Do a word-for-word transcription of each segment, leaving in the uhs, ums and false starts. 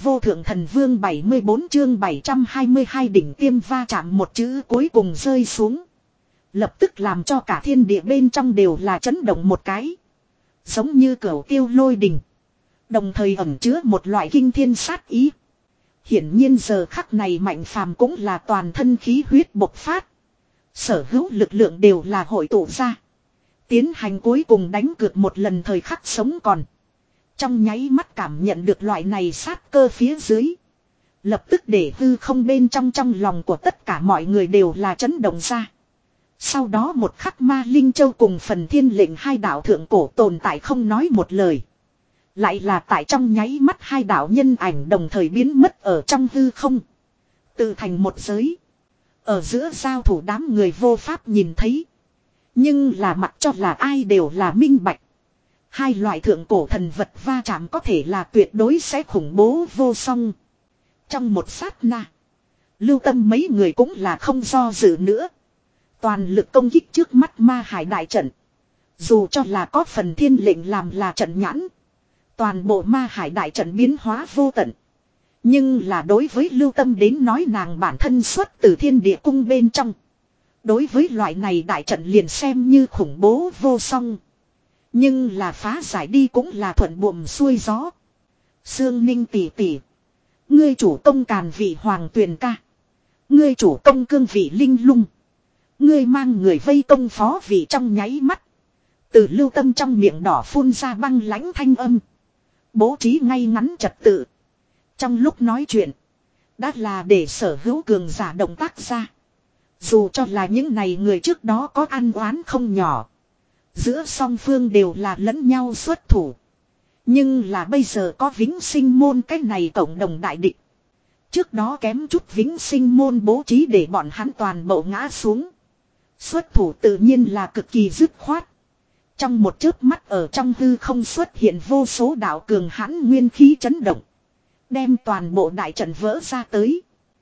vô thượng thần vương bảy mươi bốn chương bảy trăm hai mươi hai đỉnh tiêm va chạm một chữ cuối cùng rơi xuống. Lập tức làm cho cả thiên địa bên trong đều là chấn động một cái. Giống như cửu tiêu lôi đình. Đồng thời ẩn chứa một loại kinh thiên sát ý. Hiển nhiên giờ khắc này Mạnh Phàm cũng là toàn thân khí huyết bộc phát. Sở hữu lực lượng đều là hội tụ ra. Tiến hành cuối cùng đánh cược một lần thời khắc sống còn. Trong nháy mắt cảm nhận được loại này sát cơ phía dưới. Lập tức để hư không bên trong trong lòng của tất cả mọi người đều là chấn động ra. Sau đó một khắc Ma Linh Châu cùng Phần Thiên Lệnh hai đạo thượng cổ tồn tại không nói một lời. Lại là tại trong nháy mắt hai đạo nhân ảnh đồng thời biến mất ở trong hư không. Tự thành một giới. Ở giữa giao thủ đám người vô pháp nhìn thấy. Nhưng là mặc cho là ai đều là minh bạch. Hai loại thượng cổ thần vật va chạm có thể là tuyệt đối sẽ khủng bố vô song. Trong một sát na. Lưu Tâm mấy người cũng là không do dự nữa. Toàn lực công kích trước mắt Ma Hải đại trận. Dù cho là có Phần Thiên Lệnh làm là trận nhãn. Toàn bộ Ma Hải đại trận biến hóa vô tận. Nhưng là đối với Lưu Tâm đến nói nàng bản thân xuất từ Thiên Địa Cung bên trong. Đối với loại này đại trận liền xem như khủng bố vô song. Nhưng là phá giải đi cũng là thuận buồm xuôi gió. Sương Ninh tỷ tỷ. Ngươi chủ công càn vị Hoàng Tuyền ca. Ngươi chủ công cương vị Linh Lung. Ngươi mang người vây công phó vị trong nháy mắt. Từ Lưu Tâm trong miệng đỏ phun ra băng lãnh thanh âm. Bố trí ngay ngắn trật tự. Trong lúc nói chuyện. Đã là để sở hữu cường giả động tác ra. Dù cho là những này người trước đó có ăn oán không nhỏ. Giữa song phương đều là lẫn nhau xuất thủ. Nhưng là bây giờ có Vĩnh Sinh môn cái này cộng đồng đại địch. Trước đó kém chút Vĩnh Sinh môn bố trí để bọn hắn toàn bộ ngã xuống. Xuất thủ tự nhiên là cực kỳ dứt khoát. Trong một chớp mắt ở trong hư không xuất hiện vô số đạo cường hãn nguyên khí chấn động. Đem toàn bộ đại trận vỡ ra tới.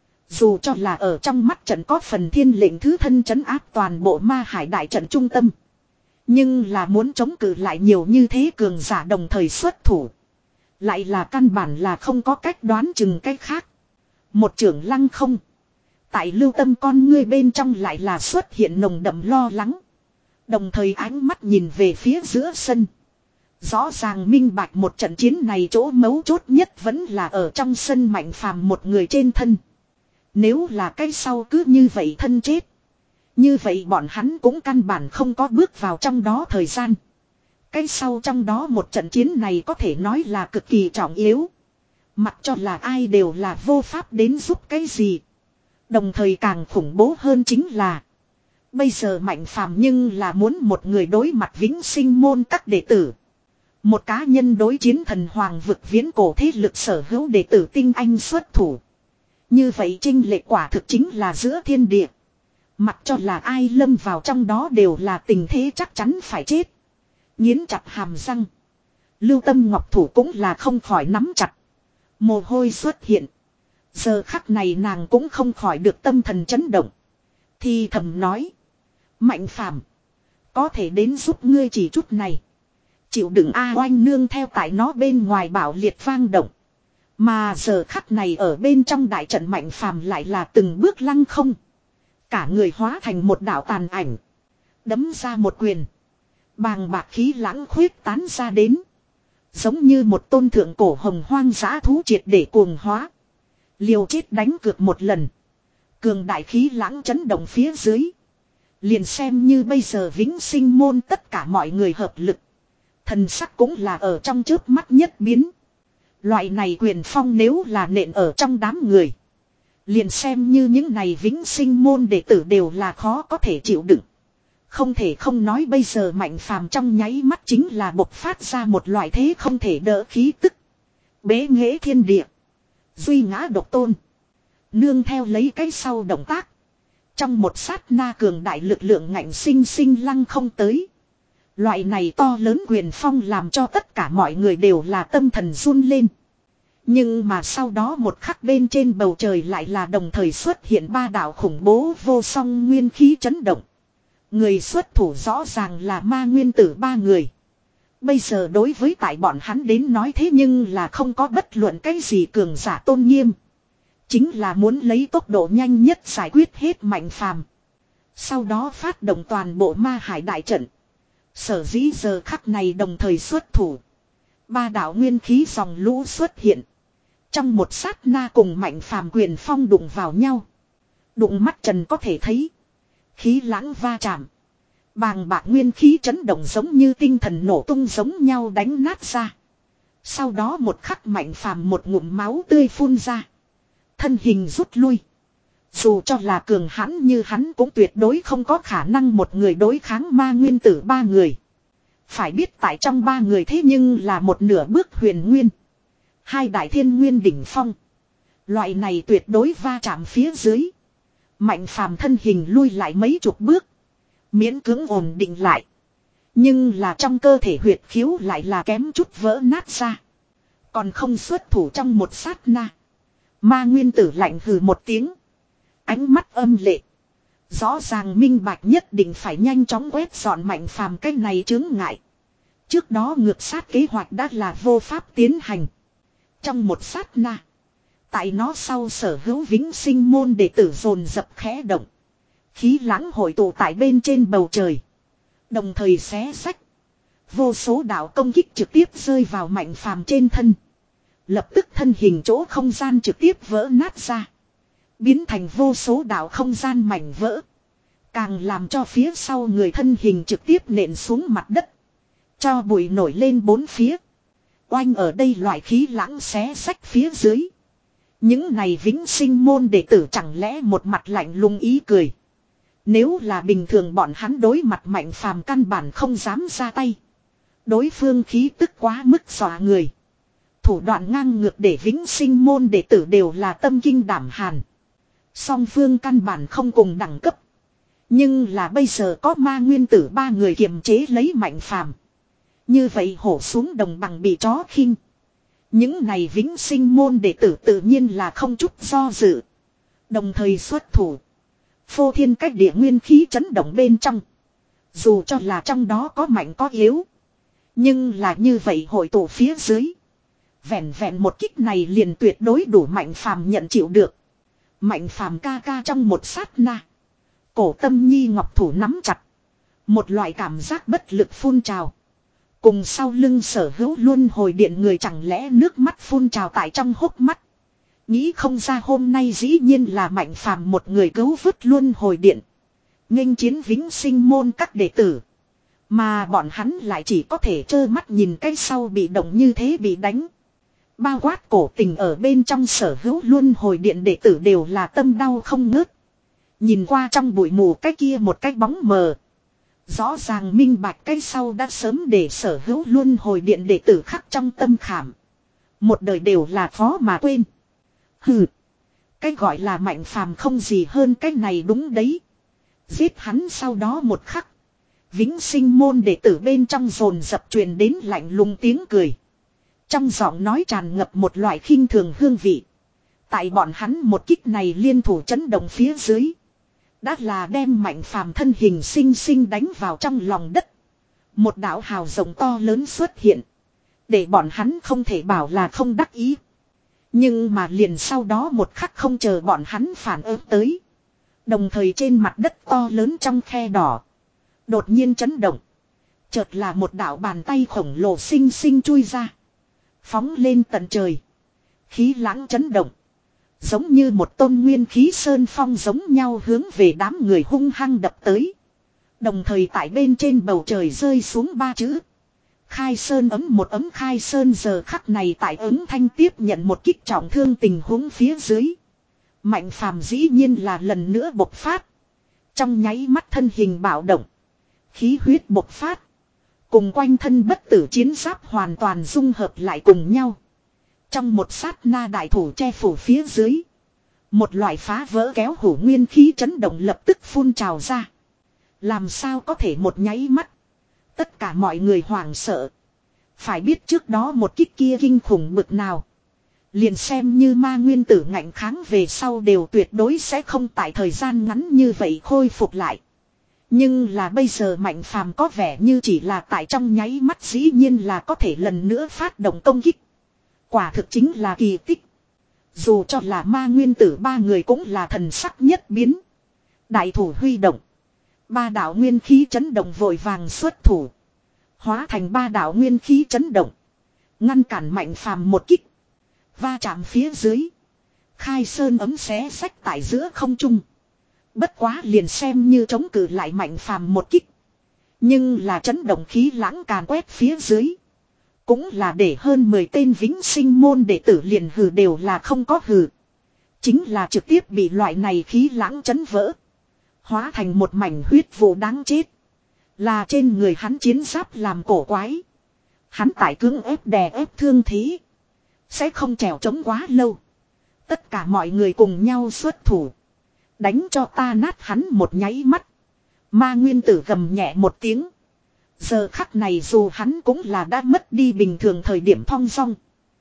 Dù cho là ở trong mắt trận có Phần Thiên Lệnh thứ thân trấn áp toàn bộ Ma Hải đại trận trung tâm. Nhưng là muốn chống cự lại nhiều như thế cường giả đồng thời xuất thủ. Lại là căn bản là không có cách đoán chừng cách khác. Một trưởng lăng không. Tại Lưu Tâm con ngươi bên trong lại là xuất hiện nồng đậm lo lắng. Đồng thời ánh mắt nhìn về phía giữa sân. Rõ ràng minh bạch một trận chiến này chỗ mấu chốt nhất vẫn là ở trong sân Mạnh Phàm một người trên thân. Nếu là cái sau cứ như vậy thân chết. Như vậy bọn hắn cũng căn bản không có bước vào trong đó thời gian. Cái sau trong đó một trận chiến này có thể nói là cực kỳ trọng yếu. Mặc cho là ai đều là vô pháp đến giúp cái gì. Đồng thời càng khủng bố hơn chính là. Bây giờ Mạnh Phàm nhưng là muốn một người đối mặt Vĩnh Sinh môn các đệ tử. Một cá nhân đối chiến thần hoàng vực viễn cổ thế lực sở hữu đệ tử tinh anh xuất thủ. Như vậy chênh lệch quả thực chính là giữa thiên địa. Mặc cho là ai lâm vào trong đó đều là tình thế chắc chắn phải chết. Nghiến chặt hàm răng. Lưu Tâm ngọc thủ cũng là không khỏi nắm chặt. Mồ hôi xuất hiện. Giờ khắc này nàng cũng không khỏi được tâm thần chấn động. Thì thầm nói. Mạnh Phàm, có thể đến giúp ngươi chỉ chút này. Chịu đựng A oanh nương theo tại nó bên ngoài bảo liệt vang động. Mà giờ khắc này ở bên trong đại trận Mạnh Phàm lại là từng bước lăng không. Cả người hóa thành một đạo tàn ảnh. Đấm ra một quyền. Bàng bạc khí lãng khuyết tán ra đến. Giống như một tôn thượng cổ hồng hoang dã thú triệt để cuồng hóa. Liều chết đánh cược một lần. Cường đại khí lãng chấn động phía dưới. Liền xem như bây giờ Vĩnh Sinh môn tất cả mọi người hợp lực. Thần sắc cũng là ở trong chớp mắt nhất biến. Loại này quyền phong nếu là nện ở trong đám người. Liền xem như những này Vĩnh Sinh môn đệ tử đều là khó có thể chịu đựng. Không thể không nói bây giờ Mạnh Phàm trong nháy mắt chính là bộc phát ra một loại thế không thể đỡ khí tức. Bế nghệ thiên địa. Duy ngã độc tôn. Nương theo lấy cái sau động tác. Trong một sát na cường đại lực lượng ngạnh sinh sinh lăng không tới. Loại này to lớn quyền phong làm cho tất cả mọi người đều là tâm thần run lên. Nhưng mà sau đó một khắc bên trên bầu trời lại là đồng thời xuất hiện ba đạo khủng bố vô song nguyên khí chấn động. Người xuất thủ rõ ràng là ma nguyên tử ba người. Bây giờ đối với tại bọn hắn đến nói thế nhưng là không có bất luận cái gì cường giả tôn nghiêm. Chính là muốn lấy tốc độ nhanh nhất giải quyết hết Mạnh Phàm. Sau đó phát động toàn bộ ma hải đại trận. Sở dĩ giờ khắc này đồng thời xuất thủ. Ba đạo nguyên khí dòng lũ xuất hiện. Trong một sát na cùng Mạnh Phàm quyền phong đụng vào nhau. Đụng mắt trần có thể thấy. Khí lãng va chạm. Bàng bạc nguyên khí chấn động giống như tinh thần nổ tung giống nhau đánh nát ra. Sau đó một khắc Mạnh Phàm một ngụm máu tươi phun ra. Thân hình rút lui. Dù cho là cường hãn như hắn cũng tuyệt đối không có khả năng một người đối kháng ma nguyên tử ba người. Phải biết tại trong ba người thế nhưng là một nửa bước huyền nguyên. Hai đại thiên nguyên đỉnh phong. Loại này tuyệt đối va chạm phía dưới. Mạnh Phàm thân hình lui lại mấy chục bước. Miễn cưỡng ổn định lại. Nhưng là trong cơ thể huyệt khiếu lại là kém chút vỡ nát ra. Còn không xuất thủ trong một sát na. Ma nguyên tử lạnh hừ một tiếng. Ánh mắt âm lệ. Rõ ràng minh bạch nhất định phải nhanh chóng quét dọn Mạnh Phàm cái này chướng ngại. Trước đó ngược sát kế hoạch đã là vô pháp tiến hành. Trong một sát na. Tại nó sau sở hữu vĩnh sinh môn đệ tử dồn dập khẽ động. Khí lãng hội tụ tại bên trên bầu trời. Đồng thời xé sách. Vô số đạo công kích trực tiếp rơi vào Mạnh Phàm trên thân. Lập tức thân hình chỗ không gian trực tiếp vỡ nát ra. Biến thành vô số đạo không gian mảnh vỡ. Càng làm cho phía sau người thân hình trực tiếp nện xuống mặt đất. Cho bụi nổi lên bốn phía. Oanh ở đây loại khí lãng xé sách phía dưới. Những này vĩnh sinh môn đệ tử chẳng lẽ một mặt lạnh lùng ý cười. Nếu là bình thường bọn hắn đối mặt Mạnh Phàm căn bản không dám ra tay. Đối phương khí tức quá mức dọa người. Thủ đoạn ngang ngược để vĩnh sinh môn đệ tử đều là tâm kinh đảm hàn. Song phương căn bản không cùng đẳng cấp. Nhưng là bây giờ có ma nguyên tử ba người kiềm chế lấy Mạnh Phàm. Như vậy hổ xuống đồng bằng bị chó khinh. Những này vĩnh sinh môn đệ tử tự nhiên là không chút do dự. Đồng thời xuất thủ. Phô thiên cách địa nguyên khí chấn động bên trong. Dù cho là trong đó có mạnh có yếu. Nhưng là như vậy hội tụ phía dưới. Vẹn vẹn một kích này liền tuyệt đối đủ Mạnh Phàm nhận chịu được. Mạnh Phàm ca ca trong một sát na. Cổ Tâm Nhi ngọc thủ nắm chặt. Một loại cảm giác bất lực phun trào. Cùng sau lưng sở hữu luân hồi điện người chẳng lẽ nước mắt phun trào tại trong hốc mắt. Nghĩ không ra hôm nay dĩ nhiên là Mạnh Phàm một người cứu vớt luân hồi điện. Nghênh chiến vĩnh sinh môn các đệ tử. Mà bọn hắn lại chỉ có thể trơ mắt nhìn cái sau bị động như thế bị đánh. Bao quát cổ tình ở bên trong sở hữu luân hồi điện đệ tử đều là tâm đau không ngớt. Nhìn qua trong bụi mù cái kia một cái bóng mờ. Rõ ràng minh bạch cái sau đã sớm để sở hữu luân hồi điện đệ tử khắc trong tâm khảm. Một đời đều là khó mà quên. Hừ. Cái gọi là Mạnh Phàm không gì hơn cái này đúng đấy. Giết hắn sau đó một khắc. Vĩnh sinh môn đệ tử bên trong rồn dập truyền đến lạnh lùng tiếng cười. Trong giọng nói tràn ngập một loại khinh thường hương vị. Tại bọn hắn một kích này liên thủ chấn động phía dưới. Đã là đem Mạnh Phàm thân hình sinh sinh đánh vào trong lòng đất. Một đạo hào rồng to lớn xuất hiện. Để bọn hắn không thể bảo là không đắc ý. Nhưng mà liền sau đó một khắc không chờ bọn hắn phản ứng tới. Đồng thời trên mặt đất to lớn trong khe đỏ. Đột nhiên chấn động. Chợt là một đạo bàn tay khổng lồ xinh xinh chui ra. Phóng lên tận trời. Khí lãng chấn động. Giống như một tôn nguyên khí sơn phong giống nhau hướng về đám người hung hăng đập tới. Đồng thời tại bên trên bầu trời rơi xuống ba chữ. Khai Sơn ấm một ấm Khai Sơn giờ khắc này tại ứng thanh tiếp nhận một kích trọng thương tình huống phía dưới. Mạnh Phàm dĩ nhiên là lần nữa bộc phát. Trong nháy mắt thân hình bạo động. Khí huyết bộc phát. Cùng quanh thân bất tử chiến giáp hoàn toàn dung hợp lại cùng nhau. Trong một sát na đại thủ che phủ phía dưới. Một loại phá vỡ kéo hủ nguyên khí chấn động lập tức phun trào ra. Làm sao có thể một nháy mắt. Tất cả mọi người hoảng sợ. Phải biết trước đó một kích kia kinh khủng bực nào. Liền xem như ma nguyên tử ngạnh kháng về sau đều tuyệt đối sẽ không tại thời gian ngắn như vậy khôi phục lại. Nhưng là bây giờ Mạnh Phàm có vẻ như chỉ là tại trong nháy mắt, dĩ nhiên là có thể lần nữa phát động công kích. Quả thực chính là kỳ tích. Dù cho là ma nguyên tử ba người cũng là thần sắc nhất biến. Đại thủ huy động. Ba đạo nguyên khí chấn động vội vàng xuất thủ. Hóa thành ba đạo nguyên khí chấn động. Ngăn cản Mạnh Phàm một kích. Va chạm phía dưới. Khai sơn ấm xé sách tại giữa không trung. Bất quá liền xem như chống cự lại Mạnh Phàm một kích. Nhưng là chấn động khí lãng càn quét phía dưới. Cũng là để hơn mười tên vĩnh sinh môn đệ tử liền hừ đều là không có hừ. Chính là trực tiếp bị loại này khí lãng chấn vỡ. Hóa thành một mảnh huyết vụ đáng chết. Là trên người hắn chiến giáp làm cổ quái. Hắn tại cưỡng ép đè ép thương thế. Sẽ không trèo trống quá lâu. Tất cả mọi người cùng nhau xuất thủ. Đánh cho ta nát hắn một nháy mắt. Ma nguyên tử gầm nhẹ một tiếng. Giờ khắc này dù hắn cũng là đã mất đi bình thường thời điểm thong dong.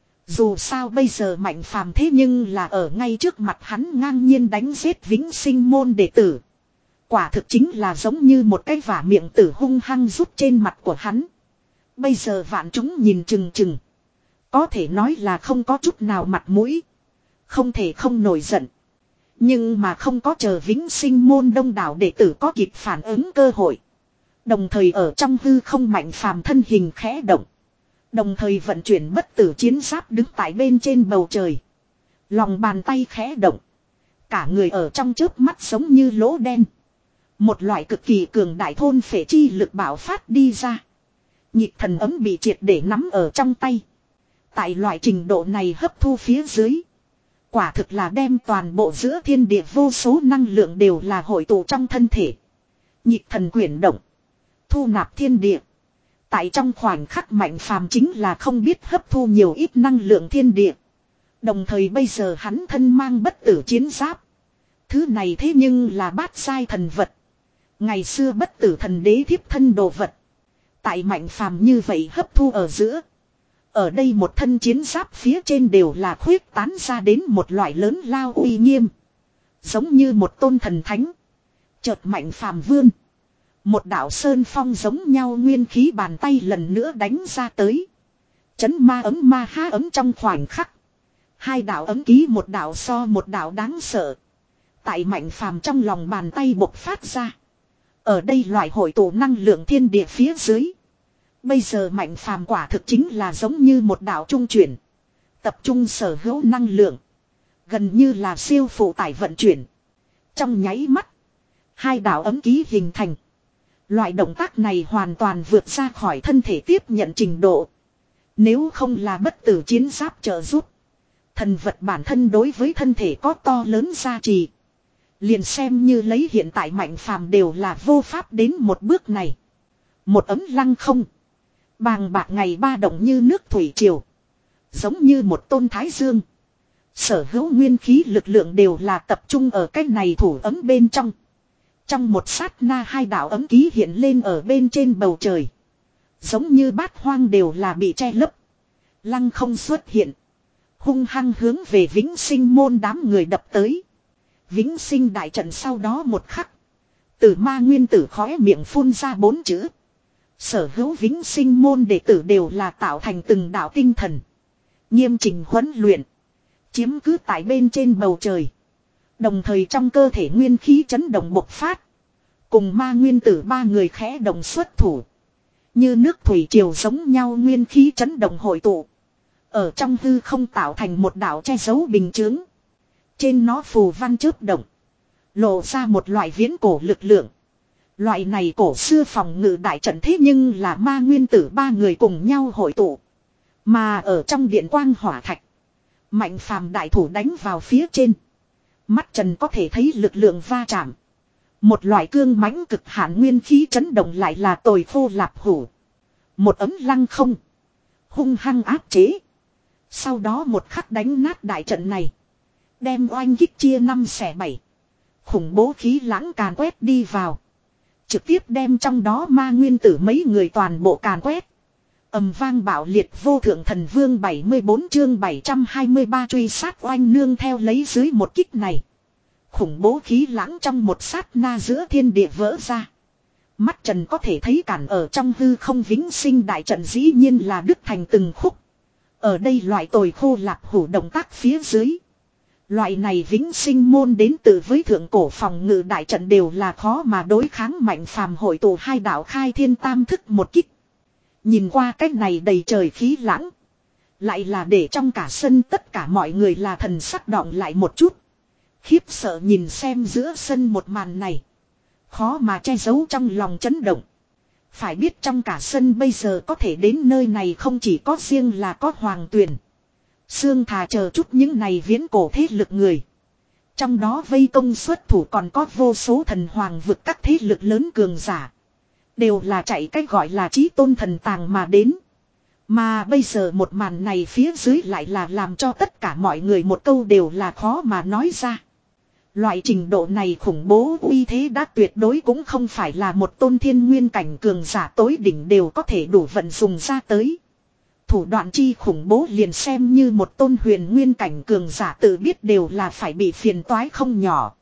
Dù sao bây giờ Mạnh Phàm thế nhưng là ở ngay trước mặt hắn ngang nhiên đánh giết vĩnh sinh môn đệ tử. Quả thực chính là giống như một cái vả miệng tử hung hăng rút trên mặt của hắn. Bây giờ vạn chúng nhìn chừng chừng. Có thể nói là không có chút nào mặt mũi. Không thể không nổi giận. Nhưng mà không có chờ vĩnh sinh môn đông đảo đệ tử có kịp phản ứng cơ hội. Đồng thời ở trong hư không Mạnh Phàm thân hình khẽ động. Đồng thời vận chuyển bất tử chiến giáp đứng tại bên trên bầu trời. Lòng bàn tay khẽ động. Cả người ở trong chớp mắt giống như lỗ đen. Một loại cực kỳ cường đại thôn phệ chi lực bạo phát đi ra. Nhịp thần ấm bị triệt để nắm ở trong tay. Tại loại trình độ này hấp thu phía dưới. Quả thực là đem toàn bộ giữa thiên địa vô số năng lượng đều là hội tụ trong thân thể. Nhịp thần quyển động. Thu nạp thiên địa. Tại trong khoảnh khắc Mạnh Phàm chính là không biết hấp thu nhiều ít năng lượng thiên địa. Đồng thời bây giờ hắn thân mang bất tử chiến giáp. Thứ này thế nhưng là bát giai thần vật. Ngày xưa bất tử thần đế thiếp thân đồ vật. Tại Mạnh Phàm như vậy hấp thu ở giữa. Ở đây một thân chiến giáp phía trên đều là khuyết tán ra đến một loại lớn lao uy nghiêm. Giống như một tôn thần thánh. Chợt Mạnh Phàm vươn. Một đạo sơn phong giống nhau nguyên khí bàn tay lần nữa đánh ra tới. Chấn ma ấm ma ha ấm trong khoảnh khắc. Hai đạo ấm ký một đạo so một đạo đáng sợ. Tại Mạnh Phàm trong lòng bàn tay bộc phát ra. Ở đây loại hội tụ năng lượng thiên địa phía dưới. Bây giờ Mạnh Phàm quả thực chính là giống như một đạo trung chuyển. Tập trung sở hữu năng lượng. Gần như là siêu phụ tải vận chuyển. Trong nháy mắt. Hai đạo ấm ký hình thành. Loại động tác này hoàn toàn vượt ra khỏi thân thể tiếp nhận trình độ. Nếu không là bất tử chiến giáp trợ giúp. Thần vật bản thân đối với thân thể có to lớn gia trì. Liền xem như lấy hiện tại Mạnh Phàm đều là vô pháp đến một bước này. Một ấm lăng không. Bàng bạc ngày ba động như nước thủy triều. Giống như một tôn thái dương. Sở hữu nguyên khí lực lượng đều là tập trung ở cái này thủ ấm bên trong. Trong một sát na hai đạo ấm ký hiện lên ở bên trên bầu trời. Giống như bát hoang đều là bị che lấp. Lăng không xuất hiện. Hung hăng hướng về vĩnh sinh môn đám người đập tới. Vĩnh sinh đại trận sau đó một khắc. Từ ma nguyên tử khóe miệng phun ra bốn chữ. Sở hữu vĩnh sinh môn đệ tử đều là tạo thành từng đạo tinh thần. Nghiêm chỉnh huấn luyện. Chiếm cứ tại bên trên bầu trời. Đồng thời trong cơ thể nguyên khí chấn động bộc phát. Cùng ma nguyên tử ba người khẽ động xuất thủ. Như nước thủy triều giống nhau nguyên khí chấn động hội tụ. Ở trong hư không tạo thành một đạo che giấu bình chướng. Trên nó phù văn chớp động. Lộ ra một loại viễn cổ lực lượng. Loại này cổ xưa phòng ngự đại trận thế nhưng là ma nguyên tử ba người cùng nhau hội tụ. Mà ở trong điện quang hỏa thạch. Mạnh Phàm đại thủ đánh vào phía trên. Mắt trần có thể thấy lực lượng va chạm. Một loại cương mãnh cực hạn nguyên khí chấn động lại là tồi khô lạp hủ. Một ấm lăng không. Hung hăng áp chế. Sau đó một khắc đánh nát đại trận này. Đem oanh kích chia năm xẻ bảy. Khủng bố khí lãng càn quét đi vào. Trực tiếp đem trong đó ma nguyên tử mấy người toàn bộ càn quét. Ầm vang bạo liệt vô thượng thần vương bảy mươi bốn chương bảy trăm hai mươi ba truy sát oanh nương theo lấy dưới một kích này. Khủng bố khí lãng trong một sát na giữa thiên địa vỡ ra. Mắt trần có thể thấy cản ở trong hư không vĩnh sinh đại trận dĩ nhiên là đứt thành từng khúc. Ở đây loại tồi khô lạc hủ động tác phía dưới. Loại này vĩnh sinh môn đến từ với thượng cổ phòng ngự đại trận đều là khó mà đối kháng mạnh phàm hội tụ hai đạo khai thiên tam thức một kích. Nhìn qua cách này đầy trời khí lãng. Lại là để trong cả sân tất cả mọi người là thần sắc đọng lại một chút. Khiếp sợ nhìn xem giữa sân một màn này. Khó mà che giấu trong lòng chấn động. Phải biết trong cả sân bây giờ có thể đến nơi này không chỉ có riêng là có Hoàng Tuyền. Sương Thà chờ chút những này viễn cổ thế lực người. Trong đó vây công xuất thủ còn có vô số thần hoàng vực các thế lực lớn cường giả. Đều là chạy cách gọi là chí tôn thần tàng mà đến. Mà bây giờ một màn này phía dưới lại là làm cho tất cả mọi người một câu đều là khó mà nói ra. Loại trình độ này khủng bố uy thế đã tuyệt đối cũng không phải là một tôn thiên nguyên cảnh cường giả tối đỉnh đều có thể đủ vận dùng ra tới. Thủ đoạn chi khủng bố liền xem như một tôn huyền nguyên cảnh cường giả tự biết đều là phải bị phiền toái không nhỏ.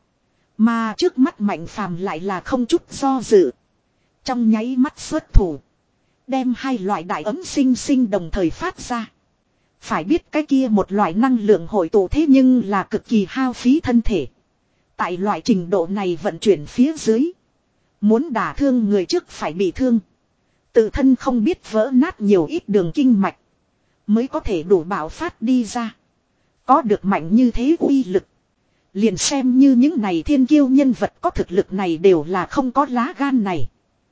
Mà trước mắt Mạnh Phàm lại là không chút do dự. Trong nháy mắt xuất thủ. Đem hai loại đại ấm sinh sinh đồng thời phát ra. Phải biết cái kia một loại năng lượng hội tụ thế nhưng là cực kỳ hao phí thân thể. Tại loại trình độ này vận chuyển phía dưới. Muốn đả thương người trước phải bị thương. Tự thân không biết vỡ nát nhiều ít đường kinh mạch. Mới có thể đủ bạo phát đi ra. Có được mạnh như thế uy lực. Liền xem như những này thiên kiêu nhân vật có thực lực này đều là không có lá gan này.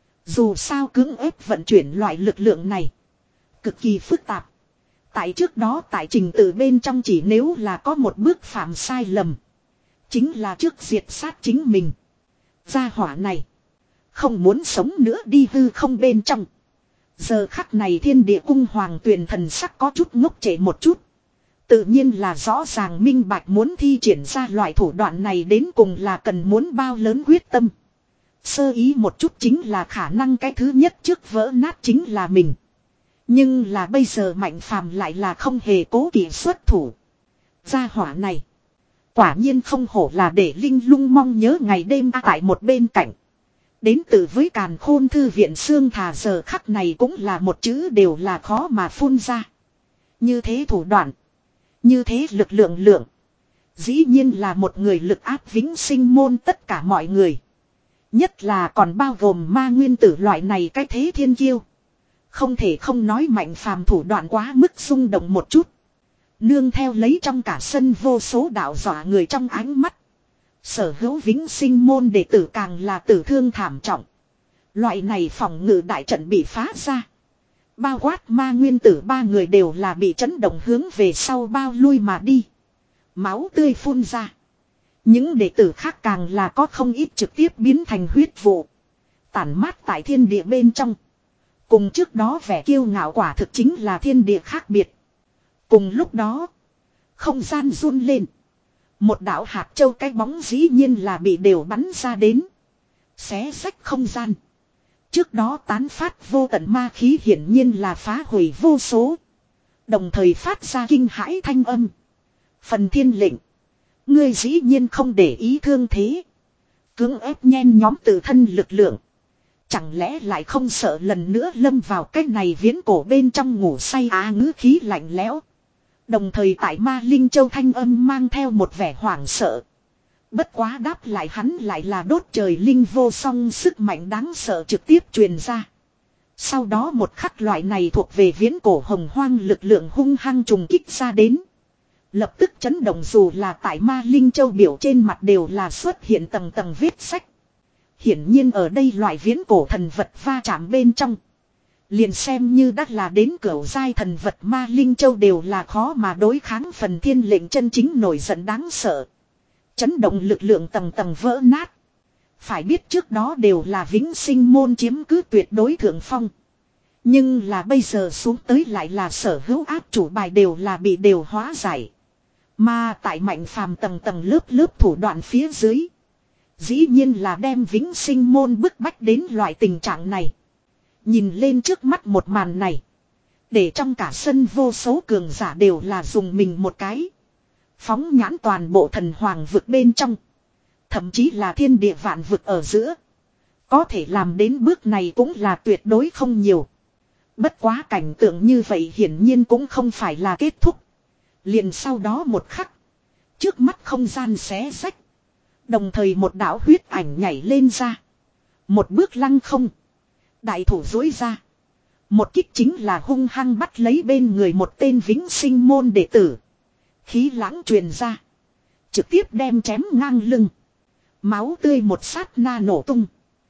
Dù sao cưỡng ép vận chuyển loại lực lượng này. Cực kỳ phức tạp. Tại trước đó tại trình tự bên trong chỉ nếu là có một bước phạm sai lầm. Chính là trước diệt sát chính mình. Gia hỏa này. Không muốn sống nữa đi hư không bên trong. Giờ khắc này thiên địa cung Hoàng Tuyền thần sắc có chút ngốc trệ một chút. Tự nhiên là rõ ràng minh bạch muốn thi triển ra loại thủ đoạn này đến cùng là cần muốn bao lớn quyết tâm. Sơ ý một chút chính là khả năng cái thứ nhất trước vỡ nát chính là mình. Nhưng là bây giờ Mạnh Phàm lại là không hề cố kỵ xuất thủ. Gia hỏa này. Quả nhiên không hổ là để Linh Lung mong nhớ ngày đêm tại một bên cạnh. Đến từ với Càn Khôn Thư viện Sương Thà giờ khắc này cũng là một chữ đều là khó mà phun ra. Như thế thủ đoạn. Như thế lực lượng lượng. Dĩ nhiên là một người lực áp vĩnh sinh môn tất cả mọi người. Nhất là còn bao gồm ma nguyên tử loại này cái thế thiên kiêu. Không thể không nói Mạnh Phàm thủ đoạn quá mức rung động một chút. Nương theo lấy trong cả sân vô số đạo dọa người trong ánh mắt. Sở hữu vĩnh sinh môn đệ tử càng là tử thương thảm trọng. Loại này phòng ngự đại trận bị phá ra. Bao quát ma nguyên tử ba người đều là bị chấn động hướng về sau bao lui mà đi. Máu tươi phun ra. Những đệ tử khác càng là có không ít trực tiếp biến thành huyết vụ. Tản mát tại thiên địa bên trong. Cùng trước đó vẻ kiêu ngạo quả thực chính là thiên địa khác biệt. Cùng lúc đó. Không gian run lên. Một đạo hạt châu cái bóng dĩ nhiên là bị đều bắn ra đến. Xé rách không gian. Trước đó tán phát vô tận ma khí hiển nhiên là phá hủy vô số. Đồng thời phát ra kinh hãi thanh âm. Phần thiên lệnh. Ngươi dĩ nhiên không để ý thương thế. Cưỡng ép nhen nhóm tự thân lực lượng. Chẳng lẽ lại không sợ lần nữa lâm vào cái này viễn cổ bên trong ngủ say á ngữ khí lạnh lẽo. Đồng thời tại Ma Linh Châu thanh âm mang theo một vẻ hoảng sợ. Bất quá đáp lại hắn lại là đốt trời linh vô song sức mạnh đáng sợ trực tiếp truyền ra. Sau đó một khắc loại này thuộc về viễn cổ hồng hoang lực lượng hung hăng trùng kích ra đến. Lập tức chấn động dù là tại Ma Linh Châu biểu trên mặt đều là xuất hiện tầng tầng vết sách. Hiển nhiên ở đây loại viễn cổ thần vật va chạm bên trong. Liền xem như đã là đến cửu giai thần vật Ma Linh Châu đều là khó mà đối kháng phần thiên lệnh chân chính nổi giận đáng sợ. Chấn động lực lượng tầng tầng vỡ nát. Phải biết trước đó đều là vĩnh sinh môn chiếm cứ tuyệt đối thượng phong. Nhưng là bây giờ xuống tới lại là sở hữu áp chủ bài đều là bị đều hóa giải. Mà tại Mạnh Phàm tầng tầng lớp lớp thủ đoạn phía dưới. Dĩ nhiên là đem vĩnh sinh môn bức bách đến loại tình trạng này. Nhìn lên trước mắt một màn này. Để trong cả sân vô số cường giả đều là dùng mình một cái. Phóng nhãn toàn bộ thần hoàng vực bên trong. Thậm chí là thiên địa vạn vực ở giữa. Có thể làm đến bước này cũng là tuyệt đối không nhiều. Bất quá cảnh tượng như vậy hiển nhiên cũng không phải là kết thúc. Liền sau đó một khắc. Trước mắt không gian xé rách. Đồng thời một đạo huyết ảnh nhảy lên ra. Một bước lăng không. Đại thủ dối ra. Một kích chính là hung hăng bắt lấy bên người một tên vĩnh sinh môn đệ tử. Khí lãng truyền ra. Trực tiếp đem chém ngang lưng. Máu tươi một sát na nổ tung.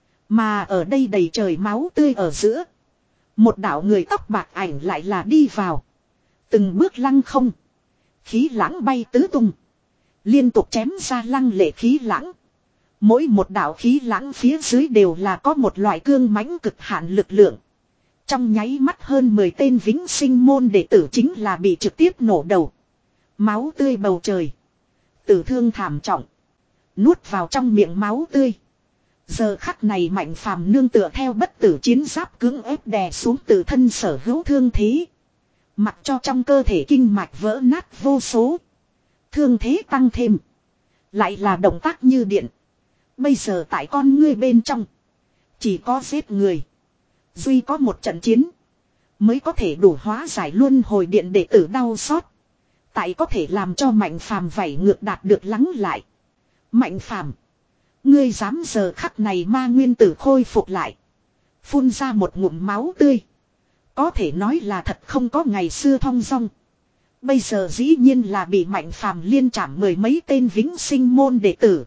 Mà ở đây đầy trời máu tươi ở giữa. Một đạo người tóc bạc ảnh lại là đi vào. Từng bước lăng không. Khí lãng bay tứ tung. Liên tục chém ra lăng lệ khí lãng. Mỗi một đạo khí lãng phía dưới đều là có một loại cương mãnh cực hạn lực lượng. Trong nháy mắt hơn mười tên vĩnh sinh môn đệ tử chính là bị trực tiếp nổ đầu. Máu tươi bầu trời. Tử thương thảm trọng. Nuốt vào trong miệng máu tươi. Giờ khắc này Mạnh Phàm nương tựa theo bất tử chiến giáp cưỡng ép đè xuống tự thân sở hữu thương thế. Mặc cho trong cơ thể kinh mạch vỡ nát vô số. Thương thế tăng thêm. Lại là động tác như điện. Bây giờ tại con ngươi bên trong. Chỉ có giết người. Duy có một trận chiến. Mới có thể đủ hóa giải luân hồi điện đệ tử đau xót. Tại có thể làm cho Mạnh Phàm vảy ngược đạt được lắng lại. Mạnh Phàm, ngươi dám giờ khắc này ma nguyên tử khôi phục lại. Phun ra một ngụm máu tươi. Có thể nói là thật không có ngày xưa thong dong. Bây giờ dĩ nhiên là bị Mạnh Phàm liên trảm mười mấy tên vĩnh sinh môn đệ tử.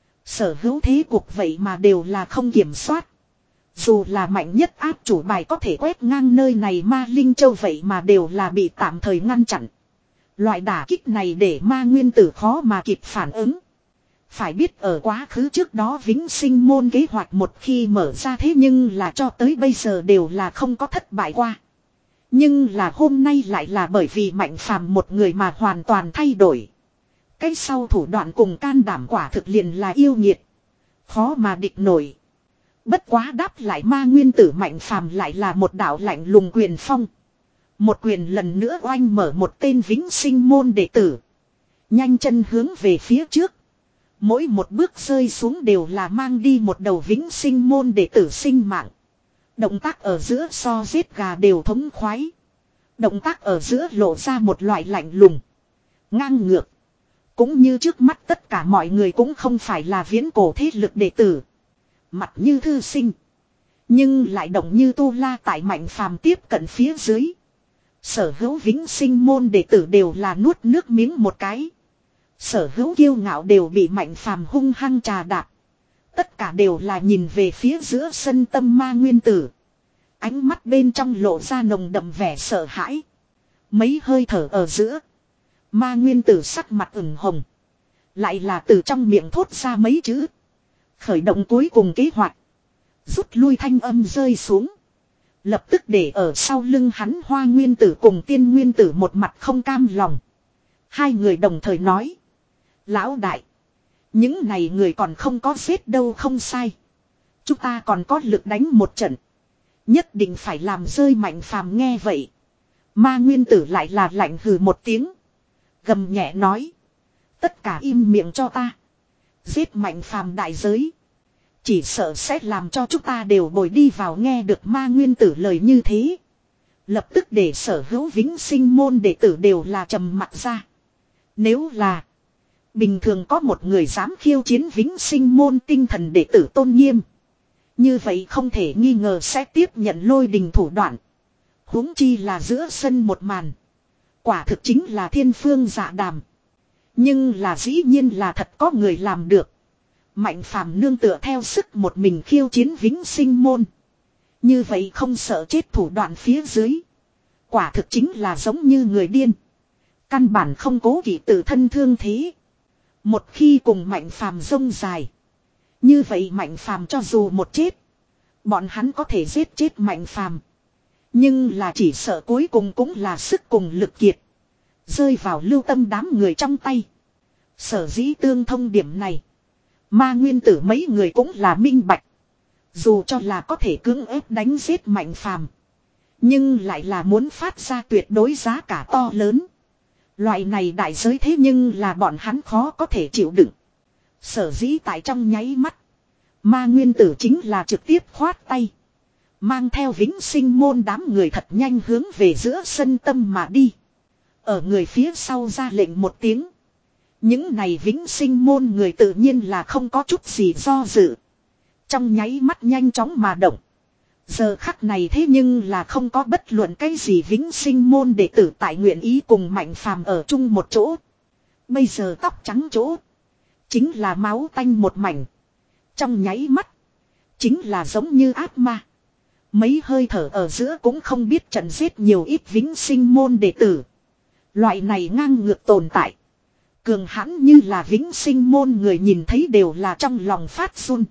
Sở hữu thế cuộc vậy mà đều là không kiểm soát. Dù là mạnh nhất áp chủ bài có thể quét ngang nơi này ma linh châu vậy mà đều là bị tạm thời ngăn chặn. Loại đả kích này để ma nguyên tử khó mà kịp phản ứng. Phải biết ở quá khứ trước đó vĩnh sinh môn kế hoạch một khi mở ra thế nhưng là cho tới bây giờ đều là không có thất bại qua. Nhưng là hôm nay lại là bởi vì Mạnh Phàm một người mà hoàn toàn thay đổi. Cái sau thủ đoạn cùng can đảm quả thực liền là yêu nghiệt. Khó mà địch nổi. Bất quá đáp lại ma nguyên tử Mạnh Phàm lại là một đạo lạnh lùng quyền phong. Một quyền lần nữa oanh mở một tên vĩnh sinh môn đệ tử. Nhanh chân hướng về phía trước. Mỗi một bước rơi xuống đều là mang đi một đầu vĩnh sinh môn đệ tử sinh mạng. Động tác ở giữa so giết gà đều thống khoái. Động tác ở giữa lộ ra một loại lạnh lùng. Ngang ngược. Cũng như trước mắt tất cả mọi người cũng không phải là viễn cổ thế lực đệ tử. Mặt như thư sinh. Nhưng lại động như tu la tại Mạnh Phàm tiếp cận phía dưới. Sở hữu vĩnh sinh môn đệ tử đều là nuốt nước miếng một cái. Sở hữu kiêu ngạo đều bị Mạnh Phàm hung hăng trà đạp. Tất cả đều là nhìn về phía giữa sân tâm ma nguyên tử. Ánh mắt bên trong lộ ra nồng đậm vẻ sợ hãi. Mấy hơi thở ở giữa. Ma nguyên tử sắc mặt ửng hồng. Lại là từ trong miệng thốt ra mấy chữ. Khởi động cuối cùng kế hoạch. Rút lui thanh âm rơi xuống. Lập tức để ở sau lưng hắn Hoa Nguyên tử cùng Tiên Nguyên tử một mặt không cam lòng. Hai người đồng thời nói. Lão đại. Những này người còn không có giết đâu không sai. Chúng ta còn có lực đánh một trận. Nhất định phải làm rơi Mạnh Phàm nghe vậy. Ma Nguyên tử lại là lạnh hừ một tiếng. Gầm nhẹ nói. Tất cả im miệng cho ta. Giết Mạnh Phàm đại giới. Chỉ sợ sẽ làm cho chúng ta đều bồi đi vào nghe được ma nguyên tử lời như thế. Lập tức để sở hữu vĩnh sinh môn đệ tử đều là trầm mặt ra. Nếu là bình thường có một người dám khiêu chiến vĩnh sinh môn tinh thần đệ tử tôn nghiêm. Như vậy không thể nghi ngờ sẽ tiếp nhận lôi đình thủ đoạn. Huống chi là giữa sân một màn. Quả thực chính là thiên phương dạ đàm. Nhưng là dĩ nhiên là thật có người làm được. Mạnh Phàm nương tựa theo sức một mình khiêu chiến vĩnh sinh môn. Như vậy không sợ chết thủ đoạn phía dưới. Quả thực chính là giống như người điên. Căn bản không cố kỵ tự thân thương thế. Một khi cùng Mạnh Phàm rông dài. Như vậy Mạnh Phàm cho dù một chết. Bọn hắn có thể giết chết Mạnh Phàm. Nhưng là chỉ sợ cuối cùng cũng là sức cùng lực kiệt. Rơi vào lưu tâm đám người trong tay. Sở dĩ tương thông điểm này. Ma nguyên tử mấy người cũng là minh bạch. Dù cho là có thể cưỡng ép đánh giết Mạnh Phàm, nhưng lại là muốn phát ra tuyệt đối giá cả to lớn. Loại này đại giới thế nhưng là bọn hắn khó có thể chịu đựng. Sở dĩ tại trong nháy mắt. Ma nguyên tử chính là trực tiếp khoát tay. Mang theo vĩnh sinh môn đám người thật nhanh hướng về giữa sân tâm mà đi. Ở người phía sau ra lệnh một tiếng. Những này vĩnh sinh môn người tự nhiên là không có chút gì do dự. Trong nháy mắt nhanh chóng mà động. Giờ khắc này thế nhưng là không có bất luận cái gì vĩnh sinh môn đệ tử tại nguyện ý cùng Mạnh Phàm ở chung một chỗ. Bây giờ tóc trắng chỗ. Chính là máu tanh một mảnh. Trong nháy mắt. Chính là giống như ác ma. Mấy hơi thở ở giữa cũng không biết trận giết nhiều ít vĩnh sinh môn đệ tử. Loại này ngang ngược tồn tại. Cường hãn như là vĩnh sinh môn người nhìn thấy đều là trong lòng phát run.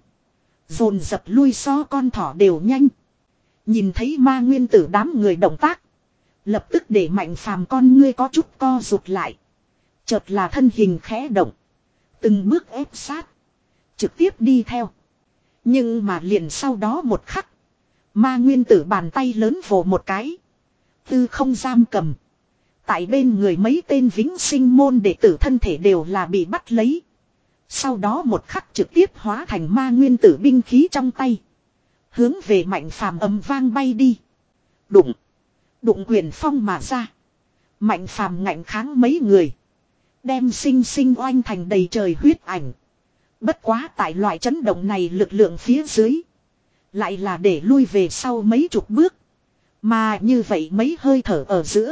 Dồn dập lui so con thỏ đều nhanh. Nhìn thấy ma nguyên tử đám người động tác. Lập tức để Mạnh Phàm con ngươi có chút co rụt lại. Chợt là thân hình khẽ động. Từng bước ép sát. Trực tiếp đi theo. Nhưng mà liền sau đó một khắc. Ma nguyên tử bàn tay lớn vồ một cái. Tư không giam cầm. Tại bên người mấy tên vĩnh sinh môn đệ tử thân thể đều là bị bắt lấy. Sau đó một khắc trực tiếp hóa thành ma nguyên tử binh khí trong tay. Hướng về Mạnh Phàm ầm vang bay đi. Đụng. Đụng quyền phong mà ra. Mạnh Phàm ngạnh kháng mấy người. Đem sinh sinh oanh thành đầy trời huyết ảnh. Bất quá tại loại chấn động này lực lượng phía dưới. Lại là để lui về sau mấy chục bước. Mà như vậy mấy hơi thở ở giữa.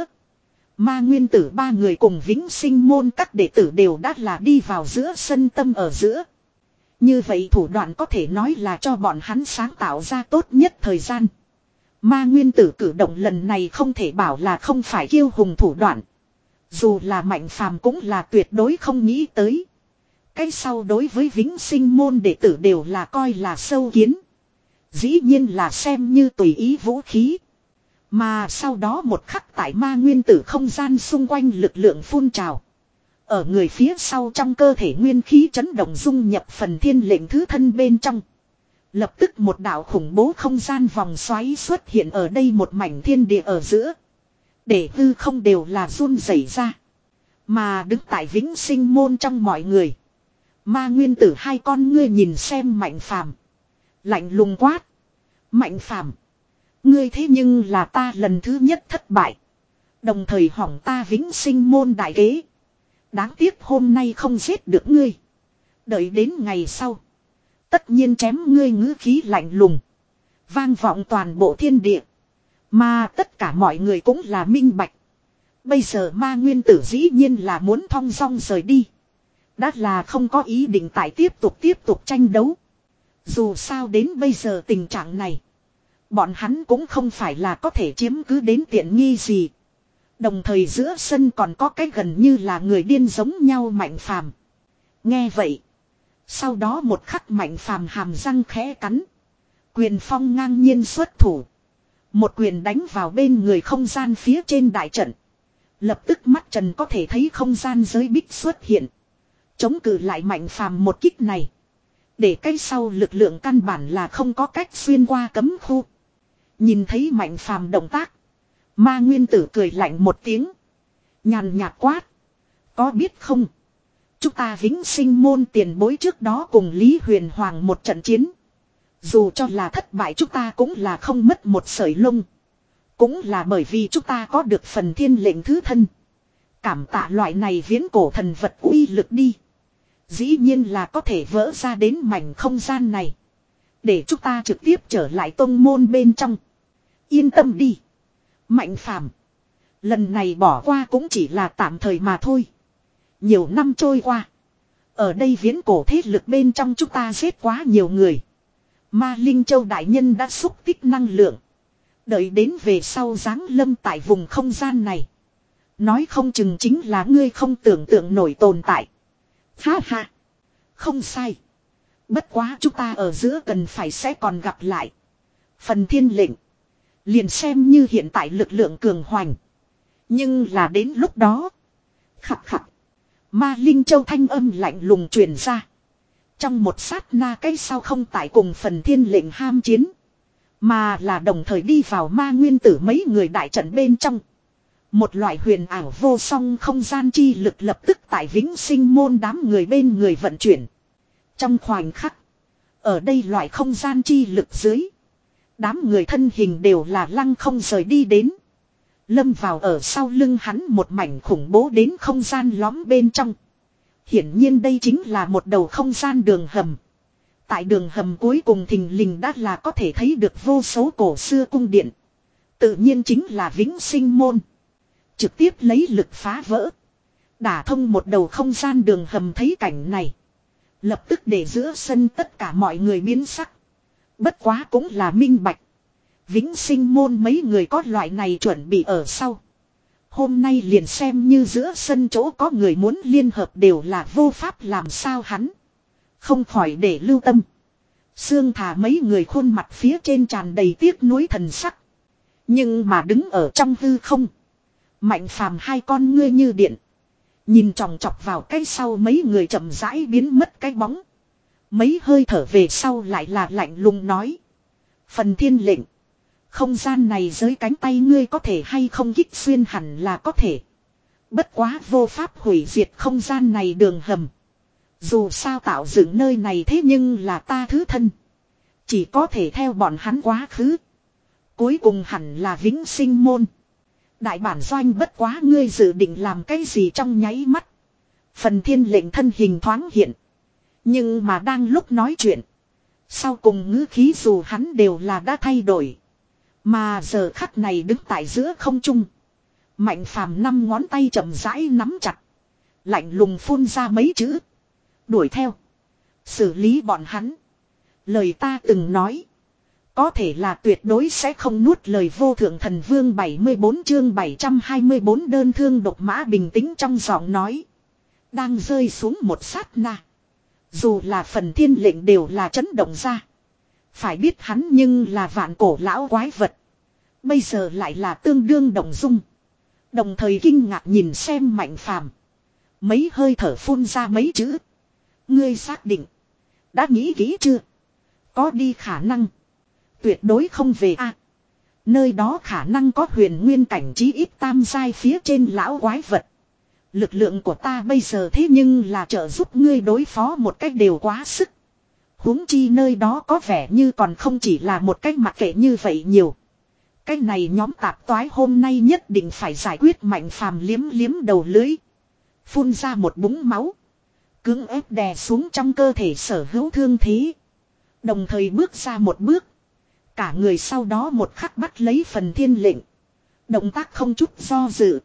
Ma nguyên tử ba người cùng vĩnh sinh môn các đệ tử đều đã là đi vào giữa sân tâm ở giữa. Như vậy thủ đoạn có thể nói là cho bọn hắn sáng tạo ra tốt nhất thời gian. Ma nguyên tử cử động lần này không thể bảo là không phải kiêu hùng thủ đoạn. Dù là Mạnh Phàm cũng là tuyệt đối không nghĩ tới. Cái sau đối với vĩnh sinh môn đệ tử đều là coi là sâu kiến. Dĩ nhiên là xem như tùy ý vũ khí. Mà sau đó một khắc tại ma nguyên tử không gian xung quanh lực lượng phun trào. Ở người phía sau trong cơ thể nguyên khí chấn động dung nhập phần thiên lệnh thứ thân bên trong. Lập tức một đạo khủng bố không gian vòng xoáy xuất hiện ở đây một mảnh thiên địa ở giữa. Để hư không đều là run rẩy ra. Mà đứng tại vĩnh sinh môn trong mọi người. Ma nguyên tử hai con ngươi nhìn xem Mạnh Phàm, lạnh lùng quát. Mạnh Phàm, ngươi thế nhưng là ta lần thứ nhất thất bại. Đồng thời hỏng ta vĩnh sinh môn đại kế. Đáng tiếc hôm nay không giết được ngươi. Đợi đến ngày sau. Tất nhiên chém ngươi ngữ khí lạnh lùng. Vang vọng toàn bộ thiên địa. Mà tất cả mọi người cũng là minh bạch. Bây giờ ma nguyên tử dĩ nhiên là muốn thong dong rời đi. Đã là không có ý định tại tiếp tục tiếp tục tranh đấu. Dù sao đến bây giờ tình trạng này. Bọn hắn cũng không phải là có thể chiếm cứ đến tiện nghi gì. Đồng thời giữa sân còn có cái gần như là người điên giống nhau Mạnh Phàm. Nghe vậy. Sau đó một khắc Mạnh Phàm hàm răng khẽ cắn. Quyền phong ngang nhiên xuất thủ. Một quyền đánh vào bên người không gian phía trên đại trận. Lập tức mắt trần có thể thấy không gian giới bích xuất hiện. Chống cự lại Mạnh Phàm một kích này. Để cái sau lực lượng căn bản là không có cách xuyên qua cấm khu. Nhìn thấy Mạnh Phàm động tác. Ma nguyên tử cười lạnh một tiếng. Nhàn nhạt quát. Có biết không? Chúng ta vĩnh sinh môn tiền bối trước đó cùng Lý Huyền Hoàng một trận chiến. Dù cho là thất bại chúng ta cũng là không mất một sợi lông. Cũng là bởi vì chúng ta có được phần thiên lệnh thứ thân. Cảm tạ loại này viễn cổ thần vật uy lực đi. Dĩ nhiên là có thể vỡ ra đến mảnh không gian này. Để chúng ta trực tiếp trở lại tông môn bên trong. Yên tâm đi. Mạnh Phàm, lần này bỏ qua cũng chỉ là tạm thời mà thôi. Nhiều năm trôi qua. Ở đây viễn cổ thế lực bên trong chúng ta giết quá nhiều người. Ma Linh Châu đại nhân đã xúc tích năng lượng. Đợi đến về sau giáng lâm tại vùng không gian này. Nói không chừng chính là ngươi không tưởng tượng nổi tồn tại. Ha ha. Không sai. Bất quá chúng ta ở giữa cần phải sẽ còn gặp lại. Phần thiên lệnh. Liền xem như hiện tại lực lượng cường hoành. Nhưng là đến lúc đó. Khặt khặt. Ma Linh Châu thanh âm lạnh lùng truyền ra. Trong một sát na cái sau không tại cùng phần thiên lệnh ham chiến. Mà là đồng thời đi vào ma nguyên tử mấy người đại trận bên trong. Một loại huyền ảo vô song không gian chi lực lập tức tại vĩnh sinh môn đám người bên người vận chuyển. Trong khoảnh khắc. Ở đây loại không gian chi lực dưới. Đám người thân hình đều là lăng không rời đi đến. Lâm vào ở sau lưng hắn một mảnh khủng bố đến không gian lõm bên trong. Hiển nhiên đây chính là một đầu không gian đường hầm. Tại đường hầm cuối cùng thình lình đã là có thể thấy được vô số cổ xưa cung điện. Tự nhiên chính là vĩnh sinh môn. Trực tiếp lấy lực phá vỡ. Đả thông một đầu không gian đường hầm thấy cảnh này. Lập tức để giữa sân tất cả mọi người biến sắc. Bất quá cũng là minh bạch. Vĩnh sinh môn mấy người có loại này chuẩn bị ở sau. Hôm nay liền xem như giữa sân chỗ có người muốn liên hợp đều là vô pháp làm sao hắn. Không khỏi để lưu tâm. Sương thả mấy người khuôn mặt phía trên tràn đầy tiếc nuối thần sắc. Nhưng mà đứng ở trong hư không. Mạnh phàm hai con ngươi như điện. Nhìn tròng trọc vào cái sau mấy người chậm rãi biến mất cái bóng. Mấy hơi thở về sau lại là lạnh lùng nói. Phần thiên lệnh. Không gian này dưới cánh tay ngươi có thể hay không kích xuyên hẳn là có thể. Bất quá vô pháp hủy diệt không gian này đường hầm. Dù sao tạo dựng nơi này thế nhưng là ta thứ thân. Chỉ có thể theo bọn hắn quá khứ. Cuối cùng hẳn là vĩnh sinh môn. Đại bản doanh bất quá ngươi dự định làm cái gì trong nháy mắt. Phần thiên lệnh thân hình thoáng hiện. Nhưng mà đang lúc nói chuyện. Sau cùng ngữ khí dù hắn đều là đã thay đổi. Mà giờ khắc này đứng tại giữa không trung. Mạnh phàm năm ngón tay chậm rãi nắm chặt. Lạnh lùng phun ra mấy chữ. Đuổi theo. Xử lý bọn hắn. Lời ta từng nói. Có thể là tuyệt đối sẽ không nuốt lời vô thượng thần vương bảy mươi bốn chương bảy trăm hai mươi bốn đơn thương độc mã bình tĩnh trong giọng nói. Đang rơi xuống một sát na. Dù là phần thiên lệnh đều là chấn động ra. Phải biết hắn nhưng là vạn cổ lão quái vật. Bây giờ lại là tương đương động dung. Đồng thời kinh ngạc nhìn xem mạnh phàm. Mấy hơi thở phun ra mấy chữ. Ngươi xác định. Đã nghĩ kỹ chưa? Có đi khả năng. Tuyệt đối không về a. Nơi đó khả năng có huyền nguyên cảnh trí ít tam giai phía trên lão quái vật. Lực lượng của ta bây giờ thế nhưng là trợ giúp ngươi đối phó một cách đều quá sức. Huống chi nơi đó có vẻ như còn không chỉ là một cách mặc kệ như vậy nhiều. Cái này nhóm tạp toái hôm nay nhất định phải giải quyết mạnh phàm liếm liếm đầu lưới. Phun ra một búng máu. Cưỡng ép đè xuống trong cơ thể sở hữu thương thế. Đồng thời bước ra một bước. Cả người sau đó một khắc bắt lấy phần thiên lệnh. Động tác không chút do dự.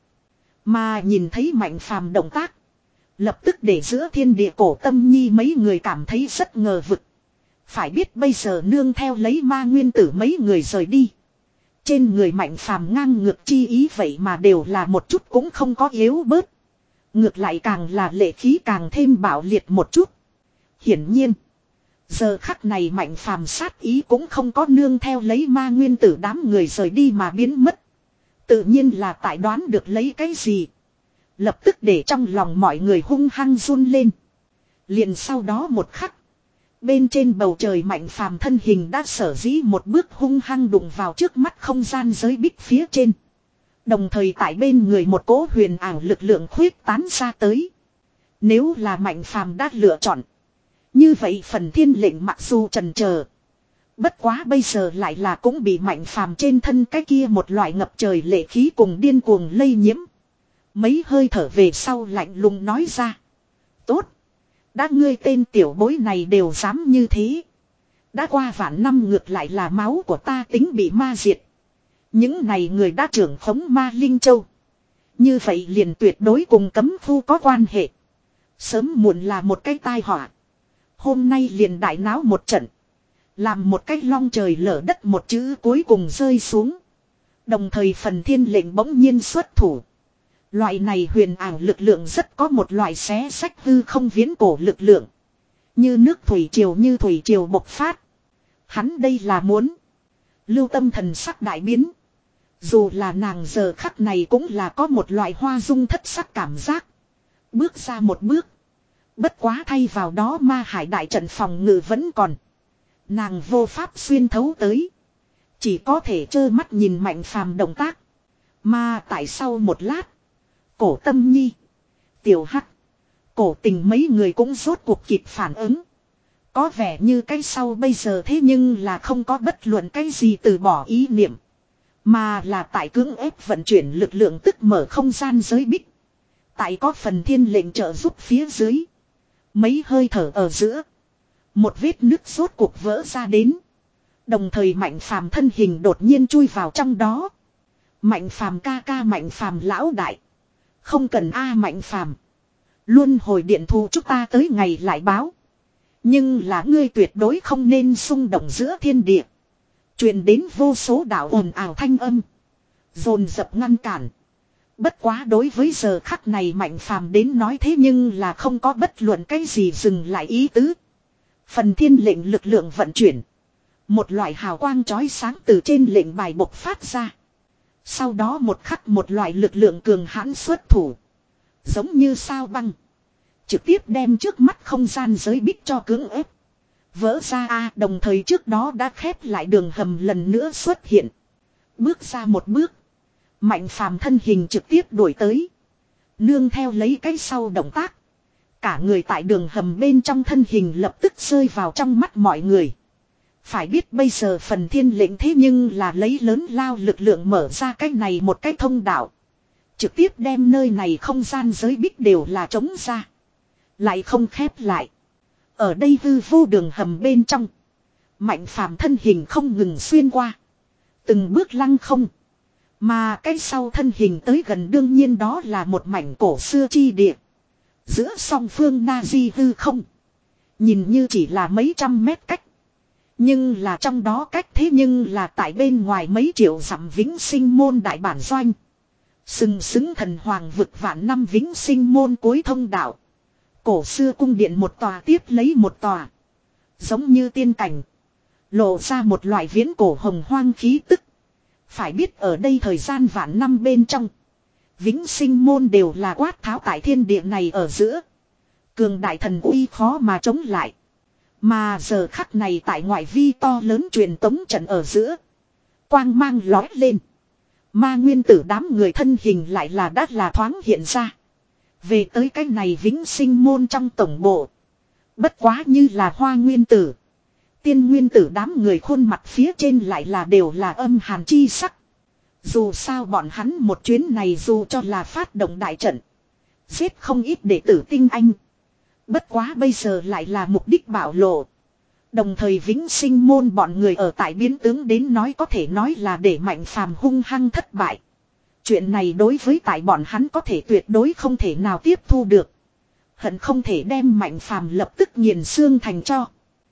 Mà nhìn thấy mạnh phàm động tác. Lập tức để giữa thiên địa cổ tâm nhi mấy người cảm thấy rất ngờ vực. Phải biết bây giờ nương theo lấy ma nguyên tử mấy người rời đi. Trên người mạnh phàm ngang ngược chi ý vậy mà đều là một chút cũng không có yếu bớt. Ngược lại càng là lệ khí càng thêm bạo liệt một chút. Hiển nhiên. Giờ khắc này mạnh phàm sát ý cũng không có nương theo lấy ma nguyên tử đám người rời đi mà biến mất. Tự nhiên là tại đoán được lấy cái gì. Lập tức để trong lòng mọi người hung hăng run lên. Liền sau đó một khắc. Bên trên bầu trời mạnh phàm thân hình đã sở dĩ một bước hung hăng đụng vào trước mắt không gian giới bích phía trên. Đồng thời tại bên người một cỗ huyền ảo lực lượng khuyết tán ra tới. Nếu là mạnh phàm đã lựa chọn. Như vậy phần thiên lệnh mặc dù trần chờ. Bất quá bây giờ lại là cũng bị mạnh phàm trên thân cái kia một loại ngập trời lệ khí cùng điên cuồng lây nhiễm. Mấy hơi thở về sau lạnh lùng nói ra. Tốt. Đã ngươi tên tiểu bối này đều dám như thế. Đã qua vạn năm ngược lại là máu của ta tính bị ma diệt. Những này người đã trưởng khống ma Linh Châu. Như vậy liền tuyệt đối cùng cấm phu có quan hệ. Sớm muộn là một cái tai họa. Hôm nay liền đại náo một trận. Làm một cái long trời lở đất một chữ cuối cùng rơi xuống. Đồng thời phần thiên lệnh bỗng nhiên xuất thủ. Loại này huyền ảo lực lượng rất có một loại xé sách hư không viễn cổ lực lượng. Như nước thủy triều như thủy triều bộc phát. Hắn đây là muốn. Lưu Tâm thần sắc đại biến. Dù là nàng giờ khắc này cũng là có một loại hoa dung thất sắc cảm giác. Bước ra một bước. Bất quá thay vào đó ma hải đại trận phòng ngự vẫn còn. Nàng vô pháp xuyên thấu tới. Chỉ có thể trơ mắt nhìn mạnh phàm động tác. Mà tại sau một lát. Cổ Tâm Nhi. Tiểu Hắc. Cổ Tình mấy người cũng rốt cuộc kịp phản ứng. Có vẻ như cái sau bây giờ thế nhưng là không có bất luận cái gì từ bỏ ý niệm. Mà là tại cưỡng ép vận chuyển lực lượng tức mở không gian giới bích. Tại có phần thiên lệnh trợ giúp phía dưới. Mấy hơi thở ở giữa. Một vết nứt rốt cuộc vỡ ra đến. Đồng thời Mạnh Phàm thân hình đột nhiên chui vào trong đó. Mạnh Phàm ca ca Mạnh Phàm lão đại. Không cần a Mạnh Phàm. Luôn hồi điện thù chúng ta tới ngày lại báo. Nhưng là ngươi tuyệt đối không nên xung động giữa thiên địa. Truyền đến vô số đạo ồn ào thanh âm. Dồn dập ngăn cản. Bất quá đối với giờ khắc này Mạnh Phàm đến nói thế nhưng là không có bất luận cái gì dừng lại ý tứ. Phần thiên lệnh lực lượng vận chuyển. Một loại hào quang chói sáng từ trên lệnh bài bộc phát ra. Sau đó một khắc một loại lực lượng cường hãn xuất thủ. Giống như sao băng. Trực tiếp đem trước mắt không gian giới bích cho cưỡng ép. Vỡ ra a đồng thời trước đó đã khép lại đường hầm lần nữa xuất hiện. Bước ra một bước. Mạnh Phàm thân hình trực tiếp đuổi tới. Nương theo lấy cái sau động tác. Cả người tại đường hầm bên trong thân hình lập tức rơi vào trong mắt mọi người. Phải biết bây giờ phần thiên lệnh thế nhưng là lấy lớn lao lực lượng mở ra cái này một cái thông đạo. Trực tiếp đem nơi này không gian giới bích đều là trống ra. Lại không khép lại. Ở đây hư vô đường hầm bên trong. Mạnh Phàm thân hình không ngừng xuyên qua. Từng bước lăng không. Mà cái sau thân hình tới gần đương nhiên đó là một mảnh cổ xưa chi địa. Giữa song phương na di hư không. Nhìn như chỉ là mấy trăm mét cách. Nhưng là trong đó cách thế nhưng là tại bên ngoài mấy triệu dặm vĩnh sinh môn đại bản doanh. Sừng sững thần hoàng vực vạn năm vĩnh sinh môn cuối thông đạo. Cổ xưa cung điện một tòa tiếp lấy một tòa. Giống như tiên cảnh. Lộ ra một loại viễn cổ hồng hoang khí tức. Phải biết ở đây thời gian vạn năm bên trong. Vĩnh sinh môn đều là quát tháo tại thiên địa này ở giữa. Cường đại thần uy khó mà chống lại. Mà giờ khắc này tại ngoại vi to lớn truyền tống trận ở giữa. Quang mang lói lên. Ma nguyên tử đám người thân hình lại là đắt là thoáng hiện ra. Về tới cái này vĩnh sinh môn trong tổng bộ. Bất quá như là hoa nguyên tử. Tiên nguyên tử đám người khuôn mặt phía trên lại là đều là âm hàn chi sắc. Dù sao bọn hắn một chuyến này dù cho là phát động đại trận. Giết không ít đệ tử tinh anh. Bất quá bây giờ lại là mục đích bảo lộ. Đồng thời vĩnh sinh môn bọn người ở tại biến tướng đến nói có thể nói là để Mạnh Phàm hung hăng thất bại. Chuyện này đối với tại bọn hắn có thể tuyệt đối không thể nào tiếp thu được. Hận không thể đem Mạnh Phàm lập tức nghiền xương thành cho.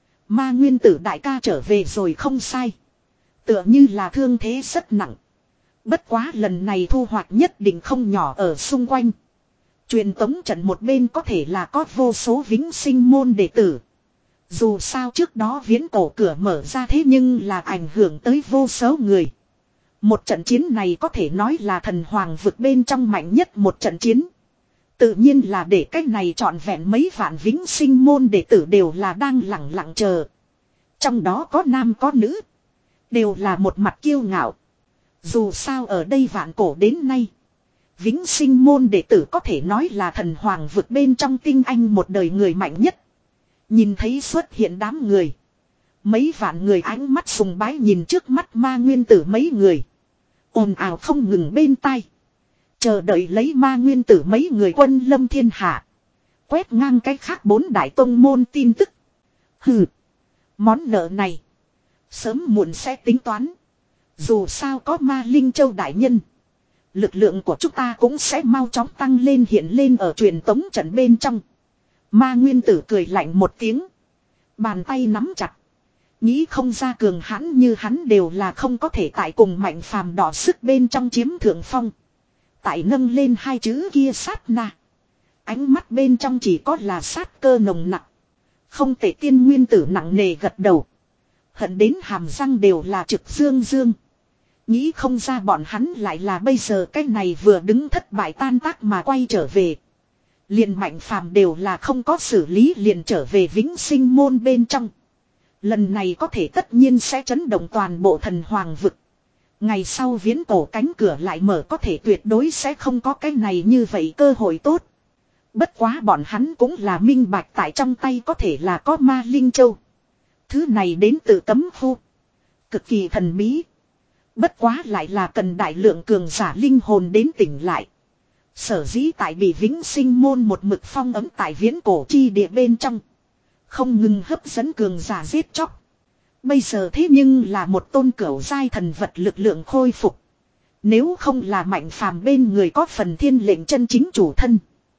Ma nguyên tử đại ca trở về rồi không sai. Tựa như là thương thế rất nặng. Bất quá lần này thu hoạch nhất định không nhỏ ở xung quanh. Truyền tống trận một bên có thể là có vô số vĩnh sinh môn đệ tử. Dù sao trước đó viễn cổ cửa mở ra thế nhưng là ảnh hưởng tới vô số người. Một trận chiến này có thể nói là thần hoàng vực bên trong mạnh nhất một trận chiến. Tự nhiên là để cách này trọn vẹn mấy vạn vĩnh sinh môn đệ tử đều là đang lặng lặng chờ. Trong đó có nam có nữ. Đều là một mặt kiêu ngạo. Dù sao ở đây vạn cổ đến nay. Vĩnh sinh môn đệ tử có thể nói là thần hoàng vực bên trong tinh anh một đời người mạnh nhất. Nhìn thấy xuất hiện đám người. Mấy vạn người ánh mắt sùng bái nhìn trước mắt ma nguyên tử mấy người. Ồn ào không ngừng bên tai. Chờ đợi lấy ma nguyên tử mấy người quân lâm thiên hạ. Quét ngang cái khác bốn đại tông môn tin tức. Hừ. Món nợ này. Sớm muộn sẽ tính toán. Dù sao có ma linh châu đại nhân. Lực lượng của chúng ta cũng sẽ mau chóng tăng lên hiện lên ở truyền tống trận bên trong. Ma nguyên tử cười lạnh một tiếng. Bàn tay nắm chặt. Nghĩ không ra cường hãn như hắn đều là không có thể tại cùng Mạnh Phàm đỏ sức bên trong chiếm thượng phong. Tại nâng lên hai chữ kia sát na. Ánh mắt bên trong chỉ có là sát cơ nồng nặng. Không thể tiên nguyên tử nặng nề gật đầu. Hận đến hàm răng đều là trực dương dương. Nghĩ không ra bọn hắn lại là bây giờ cái này vừa đứng thất bại tan tác mà quay trở về. Liền Mạnh Phàm đều là không có xử lý liền trở về vĩnh sinh môn bên trong. Lần này có thể tất nhiên sẽ chấn động toàn bộ thần hoàng vực. Ngày sau viễn cổ cánh cửa lại mở có thể tuyệt đối sẽ không có cái này như vậy cơ hội tốt. Bất quá bọn hắn cũng là minh bạch tại trong tay có thể là có ma linh châu. Thứ này đến từ cấm khu. Cực kỳ thần bí. Bất quá lại là cần đại lượng cường giả linh hồn đến tỉnh lại. Sở dĩ tại bị vĩnh sinh môn một mực phong ấm tại viễn cổ chi địa bên trong. Không ngừng hấp dẫn cường giả giết chóc. Bây giờ thế nhưng là một tôn cửu giai thần vật lực lượng khôi phục. Nếu không là mạnh phàm bên người có phần thiên lệnh chân chính chủ thân.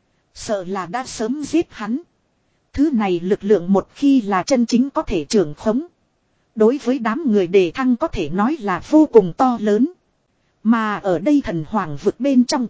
Sợ là đã sớm giết hắn. Thứ này lực lượng một khi là chân chính có thể trưởng khống. Đối với đám người đề thăng có thể nói là vô cùng to lớn. Mà ở đây thần hoàng vực bên trong.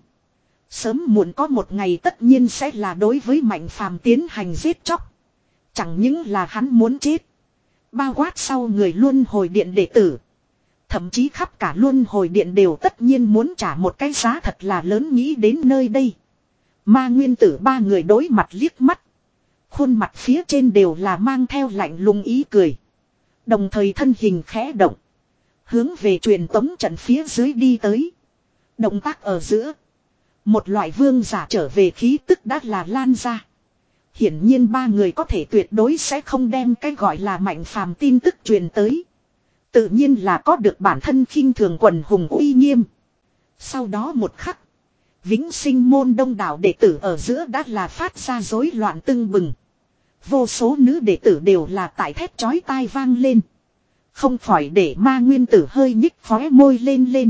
Sớm muộn có một ngày tất nhiên sẽ là đối với mạnh phàm tiến hành giết chóc. Chẳng những là hắn muốn chết. Bao quát sau người luân hồi điện đệ tử. Thậm chí khắp cả luân hồi điện đều tất nhiên muốn trả một cái giá thật là lớn nghĩ đến nơi đây. Ma nguyên tử ba người đối mặt liếc mắt. Khuôn mặt phía trên đều là mang theo lạnh lùng ý cười. Đồng thời thân hình khẽ động. Hướng về truyền tống trận phía dưới đi tới. Động tác ở giữa. Một loại vương giả trở về khí tức đã là lan ra. Hiển nhiên ba người có thể tuyệt đối sẽ không đem cái gọi là mạnh phàm tin tức truyền tới. Tự nhiên là có được bản thân khinh thường quần hùng uy nghiêm. Sau đó một khắc. Vĩnh sinh môn đông đảo đệ tử ở giữa đã là phát ra rối loạn tưng bừng. Vô số nữ đệ tử đều là tại thét chói tai vang lên. Không khỏi để ma nguyên tử hơi nhích khóe môi lên lên.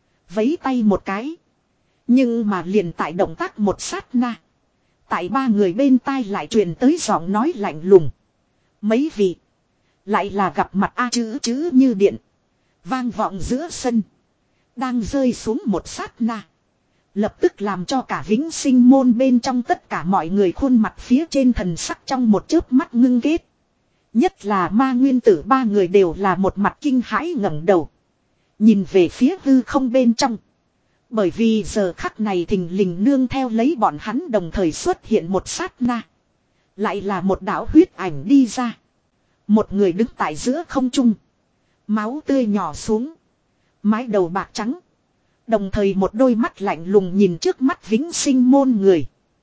Vấy tay một cái. Nhưng mà liền tại động tác một sát na. Tại ba người bên tai lại truyền tới giọng nói lạnh lùng. Mấy vị. Lại là gặp mặt A chữ chữ như điện. Vang vọng giữa sân. Đang rơi xuống một sát na. Lập tức làm cho cả vĩnh sinh môn bên trong tất cả mọi người khuôn mặt phía trên thần sắc trong một chớp mắt ngưng kết. Nhất là ma nguyên tử ba người đều là một mặt kinh hãi ngẩng đầu. Nhìn về phía hư không bên trong. Bởi vì giờ khắc này thình lình nương theo lấy bọn hắn đồng thời xuất hiện một sát na. Lại là một đạo huyết ảnh đi ra. Một người đứng tại giữa không trung. Máu tươi nhỏ xuống. Mái đầu bạc trắng. Đồng thời một đôi mắt lạnh lùng nhìn trước mắt vĩnh sinh môn người.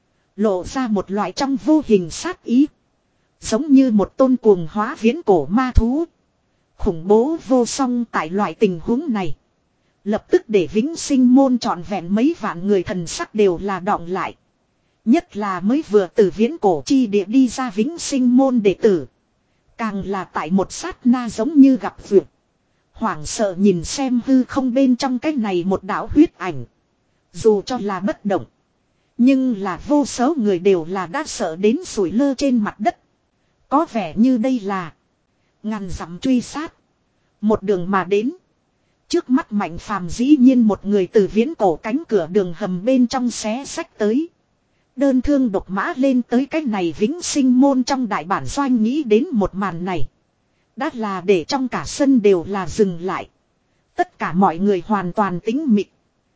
Lộ ra một loại trong vô hình sát ý. Giống như một tôn cuồng hóa viễn cổ ma thú. Khủng bố vô song tại loại tình huống này. Lập tức để vĩnh sinh môn trọn vẹn mấy vạn người thần sắc đều là đọng lại. Nhất là mới vừa từ viễn cổ chi địa đi ra vĩnh sinh môn đệ tử. Càng là tại một sát na giống như gặp vượt. Hoảng sợ nhìn xem hư không bên trong cái này một đạo huyết ảnh. Dù cho là bất động. Nhưng là vô số người đều là đã sợ đến sủi lơ trên mặt đất. Có vẻ như đây là ngàn dặm truy sát. Một đường mà đến. Trước mắt mạnh phàm dĩ nhiên một người từ viễn cổ cánh cửa đường hầm bên trong xé sách tới. Đơn thương độc mã lên tới cái này vĩnh sinh môn trong đại bản doanh nghĩ đến một màn này. Đã là để trong cả sân đều là dừng lại. Tất cả mọi người hoàn toàn tĩnh mịch.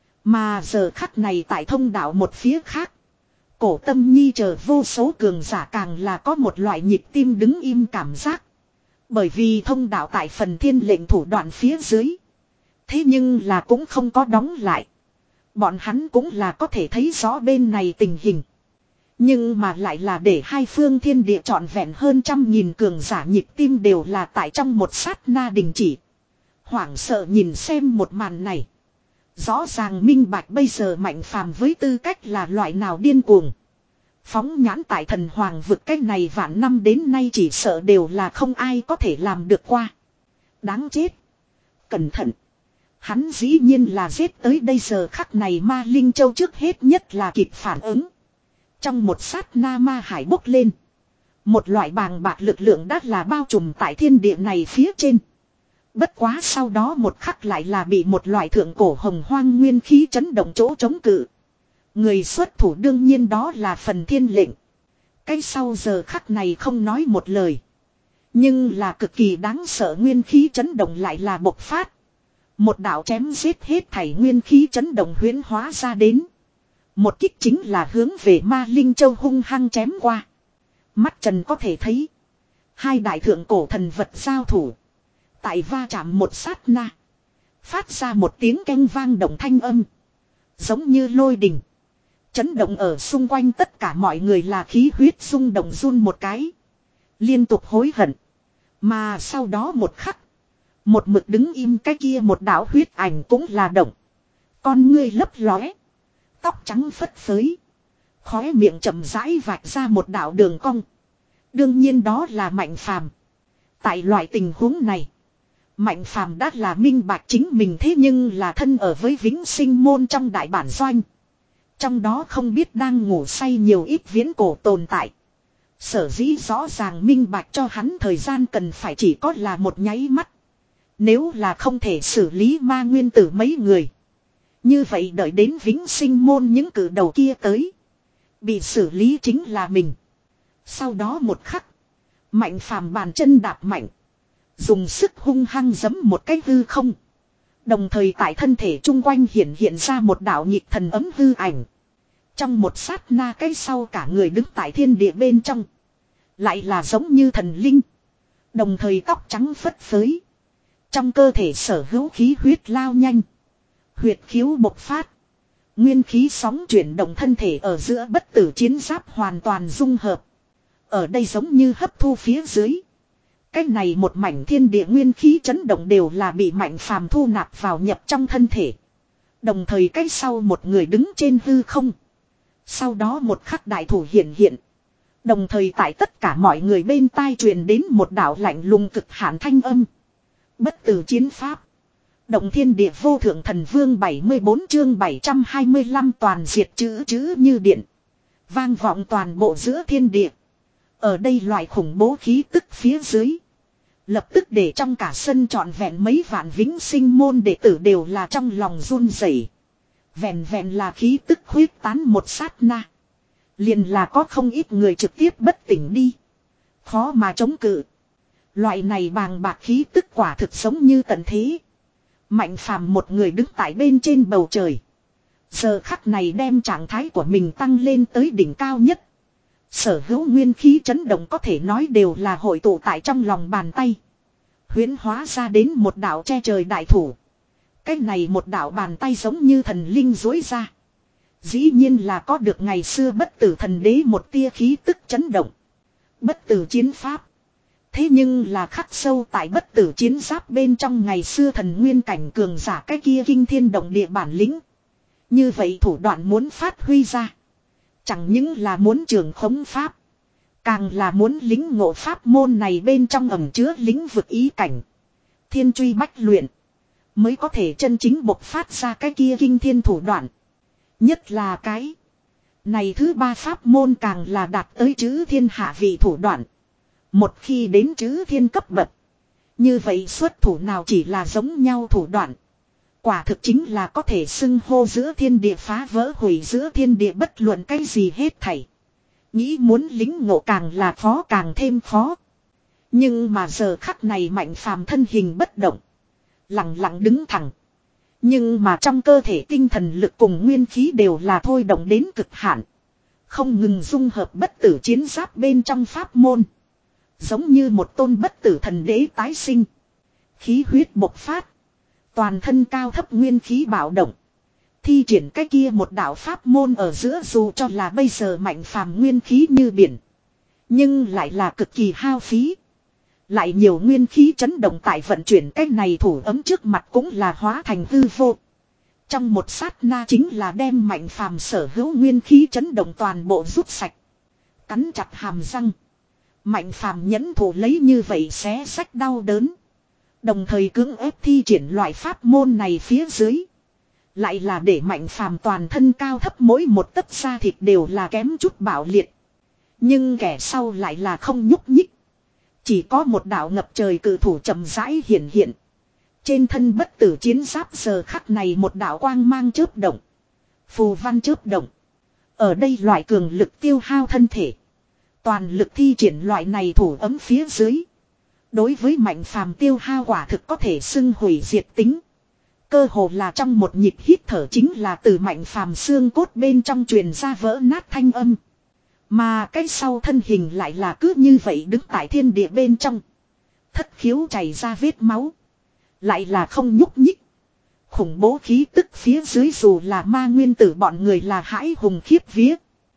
Mà giờ khắc này tại thông đạo một phía khác. Cổ Tâm Nhi chờ vô số cường giả càng là có một loại nhịp tim đứng im cảm giác. Bởi vì thông đạo tại phần thiên lệnh thủ đoạn phía dưới. Thế nhưng là cũng không có đóng lại. Bọn hắn cũng là có thể thấy rõ bên này tình hình. Nhưng mà lại là để hai phương thiên địa trọn vẹn hơn trăm nghìn cường giả nhịp tim đều là tại trong một sát na đình chỉ. Hoảng sợ nhìn xem một màn này. Rõ ràng minh bạch bây giờ mạnh phàm với tư cách là loại nào điên cuồng. Phóng nhãn tại thần hoàng vực cách này vạn năm đến nay chỉ sợ đều là không ai có thể làm được qua. Đáng chết. Cẩn thận. Hắn dĩ nhiên là giết tới đây giờ khắc này ma linh châu trước hết nhất là kịp phản ứng. Trong một sát na ma hải bốc lên. Một loại bàng bạc lực lượng đã là bao trùm tại thiên địa này phía trên. Bất quá sau đó một khắc lại là bị một loại thượng cổ hồng hoang nguyên khí chấn động chỗ chống cự. Người xuất thủ đương nhiên đó là phần thiên lệnh. Cái sau giờ khắc này không nói một lời. Nhưng là cực kỳ đáng sợ nguyên khí chấn động lại là bộc phát. Một đạo chém giết hết thảy nguyên khí chấn động huyễn hóa ra đến. Một kích chính là hướng về ma linh châu hung hăng chém qua. Mắt trần có thể thấy. Hai đại thượng cổ thần vật giao thủ. Tại va chạm một sát na. Phát ra một tiếng keng vang động thanh âm. Giống như lôi đình. Chấn động ở xung quanh tất cả mọi người là khí huyết rung động run một cái. Liên tục hối hận. Mà sau đó một khắc. Một mực đứng im cái kia một đạo huyết ảnh cũng là động. Con ngươi lấp lóe. Tóc trắng phất phới. Khóe miệng chậm rãi vạch ra một đạo đường cong. Đương nhiên đó là Mạnh Phàm. Tại loại tình huống này. Mạnh Phàm đã là minh bạch chính mình thế nhưng là thân ở với Vĩnh Sinh môn trong đại bản doanh. Trong đó không biết đang ngủ say nhiều ít viễn cổ tồn tại. Sở dĩ rõ ràng minh bạch cho hắn thời gian cần phải chỉ có là một nháy mắt. Nếu là không thể xử lý ma nguyên tử mấy người. Như vậy đợi đến Vĩnh Sinh môn những cử đầu kia tới. Bị xử lý chính là mình. Sau đó một khắc. Mạnh Phàm bàn chân đạp mạnh. Dùng sức hung hăng giẫm một cái hư không. Đồng thời tại thân thể chung quanh hiện hiện ra một đạo nhịp thần ấm hư ảnh. Trong một sát na cái sau cả người đứng tại thiên địa bên trong. Lại là giống như thần linh. Đồng thời tóc trắng phất phới. Trong cơ thể sở hữu khí huyết lao nhanh. Huyệt khiếu bộc phát. Nguyên khí sóng chuyển động thân thể ở giữa bất tử chiến giáp hoàn toàn dung hợp. Ở đây giống như hấp thu phía dưới. Cái này một mảnh thiên địa nguyên khí chấn động đều là bị Mạnh Phàm thu nạp vào nhập trong thân thể. Đồng thời cái sau một người đứng trên hư không. Sau đó một khắc đại thủ hiện hiện. Đồng thời tại tất cả mọi người bên tai truyền đến một đạo lạnh lùng cực hạn thanh âm. Bất tử chiến pháp. Động thiên địa vô thượng thần vương bảy mươi bốn chương bảy trăm hai mươi lăm toàn diệt chữ chữ như điện. Vang vọng toàn bộ giữa thiên địa. Ở đây loại khủng bố khí tức phía dưới. Lập tức để trong cả sân trọn vẹn mấy vạn Vĩnh Sinh môn đệ tử đều là trong lòng run rẩy. Vẹn vẹn là khí tức huyết tán một sát na. Liền là có không ít người trực tiếp bất tỉnh đi. Khó mà chống cự. Loại này bàng bạc khí tức quả thực giống như tận thế. Mạnh Phàm một người đứng tại bên trên bầu trời. Giờ khắc này đem trạng thái của mình tăng lên tới đỉnh cao nhất. Sở hữu nguyên khí chấn động có thể nói đều là hội tụ tại trong lòng bàn tay. Huyễn hóa ra đến một đạo che trời đại thủ. Cái này một đạo bàn tay giống như thần linh dối ra. Dĩ nhiên là có được ngày xưa bất tử thần đế một tia khí tức chấn động. Bất tử chiến pháp. Thế nhưng là khắc sâu tại bất tử chiến giáp bên trong ngày xưa thần nguyên cảnh cường giả cái kia kinh thiên động địa bản lĩnh. Như vậy thủ đoạn muốn phát huy ra. Chẳng những là muốn trường khống pháp. Càng là muốn lính ngộ pháp môn này bên trong ẩn chứa lĩnh vực ý cảnh. Thiên truy bách luyện. Mới có thể chân chính bộc phát ra cái kia kinh thiên thủ đoạn. Nhất là cái. Này thứ ba pháp môn càng là đạt tới chữ thiên hạ vị thủ đoạn. Một khi đến chữ thiên cấp bậc. Như vậy xuất thủ nào chỉ là giống nhau thủ đoạn. Quả thực chính là có thể xưng hô giữa thiên địa phá vỡ hủy giữa thiên địa bất luận cái gì hết thảy. Nghĩ muốn lính ngộ càng là khó càng thêm khó. Nhưng mà giờ khắc này Mạnh Phàm thân hình bất động. Lặng lặng đứng thẳng. Nhưng mà trong cơ thể tinh thần lực cùng nguyên khí đều là thôi động đến cực hạn. Không ngừng dung hợp bất tử chiến giáp bên trong pháp môn. Giống như một tôn bất tử thần đế tái sinh. Khí huyết bộc phát. Toàn thân cao thấp nguyên khí bạo động. Thi triển cái kia một đạo pháp môn ở giữa dù cho là bây giờ Mạnh Phàm nguyên khí như biển. Nhưng lại là cực kỳ hao phí. Lại nhiều nguyên khí chấn động tại vận chuyển cái này thủ ấm trước mặt cũng là hóa thành hư vô. Trong một sát na chính là đem Mạnh Phàm sở hữu nguyên khí chấn động toàn bộ rút sạch. Cắn chặt hàm răng. Mạnh Phàm nhẫn thủ lấy như vậy xé rách đau đớn. Đồng thời cưỡng ép thi triển loại pháp môn này phía dưới. Lại là để Mạnh Phàm toàn thân cao thấp mỗi một tấc da thịt đều là kém chút bạo liệt. Nhưng kẻ sau lại là không nhúc nhích. Chỉ có một đạo ngập trời cử thủ chậm rãi hiện hiện. Trên thân bất tử chiến giáp giờ khắc này một đạo quang mang chớp động. Phù văn chớp động. Ở đây loại cường lực tiêu hao thân thể. Toàn lực thi triển loại này thủ ấm phía dưới. Đối với Mạnh Phàm tiêu hao quả thực có thể xưng hủy diệt tính. Cơ hồ là trong một nhịp hít thở chính là từ Mạnh Phàm xương cốt bên trong truyền ra vỡ nát thanh âm. Mà cái sau thân hình lại là cứ như vậy đứng tại thiên địa bên trong. Thất khiếu chảy ra vết máu. Lại là không nhúc nhích. khủng bố khí tức phía dưới dù là ma nguyên tử bọn người là hãi hùng khiếp vía.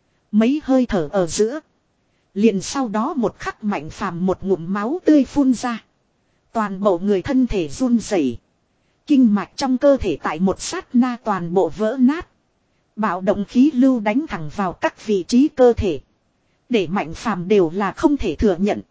Mấy hơi thở ở giữa. Liền sau đó một khắc Mạnh Phàm một ngụm máu tươi phun ra. Toàn bộ người thân thể run rẩy. Kinh mạch trong cơ thể tại một sát na toàn bộ vỡ nát. Bạo động khí lưu đánh thẳng vào các vị trí cơ thể. Để Mạnh Phàm đều là không thể thừa nhận.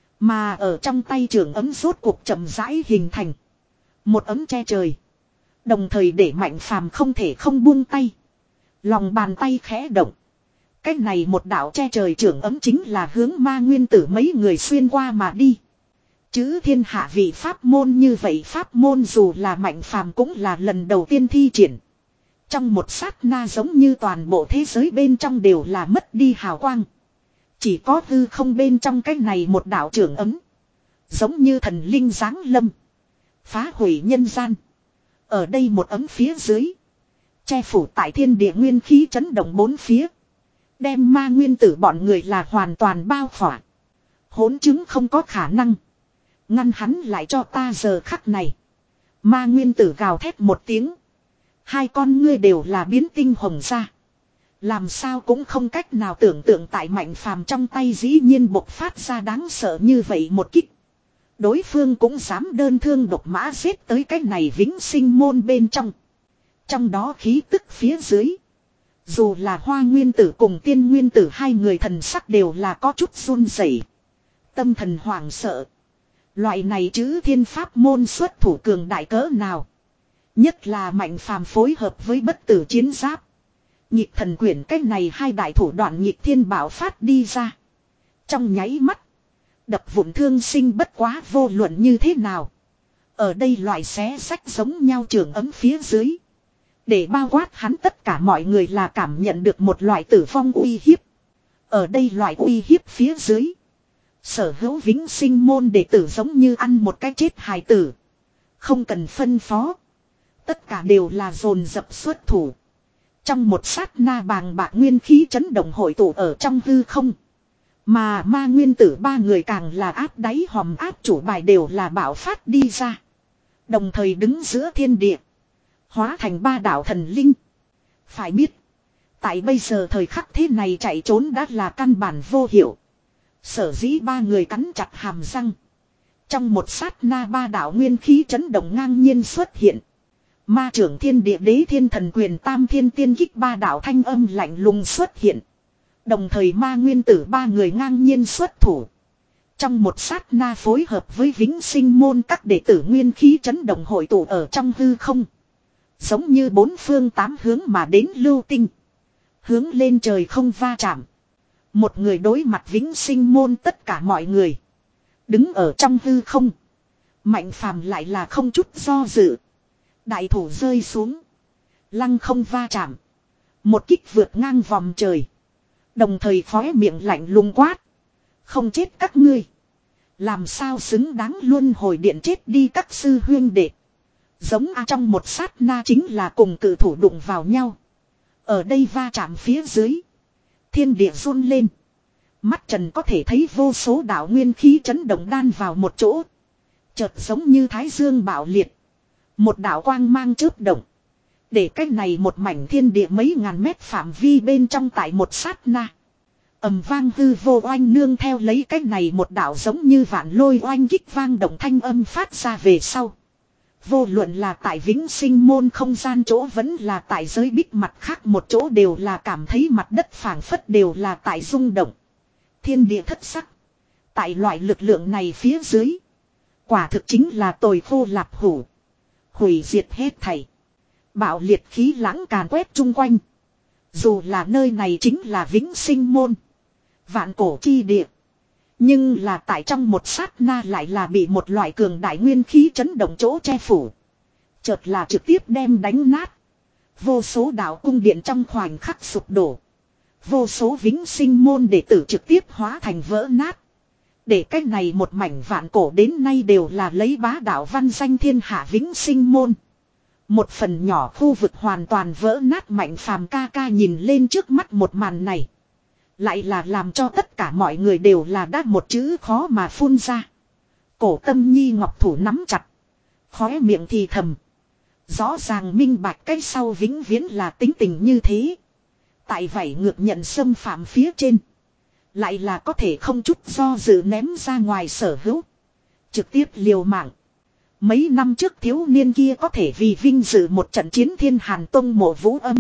Mà ở trong tay trường ấm rốt cuộc chậm rãi hình thành. Một ấm che trời. Đồng thời để Mạnh Phàm không thể không buông tay. Lòng bàn tay khẽ động. Cách này một đạo che trời trưởng ấm chính là hướng ma nguyên tử mấy người xuyên qua mà đi. Chứ thiên hạ vị pháp môn như vậy pháp môn dù là Mạnh Phàm cũng là lần đầu tiên thi triển. Trong một sát na giống như toàn bộ thế giới bên trong đều là mất đi hào quang. Chỉ có hư không bên trong cái này một đạo trưởng ấm. Giống như thần linh giáng lâm. Phá hủy nhân gian. Ở đây một ấm phía dưới. Che phủ tại thiên địa nguyên khí chấn động bốn phía. Đem ma nguyên tử bọn người là hoàn toàn bao khỏa. Hỗn chứng không có khả năng. Ngăn hắn lại cho ta giờ khắc này. Ma nguyên tử gào thét một tiếng. Hai con ngươi đều là biến tinh hồng ra. Làm sao cũng không cách nào tưởng tượng tại Mạnh Phàm trong tay dĩ nhiên bộc phát ra đáng sợ như vậy một kích. Đối phương cũng dám đơn thương độc mã giết tới cái này vĩnh sinh môn bên trong. Trong đó khí tức phía dưới. Dù là Hoa Nguyên Tử cùng Tiên Nguyên Tử hai người thần sắc đều là có chút run rẩy, tâm thần hoảng sợ. Loại này chứ thiên pháp môn xuất thủ cường đại cỡ nào. Nhất là Mạnh Phàm phối hợp với bất tử chiến giáp. Nhịp thần quyển cách này hai đại thủ đoạn nhịp thiên bảo phát đi ra. Trong nháy mắt. Đập vụn thương sinh bất quá vô luận như thế nào. Ở đây loại xé sách giống nhau trường ấm phía dưới. Để bao quát hắn tất cả mọi người là cảm nhận được một loại tử vong uy hiếp. Ở đây loại uy hiếp phía dưới. Sở hữu vĩnh sinh môn đệ tử giống như ăn một cái chết hài tử. Không cần phân phó. Tất cả đều là dồn dập xuất thủ. Trong một sát na bàng bạc nguyên khí chấn động hội tụ ở trong hư không. Mà ma nguyên tử ba người càng là áp đáy hòm áp chủ bài đều là bạo phát đi ra. Đồng thời đứng giữa thiên địa. Hóa thành ba đạo thần linh. Phải biết. Tại bây giờ thời khắc thế này chạy trốn đã là căn bản vô hiệu. Sở dĩ ba người cắn chặt hàm răng. Trong một sát na ba đạo nguyên khí chấn động ngang nhiên xuất hiện. Ma trưởng thiên địa đế thiên thần quyền tam thiên tiên kích ba đạo thanh âm lạnh lùng xuất hiện. Đồng thời ma nguyên tử ba người ngang nhiên xuất thủ. Trong một sát na phối hợp với vĩnh sinh môn các đệ tử nguyên khí chấn động hội tụ ở trong hư không. Giống như bốn phương tám hướng mà đến lưu tinh. Hướng lên trời không va chạm. Một người đối mặt vĩnh sinh môn tất cả mọi người. Đứng ở trong hư không. Mạnh Phàm lại là không chút do dự. Đại thủ rơi xuống. Lăng không va chạm. Một kích vượt ngang vòng trời. Đồng thời khóe miệng lạnh lùng quát. Không chết các ngươi. Làm sao xứng đáng luân hồi điện chết đi các sư huyên đệ. Giống a trong một sát na chính là cùng cự thủ đụng vào nhau. Ở đây va chạm phía dưới. Thiên địa run lên. Mắt trần có thể thấy vô số đạo nguyên khí chấn động đan vào một chỗ. Chợt giống như thái dương bạo liệt. Một đạo quang mang chớp động. Để cách này một mảnh thiên địa mấy ngàn mét phạm vi bên trong tại một sát na. Ầm vang hư vô oanh nương theo lấy cách này một đạo giống như vạn lôi oanh kích vang động thanh âm phát ra về sau. Vô luận là tại vĩnh sinh môn không gian chỗ vẫn là tại giới bích mặt khác một chỗ đều là cảm thấy mặt đất phảng phất đều là tại rung động. Thiên địa thất sắc. Tại loại lực lượng này phía dưới. Quả thực chính là tồi khô lạp hủ. Hủy diệt hết thảy. Bạo liệt khí lãng càn quét chung quanh. Dù là nơi này chính là vĩnh sinh môn. Vạn cổ chi địa. Nhưng là tại trong một sát na lại là bị một loại cường đại nguyên khí chấn động chỗ che phủ. Chợt là trực tiếp đem đánh nát. Vô số đạo cung điện trong khoảnh khắc sụp đổ. Vô số vĩnh sinh môn đệ tử trực tiếp hóa thành vỡ nát. Để cách này một mảnh vạn cổ đến nay đều là lấy bá đạo văn danh thiên hạ vĩnh sinh môn. Một phần nhỏ khu vực hoàn toàn vỡ nát. Mạnh Phàm ca ca nhìn lên trước mắt một màn này. Lại là làm cho tất cả mọi người đều là đát một chữ khó mà phun ra. Cổ Tâm Nhi ngọc thủ nắm chặt. Khóe miệng thì thầm. Rõ ràng minh bạch cái sau vĩnh viễn là tính tình như thế. Tại vậy ngược nhận xâm phạm phía trên. Lại là có thể không chút do dự ném ra ngoài sở hữu. Trực tiếp liều mạng. Mấy năm trước thiếu niên kia có thể vì vinh dự một trận chiến thiên hàn tông mộ vũ âm.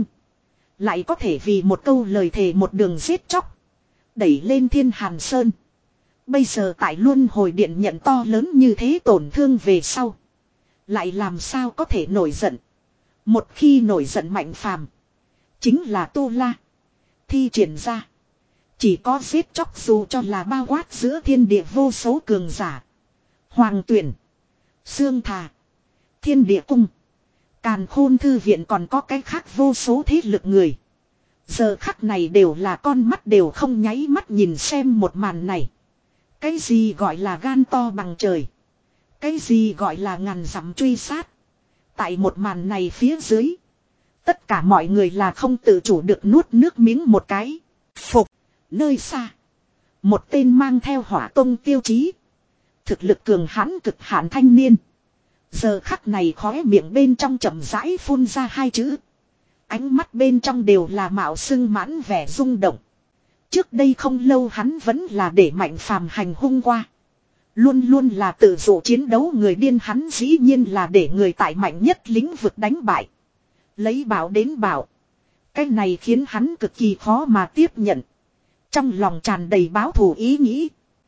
Lại có thể vì một câu lời thề một đường giết chóc. Đẩy lên thiên hàn sơn. Bây giờ tại luân hồi điện nhận to lớn như thế tổn thương về sau. Lại làm sao có thể nổi giận. Một khi nổi giận Mạnh Phàm chính là tu la. Thi triển ra. Chỉ có giết chóc dù cho là bao quát giữa thiên địa vô số cường giả. Hoàng tuyển. Sương Thà. Thiên địa cung. Càn khôn thư viện còn có cái khác vô số thế lực người. Giờ khắc này đều là con mắt đều không nháy mắt nhìn xem một màn này. Cái gì gọi là gan to bằng trời. Cái gì gọi là ngàn dặm truy sát. Tại một màn này phía dưới. Tất cả mọi người là không tự chủ được nuốt nước miếng một cái. Phục. Nơi xa. Một tên mang theo hỏa tông tiêu chí. Thực lực cường hãn cực hạn thanh niên. Giờ khắc này khóe miệng bên trong chậm rãi phun ra hai chữ. Ánh mắt bên trong đều là mạo sưng mãn vẻ rung động. Trước đây không lâu hắn vẫn là để Mạnh Phàm hành hung qua. Luôn luôn là tự dụ chiến đấu người điên, hắn dĩ nhiên là để người tại mạnh nhất lĩnh vực đánh bại. Lấy bảo đến bảo. Cái này khiến hắn cực kỳ khó mà tiếp nhận. Trong lòng tràn đầy báo thù ý nghĩ.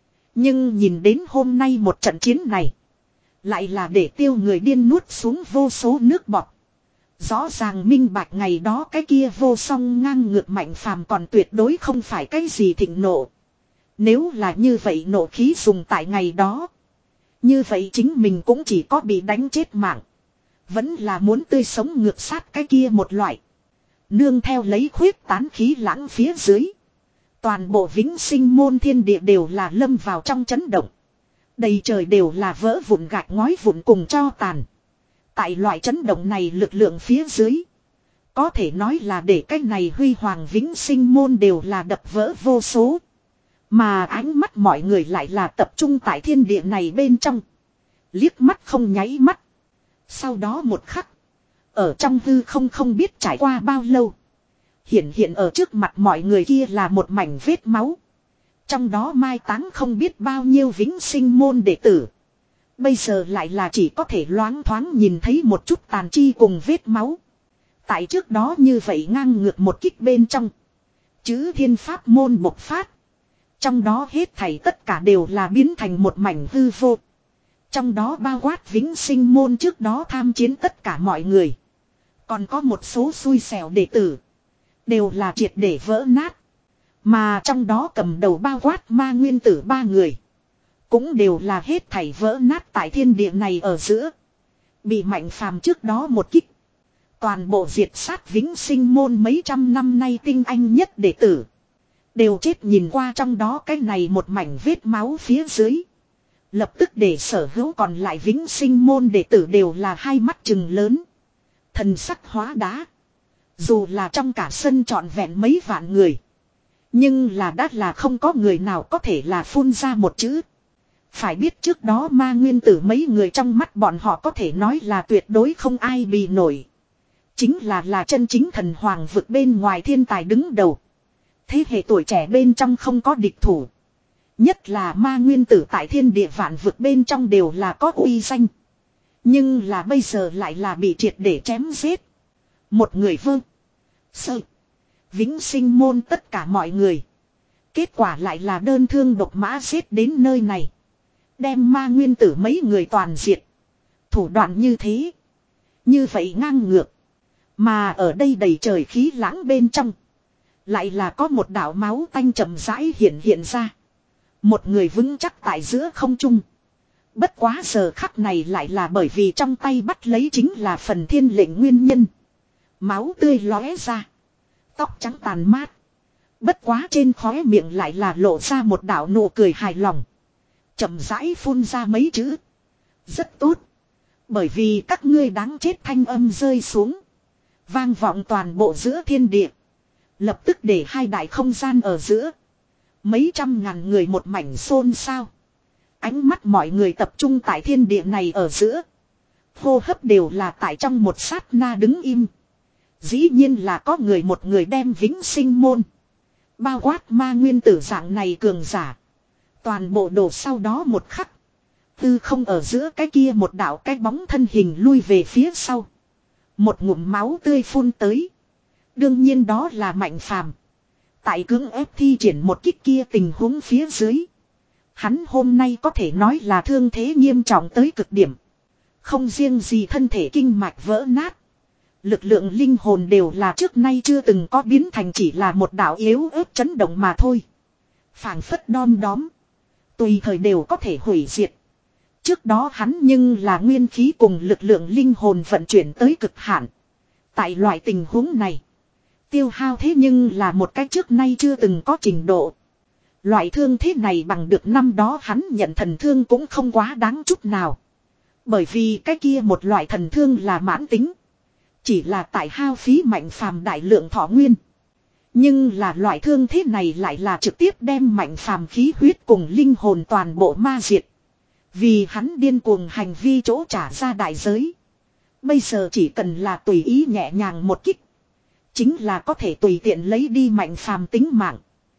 Nhưng nhìn đến hôm nay một trận chiến này. Lại là để tiêu người điên nuốt xuống vô số nước bọt. Rõ ràng minh bạch ngày đó cái kia vô song ngang ngược Mạnh Phàm còn tuyệt đối không phải cái gì thịnh nộ. Nếu là như vậy nộ khí dùng tại ngày đó. Như vậy chính mình cũng chỉ có bị đánh chết mạng. Vẫn là muốn tươi sống ngược sát cái kia một loại. Nương theo lấy khuyết tán khí lãng phía dưới. Toàn bộ vĩnh sinh môn thiên địa đều là lâm vào trong chấn động. Đầy trời đều là vỡ vụn gạch ngói vụn cùng cho tàn. Tại loại chấn động này lực lượng phía dưới. Có thể nói là để cái này huy hoàng vĩnh sinh môn đều là đập vỡ vô số. Mà ánh mắt mọi người lại là tập trung tại thiên địa này bên trong. Liếc mắt không nháy mắt. Sau đó một khắc. Ở trong hư không không biết trải qua bao lâu. Hiện hiện ở trước mặt mọi người kia là một mảnh vết máu. Trong đó mai táng không biết bao nhiêu vĩnh sinh môn đệ tử. Bây giờ lại là chỉ có thể loáng thoáng nhìn thấy một chút tàn chi cùng vết máu. Tại trước đó như vậy ngang ngược một kích bên trong. Chữ thiên pháp môn bộc phát. Trong đó hết thảy tất cả đều là biến thành một mảnh hư vô. Trong đó bao quát vĩnh sinh môn trước đó tham chiến tất cả mọi người. Còn có một số xui xẻo đệ tử. Đều là triệt để vỡ nát. Mà trong đó cầm đầu bao quát ma nguyên tử ba người. Cũng đều là hết thảy vỡ nát tại thiên địa này ở giữa. Bị Mạnh Phàm trước đó một kích. Toàn bộ diệt sát vĩnh sinh môn mấy trăm năm nay tinh anh nhất đệ tử. Đều chết nhìn qua trong đó cái này một mảnh vết máu phía dưới. Lập tức để sở hữu còn lại vĩnh sinh môn đệ tử đều là hai mắt trừng lớn. Thần sắc hóa đá. Dù là trong cả sân trọn vẹn mấy vạn người. Nhưng là đã là không có người nào có thể là phun ra một chữ. Phải biết trước đó ma nguyên tử mấy người trong mắt bọn họ có thể nói là tuyệt đối không ai bì nổi. Chính là là chân chính thần hoàng vực bên ngoài thiên tài đứng đầu. Thế hệ tuổi trẻ bên trong không có địch thủ. Nhất là ma nguyên tử tại thiên địa vạn vực bên trong đều là có uy danh. Nhưng là bây giờ lại là bị triệt để chém giết. Một người vương. Sợ. Vĩnh sinh môn tất cả mọi người. Kết quả lại là đơn thương độc mã giết đến nơi này. Đem ma nguyên tử mấy người toàn diệt. Thủ đoạn như thế. Như vậy ngang ngược. Mà ở đây đầy trời khí lãng bên trong. Lại là có một đạo máu tanh chậm rãi hiện hiện ra. Một người vững chắc tại giữa không trung. Bất quá giờ khắc này lại là bởi vì trong tay bắt lấy chính là phần thiên lệnh nguyên nhân. Máu tươi lóe ra. Tóc trắng tàn mát. Bất quá trên khóe miệng lại là lộ ra một đạo nụ cười hài lòng. Chậm rãi phun ra mấy chữ. Rất tốt. Bởi vì các ngươi đáng chết thanh âm rơi xuống. Vang vọng toàn bộ giữa thiên địa. Lập tức để hai đại không gian ở giữa. Mấy trăm ngàn người một mảnh xôn xao. Ánh mắt mọi người tập trung tại thiên địa này ở giữa. Hô hấp đều là tại trong một sát na đứng im. Dĩ nhiên là có người một người đem vĩnh sinh môn. Bao quát ma nguyên tử dạng này cường giả. Toàn bộ đổ sau đó một khắc. Tư không ở giữa cái kia một đạo cái bóng thân hình lui về phía sau. Một ngụm máu tươi phun tới. Đương nhiên đó là Mạnh Phàm. Tại cưỡng ép thi triển một kích kia tình huống phía dưới. Hắn hôm nay có thể nói là thương thế nghiêm trọng tới cực điểm. Không riêng gì thân thể kinh mạch vỡ nát. Lực lượng linh hồn đều là trước nay chưa từng có biến thành chỉ là một đạo yếu ớt chấn động mà thôi. Phảng phất đom đóm. Tùy thời đều có thể hủy diệt. Trước đó hắn nhưng là nguyên khí cùng lực lượng linh hồn vận chuyển tới cực hạn. Tại loại tình huống này. Tiêu hao thế nhưng là một cách trước nay chưa từng có trình độ. Loại thương thế này bằng được năm đó hắn nhận thần thương cũng không quá đáng chút nào. Bởi vì cái kia một loại thần thương là mãn tính. Chỉ là tại hao phí Mạnh Phàm đại lượng thọ nguyên. Nhưng là loại thương thế này lại là trực tiếp đem Mạnh Phàm khí huyết cùng linh hồn toàn bộ ma diệt. Vì hắn điên cuồng hành vi chỗ trả ra đại giới. Bây giờ chỉ cần là tùy ý nhẹ nhàng một kích. Chính là có thể tùy tiện lấy đi Mạnh Phàm tính mạng.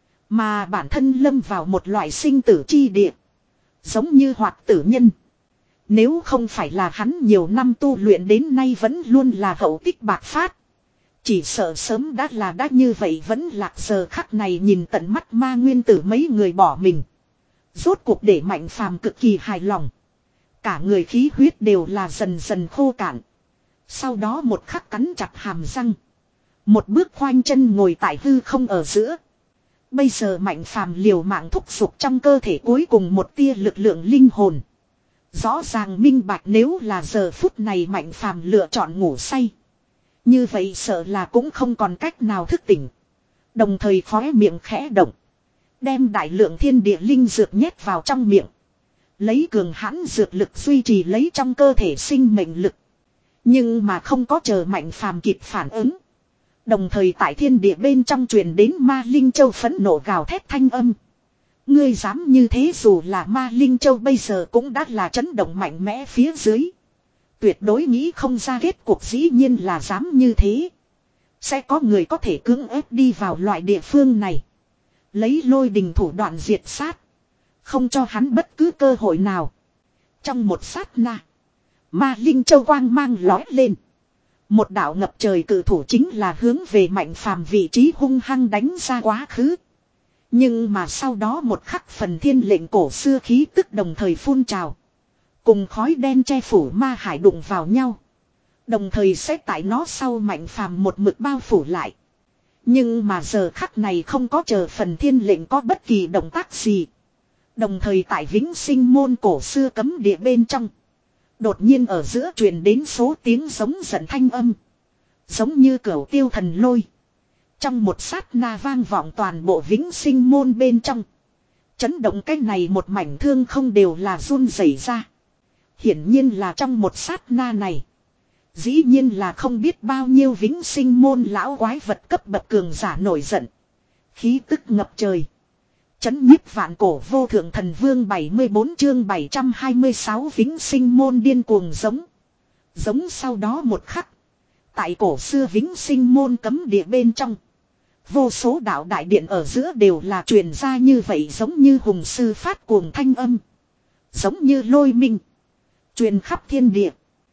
Mà bản thân lâm vào một loại sinh tử chi địa. Giống như hoạt tử nhân. Nếu không phải là hắn nhiều năm tu luyện đến nay vẫn luôn là hậu tích bạc phát. Chỉ sợ sớm đã là đã như vậy vẫn lạc giờ khắc này nhìn tận mắt ma nguyên tử mấy người bỏ mình. Rốt cuộc để Mạnh Phàm cực kỳ hài lòng. Cả người khí huyết đều là dần dần khô cạn. Sau đó một khắc cắn chặt hàm răng. Một bước khoanh chân ngồi tại hư không ở giữa. Bây giờ Mạnh Phàm liều mạng thúc giục trong cơ thể cuối cùng một tia lực lượng linh hồn. Rõ ràng minh bạch nếu là giờ phút này Mạnh Phàm lựa chọn ngủ say. Như vậy sợ là cũng không còn cách nào thức tỉnh. Đồng thời khóe miệng khẽ động. Đem đại lượng thiên địa linh dược nhét vào trong miệng. Lấy cường hãn dược lực duy trì lấy trong cơ thể sinh mệnh lực. Nhưng mà không có chờ Mạnh Phàm kịp phản ứng. Đồng thời tại thiên địa bên trong truyền đến ma linh châu phẫn nộ gào thét thanh âm. Ngươi dám như thế dù là ma linh châu bây giờ cũng đã là chấn động mạnh mẽ phía dưới. Tuyệt đối nghĩ không ra kết cuộc dĩ nhiên là dám như thế. Sẽ có người có thể cưỡng ép đi vào loại địa phương này. Lấy lôi đình thủ đoạn diệt sát. Không cho hắn bất cứ cơ hội nào. Trong một sát na. Ma linh châu quang mang lói lên. Một đạo ngập trời cự thủ chính là hướng về Mạnh Phàm vị trí hung hăng đánh ra quá khứ. Nhưng mà sau đó một khắc phần thiên lệnh cổ xưa khí tức đồng thời phun trào. Cùng khói đen che phủ ma hải đụng vào nhau. Đồng thời xét tại nó sau Mạnh Phàm một mực bao phủ lại. Nhưng mà giờ khắc này không có chờ phần thiên lệnh có bất kỳ động tác gì. Đồng thời tại vĩnh sinh môn cổ xưa cấm địa bên trong. Đột nhiên ở giữa truyền đến số tiếng giống giận thanh âm. Giống như cửu tiêu thần lôi. Trong một sát na vang vọng toàn bộ vĩnh sinh môn bên trong. Chấn động cái này một mảnh thương không đều là run rẩy ra. Hiển nhiên là trong một sát na này. Dĩ nhiên là không biết bao nhiêu vĩnh sinh môn lão quái vật cấp bậc cường giả nổi giận. Khí tức ngập trời. Chấn nhiếp vạn cổ vô thượng thần vương bảy mươi bốn chương bảy trăm hai mươi sáu vĩnh sinh môn điên cuồng giống. Giống sau đó một khắc. Tại cổ xưa vĩnh sinh môn cấm địa bên trong. Vô số đạo đại điện ở giữa đều là truyền ra như vậy giống như hùng sư phát cuồng thanh âm. Giống như lôi minh. Truyền khắp thiên địa.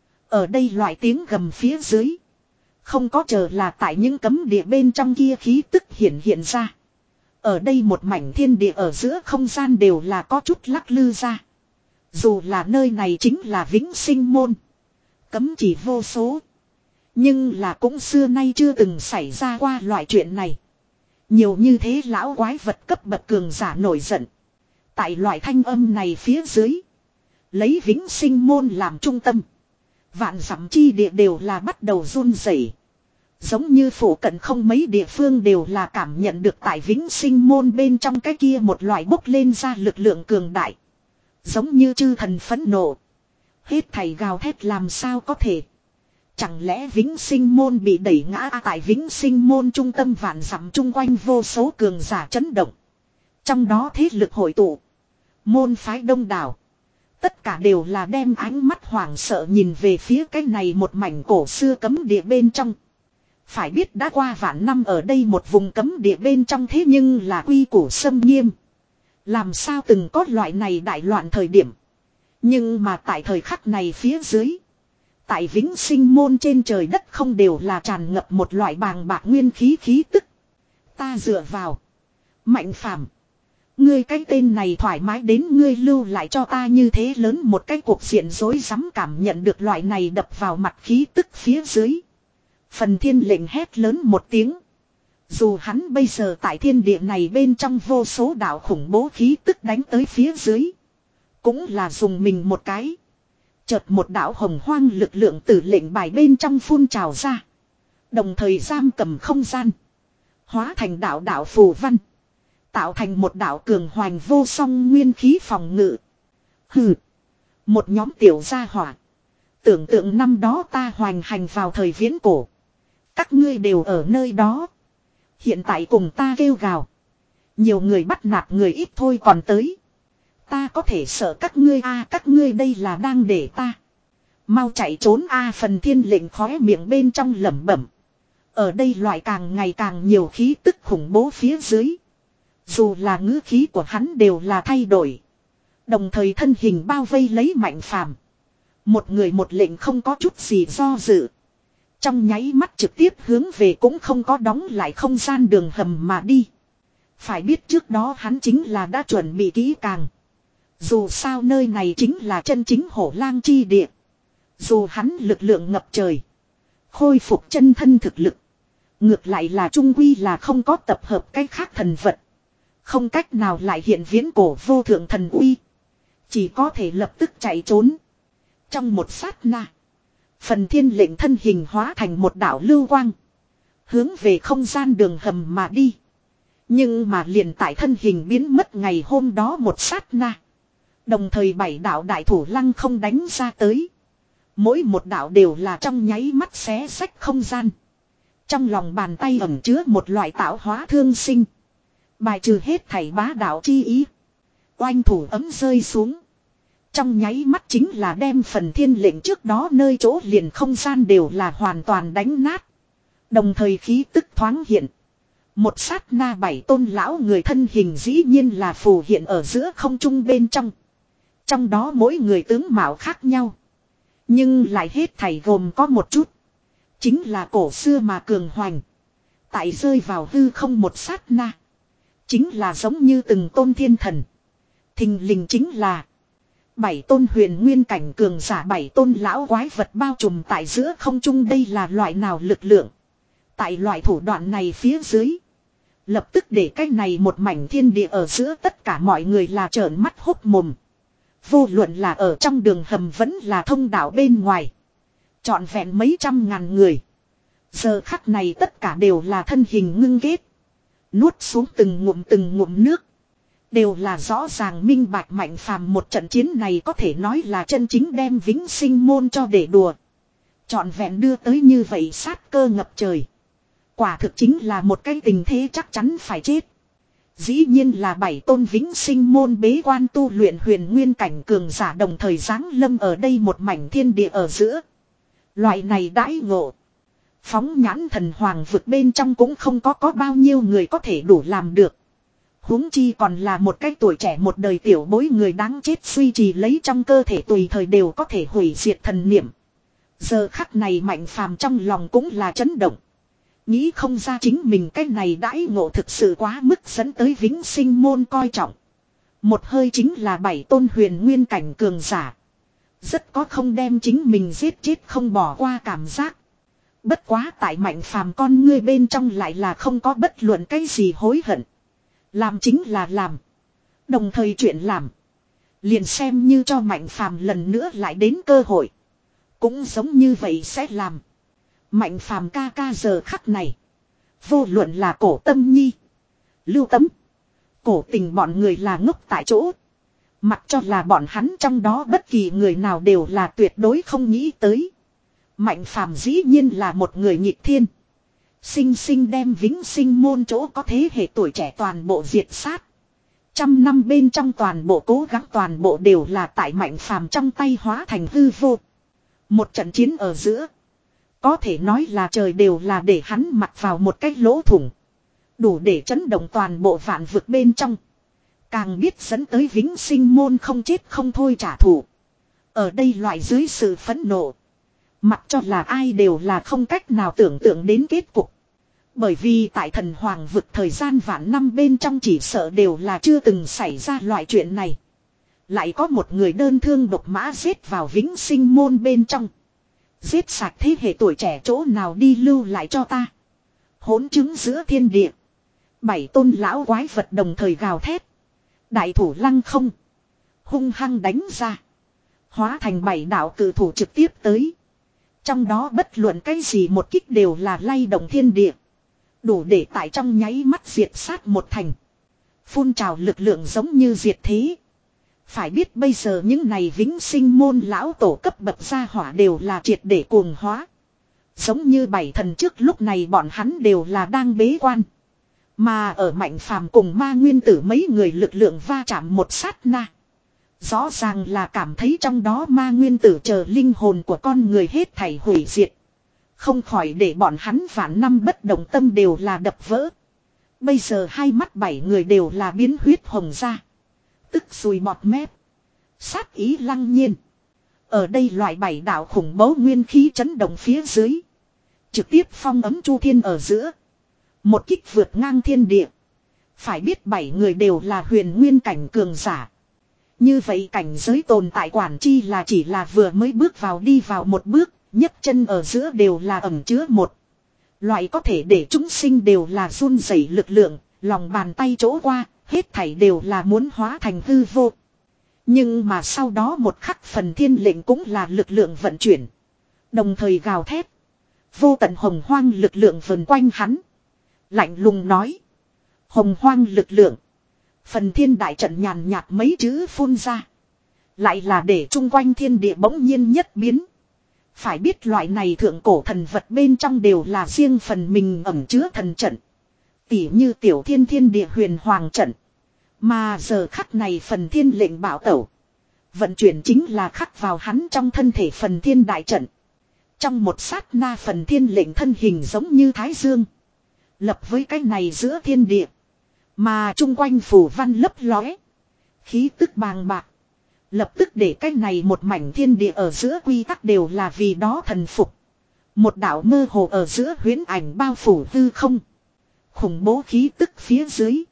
Ở đây loại tiếng gầm phía dưới. Không có chờ là tại những cấm địa bên trong kia khí tức hiện hiện ra. Ở đây một mảnh thiên địa ở giữa không gian đều là có chút lắc lư ra. Dù là nơi này chính là vĩnh sinh môn. Cấm chỉ vô số. Nhưng là cũng xưa nay chưa từng xảy ra qua loại chuyện này. Nhiều như thế lão quái vật cấp bậc cường giả nổi giận. Tại loại thanh âm này phía dưới. Lấy vĩnh sinh môn làm trung tâm. Vạn dặm chi địa đều là bắt đầu run rẩy. Giống như phủ cận không mấy địa phương đều là cảm nhận được tại vĩnh sinh môn bên trong cái kia một loại bốc lên ra lực lượng cường đại. Giống như chư thần phẫn nộ. Hết thảy gào thét làm sao có thể. Chẳng lẽ vĩnh sinh môn bị đẩy ngã à, tại vĩnh sinh môn trung tâm vạn dặm chung quanh vô số cường giả chấn động. Trong đó thế lực hội tụ. Môn phái đông đảo. Tất cả đều là đem ánh mắt hoảng sợ nhìn về phía cái này một mảnh cổ xưa cấm địa bên trong. Phải biết đã qua vạn năm ở đây một vùng cấm địa bên trong thế nhưng là quy củ xâm nghiêm. Làm sao từng có loại này đại loạn thời điểm. Nhưng mà tại thời khắc này phía dưới. Tại vĩnh sinh môn trên trời đất không đều là tràn ngập một loại bàng bạc nguyên khí khí tức. Ta dựa vào. Mạnh phàm. Ngươi cái tên này thoải mái đến ngươi lưu lại cho ta như thế lớn một cái cuộc diện rối rắm cảm nhận được loại này đập vào mặt khí tức phía dưới. Phần thiên lệnh hét lớn một tiếng. Dù hắn bây giờ tại thiên địa này bên trong vô số đạo khủng bố khí tức đánh tới phía dưới. Cũng là dùng mình một cái. Chợt một đạo hồng hoang lực lượng từ lệnh bài bên trong phun trào ra. Đồng thời giam cầm không gian. Hóa thành đạo đạo phù văn. Tạo thành một đạo cường hoành vô song nguyên khí phòng ngự. Hừ. Một nhóm tiểu gia hỏa. Tưởng tượng năm đó ta hoành hành vào thời viễn cổ. Các ngươi đều ở nơi đó. Hiện tại cùng ta kêu gào. Nhiều người bắt nạt người ít thôi còn tới. Ta có thể sợ các ngươi a à, các ngươi đây là đang để ta. Mau chạy trốn a à, phần thiên lệnh khóe miệng bên trong lẩm bẩm. Ở đây loại càng ngày càng nhiều khí tức khủng bố phía dưới. Dù là ngữ khí của hắn đều là thay đổi. Đồng thời thân hình bao vây lấy Mạnh Phàm. Một người một lệnh không có chút gì do dự. Trong nháy mắt trực tiếp hướng về cũng không có đóng lại không gian đường hầm mà đi. Phải biết trước đó hắn chính là đã chuẩn bị kỹ càng. Dù sao nơi này chính là chân chính hổ lang chi địa. Dù hắn lực lượng ngập trời. Khôi phục chân thân thực lực. Ngược lại là trung quy là không có tập hợp cái khác thần vật. Không cách nào lại hiện viễn cổ vô thượng thần uy. Chỉ có thể lập tức chạy trốn. Trong một sát na. Phần thiên lệnh thân hình hóa thành một đạo lưu quang. Hướng về không gian đường hầm mà đi. Nhưng mà liền tại thân hình biến mất ngày hôm đó một sát na. Đồng thời bảy đạo đại thủ lăng không đánh ra tới. Mỗi một đạo đều là trong nháy mắt xé xách không gian. Trong lòng bàn tay ẩn chứa một loại tạo hóa thương sinh. Bài trừ hết thảy bá đạo chi ý. Oanh thủ ấm rơi xuống. Trong nháy mắt chính là đem phần thiên lệnh trước đó nơi chỗ liền không gian đều là hoàn toàn đánh nát. Đồng thời khí tức thoáng hiện. Một sát na bảy tôn lão người thân hình dĩ nhiên là phù hiện ở giữa không trung bên trong. Trong đó mỗi người tướng mạo khác nhau. Nhưng lại hết thảy gồm có một chút. Chính là cổ xưa mà cường hoành. Tại rơi vào hư không một sát na. Chính là giống như từng tôn thiên thần. Thình lình chính là bảy tôn huyền nguyên cảnh cường giả bảy tôn lão quái vật bao trùm tại giữa không trung đây là loại nào lực lượng. Tại loại thủ đoạn này phía dưới. Lập tức để cái này một mảnh thiên địa ở giữa tất cả mọi người là trợn mắt hốc mồm. Vô luận là ở trong đường hầm vẫn là thông đạo bên ngoài. Trọn vẹn mấy trăm ngàn người. Giờ khắc này tất cả đều là thân hình ngưng ghét. Nuốt xuống từng ngụm từng ngụm nước. Đều là rõ ràng minh bạch Mạnh Phàm một trận chiến này có thể nói là chân chính đem vĩnh sinh môn cho để đùa. Trọn vẹn đưa tới như vậy sát cơ ngập trời. Quả thực chính là một cái tình thế chắc chắn phải chết. Dĩ nhiên là bảy tôn vĩnh sinh môn bế quan tu luyện huyền nguyên cảnh cường giả đồng thời giáng lâm ở đây một mảnh thiên địa ở giữa. Loại này đãi ngộ. Phóng nhãn thần hoàng vực bên trong cũng không có có bao nhiêu người có thể đủ làm được. Huống chi còn là một cái tuổi trẻ một đời tiểu bối người đáng chết suy trì lấy trong cơ thể tùy thời đều có thể hủy diệt thần niệm. Giờ khắc này Mạnh Phàm trong lòng cũng là chấn động. Nghĩ không ra chính mình cái này đãi ngộ thực sự quá mức dẫn tới vĩnh sinh môn coi trọng. Một hơi chính là bảy tôn huyền nguyên cảnh cường giả. Rất có không đem chính mình giết chết không bỏ qua cảm giác. Bất quá tại Mạnh Phàm con ngươi bên trong lại là không có bất luận cái gì hối hận. Làm chính là làm. Đồng thời chuyện làm. Liền xem như cho Mạnh Phàm lần nữa lại đến cơ hội. Cũng giống như vậy sẽ làm. Mạnh Phàm ca ca giờ khắc này. Vô luận là Cổ Tâm Nhi. Lưu Tấm. Cổ Tình bọn người là ngốc tại chỗ. Mặc cho là bọn hắn trong đó bất kỳ người nào đều là tuyệt đối không nghĩ tới. Mạnh Phàm dĩ nhiên là một người nhịp thiên. Sinh sinh đem vĩnh sinh môn chỗ có thế hệ tuổi trẻ toàn bộ diệt sát. Trăm năm bên trong toàn bộ cố gắng toàn bộ đều là tại Mạnh Phàm trong tay hóa thành hư vô. Một trận chiến ở giữa. Có thể nói là trời đều là để hắn mặc vào một cái lỗ thủng. Đủ để chấn động toàn bộ vạn vực bên trong. Càng biết dẫn tới vĩnh sinh môn không chết không thôi trả thù. Ở đây loại dưới sự phẫn nộ. Mặc cho là ai đều là không cách nào tưởng tượng đến kết cục. Bởi vì tại thần hoàng vực thời gian vạn năm bên trong chỉ sợ đều là chưa từng xảy ra loại chuyện này. Lại có một người đơn thương độc mã giết vào vĩnh sinh môn bên trong. Giết sạch thế hệ tuổi trẻ chỗ nào đi lưu lại cho ta. Hỗn chứng giữa thiên địa. Bảy tôn lão quái vật đồng thời gào thét. Đại thủ lăng không. Hung hăng đánh ra. Hóa thành bảy đạo cử thủ trực tiếp tới. Trong đó bất luận cái gì một kích đều là lay động thiên địa. Đủ để tại trong nháy mắt diệt sát một thành. Phun trào lực lượng giống như diệt thế. Phải biết bây giờ những này vĩnh sinh môn lão tổ cấp bậc gia hỏa đều là triệt để cuồng hóa. Giống như bảy thần trước lúc này bọn hắn đều là đang bế quan. Mà ở Mạnh Phàm cùng Ma Nguyên Tử mấy người lực lượng va chạm một sát na. Rõ ràng là cảm thấy trong đó Ma Nguyên Tử chờ linh hồn của con người hết thảy hủy diệt. Không khỏi để bọn hắn vạn năm bất động tâm đều là đập vỡ. Bây giờ hai mắt bảy người đều là biến huyết hồng ra. Tức sùi bọt mép. Sát ý lăng nhiên. Ở đây loại bảy đạo khủng bố nguyên khí chấn động phía dưới. Trực tiếp phong ấm chu thiên ở giữa. Một kích vượt ngang thiên địa. Phải biết bảy người đều là huyền nguyên cảnh cường giả. Như vậy cảnh giới tồn tại quản chi là chỉ là vừa mới bước vào đi vào một bước. nhấc chân ở giữa đều là ẩn chứa một. Loại có thể để chúng sinh đều là run rẩy lực lượng. Lòng bàn tay chỗ qua. Hết thảy đều là muốn hóa thành hư vô. Nhưng mà sau đó một khắc phần thiên lệnh cũng là lực lượng vận chuyển. Đồng thời gào thét. Vô tận hồng hoang lực lượng vần quanh hắn. Lạnh lùng nói. Hồng hoang lực lượng. Phần thiên đại trận nhàn nhạt mấy chữ phun ra. Lại là để chung quanh thiên địa bỗng nhiên nhất biến. Phải biết loại này thượng cổ thần vật bên trong đều là riêng phần mình ẩn chứa thần trận. Tỉ như tiểu thiên thiên địa huyền hoàng trận. Mà giờ khắc này phần thiên lệnh bảo tẩu. Vận chuyển chính là khắc vào hắn trong thân thể phần thiên đại trận. Trong một sát na phần thiên lệnh thân hình giống như thái dương. Lập với cái này giữa thiên địa. Mà chung quanh phủ văn lấp lóe. Khí tức bàng bạc. Lập tức để cái này một mảnh thiên địa ở giữa quy tắc đều là vì đó thần phục. Một đạo mơ hồ ở giữa huyễn ảnh bao phủ hư không. Khủng bố khí tức phía dưới.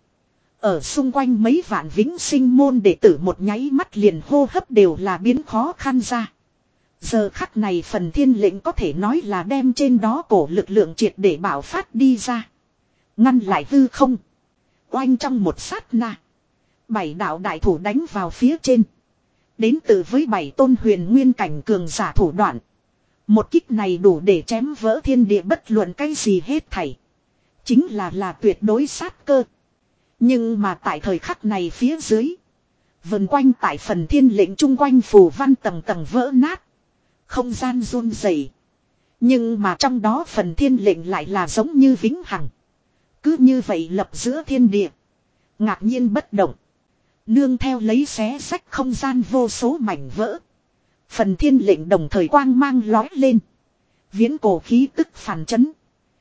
Ở xung quanh mấy vạn vĩnh sinh môn đệ tử một nháy mắt liền hô hấp đều là biến khó khăn ra. Giờ khắc này phần thiên lệnh có thể nói là đem trên đó cổ lực lượng triệt để bảo phát đi ra. Ngăn lại hư không. Oanh trong một sát na. Bảy đạo đại thủ đánh vào phía trên. Đến từ với bảy tôn huyền nguyên cảnh cường giả thủ đoạn. Một kích này đủ để chém vỡ thiên địa bất luận cái gì hết thảy. Chính là là tuyệt đối sát cơ. Nhưng mà tại thời khắc này phía dưới. Vần quanh tại phần thiên lệnh chung quanh phù văn tầng tầng vỡ nát. Không gian run rẩy. Nhưng mà trong đó phần thiên lệnh lại là giống như vĩnh hằng. Cứ như vậy lập giữa thiên địa. Ngạc nhiên bất động. Nương theo lấy xé rách không gian vô số mảnh vỡ. Phần thiên lệnh đồng thời quang mang lói lên. Viễn cổ khí tức phản chấn.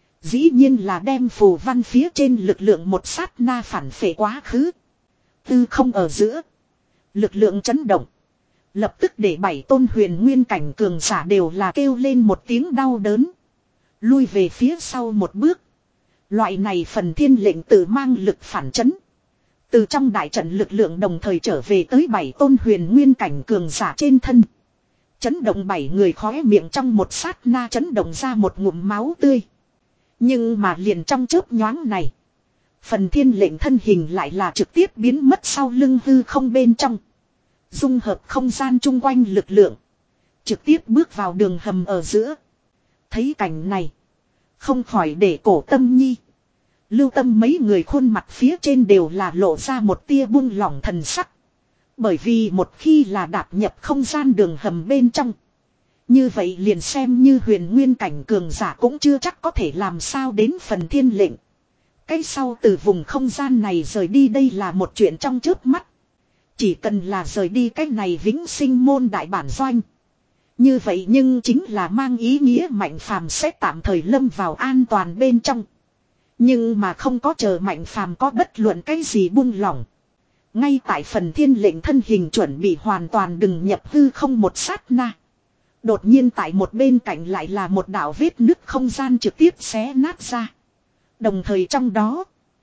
Dĩ nhiên là đem phù văn phía trên lực lượng một sát na phản phệ quá khứ. Tư không ở giữa. Lực lượng chấn động. Lập tức để bảy tôn huyền nguyên cảnh cường giả đều là kêu lên một tiếng đau đớn. Lui về phía sau một bước. Loại này phần thiên lệnh tự mang lực phản chấn. Từ trong đại trận lực lượng đồng thời trở về tới bảy tôn huyền nguyên cảnh cường giả trên thân. Chấn động bảy người khóe miệng trong một sát na chấn động ra một ngụm máu tươi. Nhưng mà liền trong chớp nhoáng này. Phần thiên lệnh thân hình lại là trực tiếp biến mất sau lưng hư không bên trong. Dung hợp không gian chung quanh lực lượng. Trực tiếp bước vào đường hầm ở giữa. Thấy cảnh này. Không khỏi để cổ tâm nhi. Lưu tâm mấy người khuôn mặt phía trên đều là lộ ra một tia buông lỏng thần sắc. Bởi vì một khi là đạp nhập không gian đường hầm bên trong. Như vậy liền xem như huyền nguyên cảnh cường giả cũng chưa chắc có thể làm sao đến phần thiên lệnh. cái sau từ vùng không gian này rời đi đây là một chuyện trong chớp mắt. Chỉ cần là rời đi cái này vĩnh sinh môn đại bản doanh. Như vậy nhưng chính là mang ý nghĩa Mạnh Phàm sẽ tạm thời lâm vào an toàn bên trong. Nhưng mà không có chờ Mạnh Phàm có bất luận cái gì buông lỏng. Ngay tại phần thiên lệnh thân hình chuẩn bị hoàn toàn đừng nhập hư không một sát na. Đột nhiên tại một bên cạnh lại là một đạo vết nứt không gian trực tiếp xé nát ra. Đồng thời trong đó,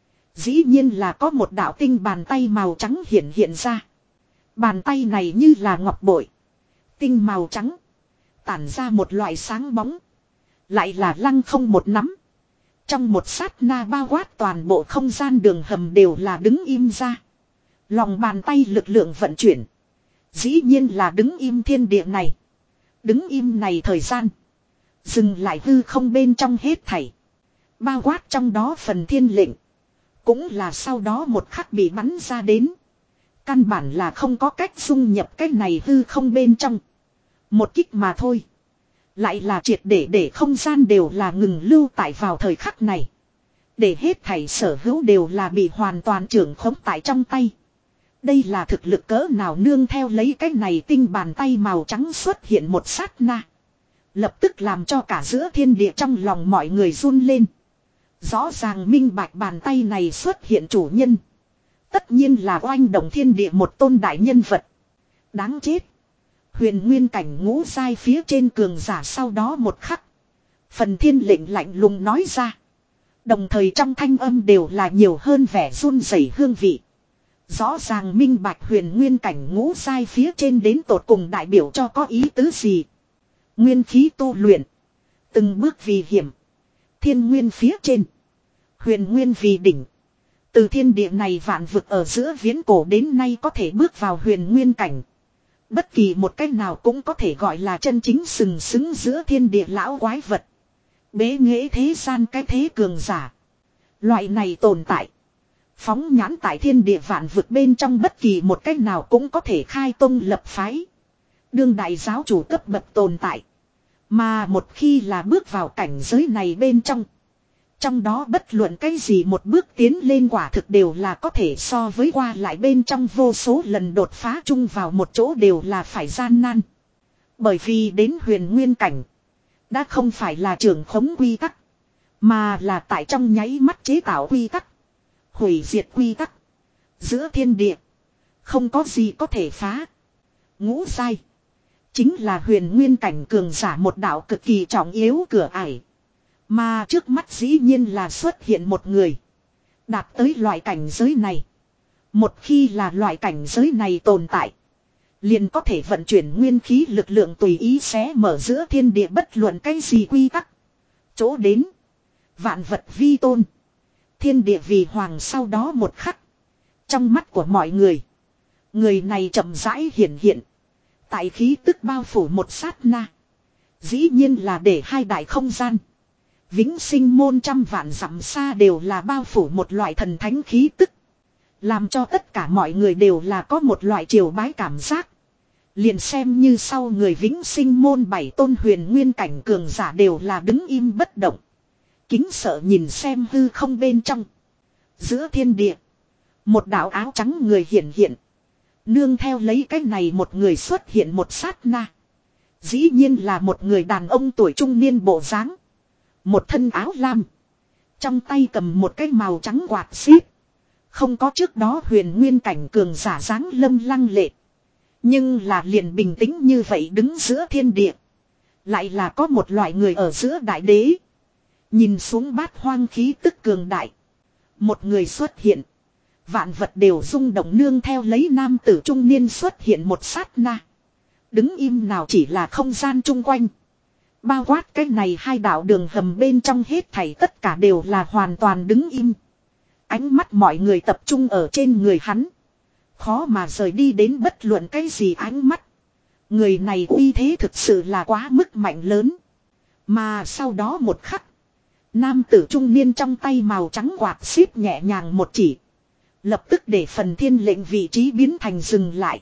dĩ nhiên là có một đạo tinh bàn tay màu trắng hiện hiện ra. Bàn tay này như là ngọc bội. Tinh màu trắng. Tản ra một loại sáng bóng. Lại là lăng không một nắm. Trong một sát na bao quát toàn bộ không gian đường hầm đều là đứng im ra. Lòng bàn tay lực lượng vận chuyển. Dĩ nhiên là đứng im thiên địa này. Đứng im này thời gian. Dừng lại hư không bên trong hết thảy. Bao quát trong đó phần thiên lệnh. Cũng là sau đó một khắc bị bắn ra đến. Căn bản là không có cách dung nhập cái này hư không bên trong. Một kích mà thôi. Lại là triệt để để không gian đều là ngừng lưu tại vào thời khắc này. Để hết thảy sở hữu đều là bị hoàn toàn trưởng khống tại trong tay. Đây là thực lực cỡ nào nương theo lấy cái này tinh bàn tay màu trắng xuất hiện một sát na. Lập tức làm cho cả giữa thiên địa trong lòng mọi người run lên. Rõ ràng minh bạch bàn tay này xuất hiện chủ nhân. Tất nhiên là oanh động thiên địa một tôn đại nhân vật. Đáng chết. Huyền nguyên cảnh ngũ sai phía trên cường giả sau đó một khắc. Phần thiên lệnh lạnh lùng nói ra. Đồng thời trong thanh âm đều là nhiều hơn vẻ run rẩy hương vị. Rõ ràng minh bạch huyền nguyên cảnh ngũ sai phía trên đến tột cùng đại biểu cho có ý tứ gì. Nguyên khí tu luyện. Từng bước vì hiểm. Thiên nguyên phía trên. Huyền nguyên vì đỉnh. Từ thiên địa này vạn vực ở giữa viễn cổ đến nay có thể bước vào huyền nguyên cảnh. Bất kỳ một cách nào cũng có thể gọi là chân chính sừng sững giữa thiên địa lão quái vật. Bế nghệ thế gian cái thế cường giả. Loại này tồn tại. Phóng nhãn tại thiên địa vạn vực bên trong bất kỳ một cách nào cũng có thể khai tông lập phái. Đương đại giáo chủ cấp bậc tồn tại. Mà một khi là bước vào cảnh giới này bên trong. Trong đó bất luận cái gì một bước tiến lên quả thực đều là có thể so với qua lại bên trong vô số lần đột phá chung vào một chỗ đều là phải gian nan. Bởi vì đến huyền nguyên cảnh. Đã không phải là trưởng khống quy tắc. Mà là tại trong nháy mắt chế tạo quy tắc. Hủy diệt quy tắc. Giữa thiên địa. Không có gì có thể phá. Ngũ sai. Chính là huyền nguyên cảnh cường giả một đạo cực kỳ trọng yếu cửa ải. Mà trước mắt dĩ nhiên là xuất hiện một người. Đạt tới loại cảnh giới này. Một khi là loại cảnh giới này tồn tại. Liền có thể vận chuyển nguyên khí lực lượng tùy ý xé mở giữa thiên địa bất luận cái gì quy tắc. Chỗ đến. Vạn vật vi tôn. Thiên địa vì hoàng sau đó một khắc. Trong mắt của mọi người. Người này chậm rãi hiện hiện. Tại khí tức bao phủ một sát na. Dĩ nhiên là để hai đại không gian. Vĩnh sinh môn trăm vạn dặm xa đều là bao phủ một loại thần thánh khí tức. Làm cho tất cả mọi người đều là có một loại triều bái cảm giác. Liền xem như sau người vĩnh sinh môn bảy tôn huyền nguyên cảnh cường giả đều là đứng im bất động. Kính sợ nhìn xem hư không bên trong. Giữa thiên địa. Một đạo áo trắng người hiện hiện. Nương theo lấy cái này một người xuất hiện một sát na. Dĩ nhiên là một người đàn ông tuổi trung niên bộ dáng. Một thân áo lam. Trong tay cầm một cái màu trắng quạt xíp. Không có trước đó huyền nguyên cảnh cường giả dáng lâm lăng lệ. Nhưng là liền bình tĩnh như vậy đứng giữa thiên địa. Lại là có một loại người ở giữa đại đế. Nhìn xuống bát hoang khí tức cường đại. Một người xuất hiện. Vạn vật đều rung động nương theo lấy nam tử trung niên xuất hiện một sát na. Đứng im nào chỉ là không gian chung quanh. Bao quát cái này hai đạo đường hầm bên trong hết thảy tất cả đều là hoàn toàn đứng im. Ánh mắt mọi người tập trung ở trên người hắn. Khó mà rời đi đến bất luận cái gì ánh mắt. Người này uy thế thực sự là quá mức mạnh lớn. Mà sau đó một khắc. Nam tử trung niên trong tay màu trắng quạt xíp nhẹ nhàng một chỉ. Lập tức để phần thiên lệnh vị trí biến thành dừng lại.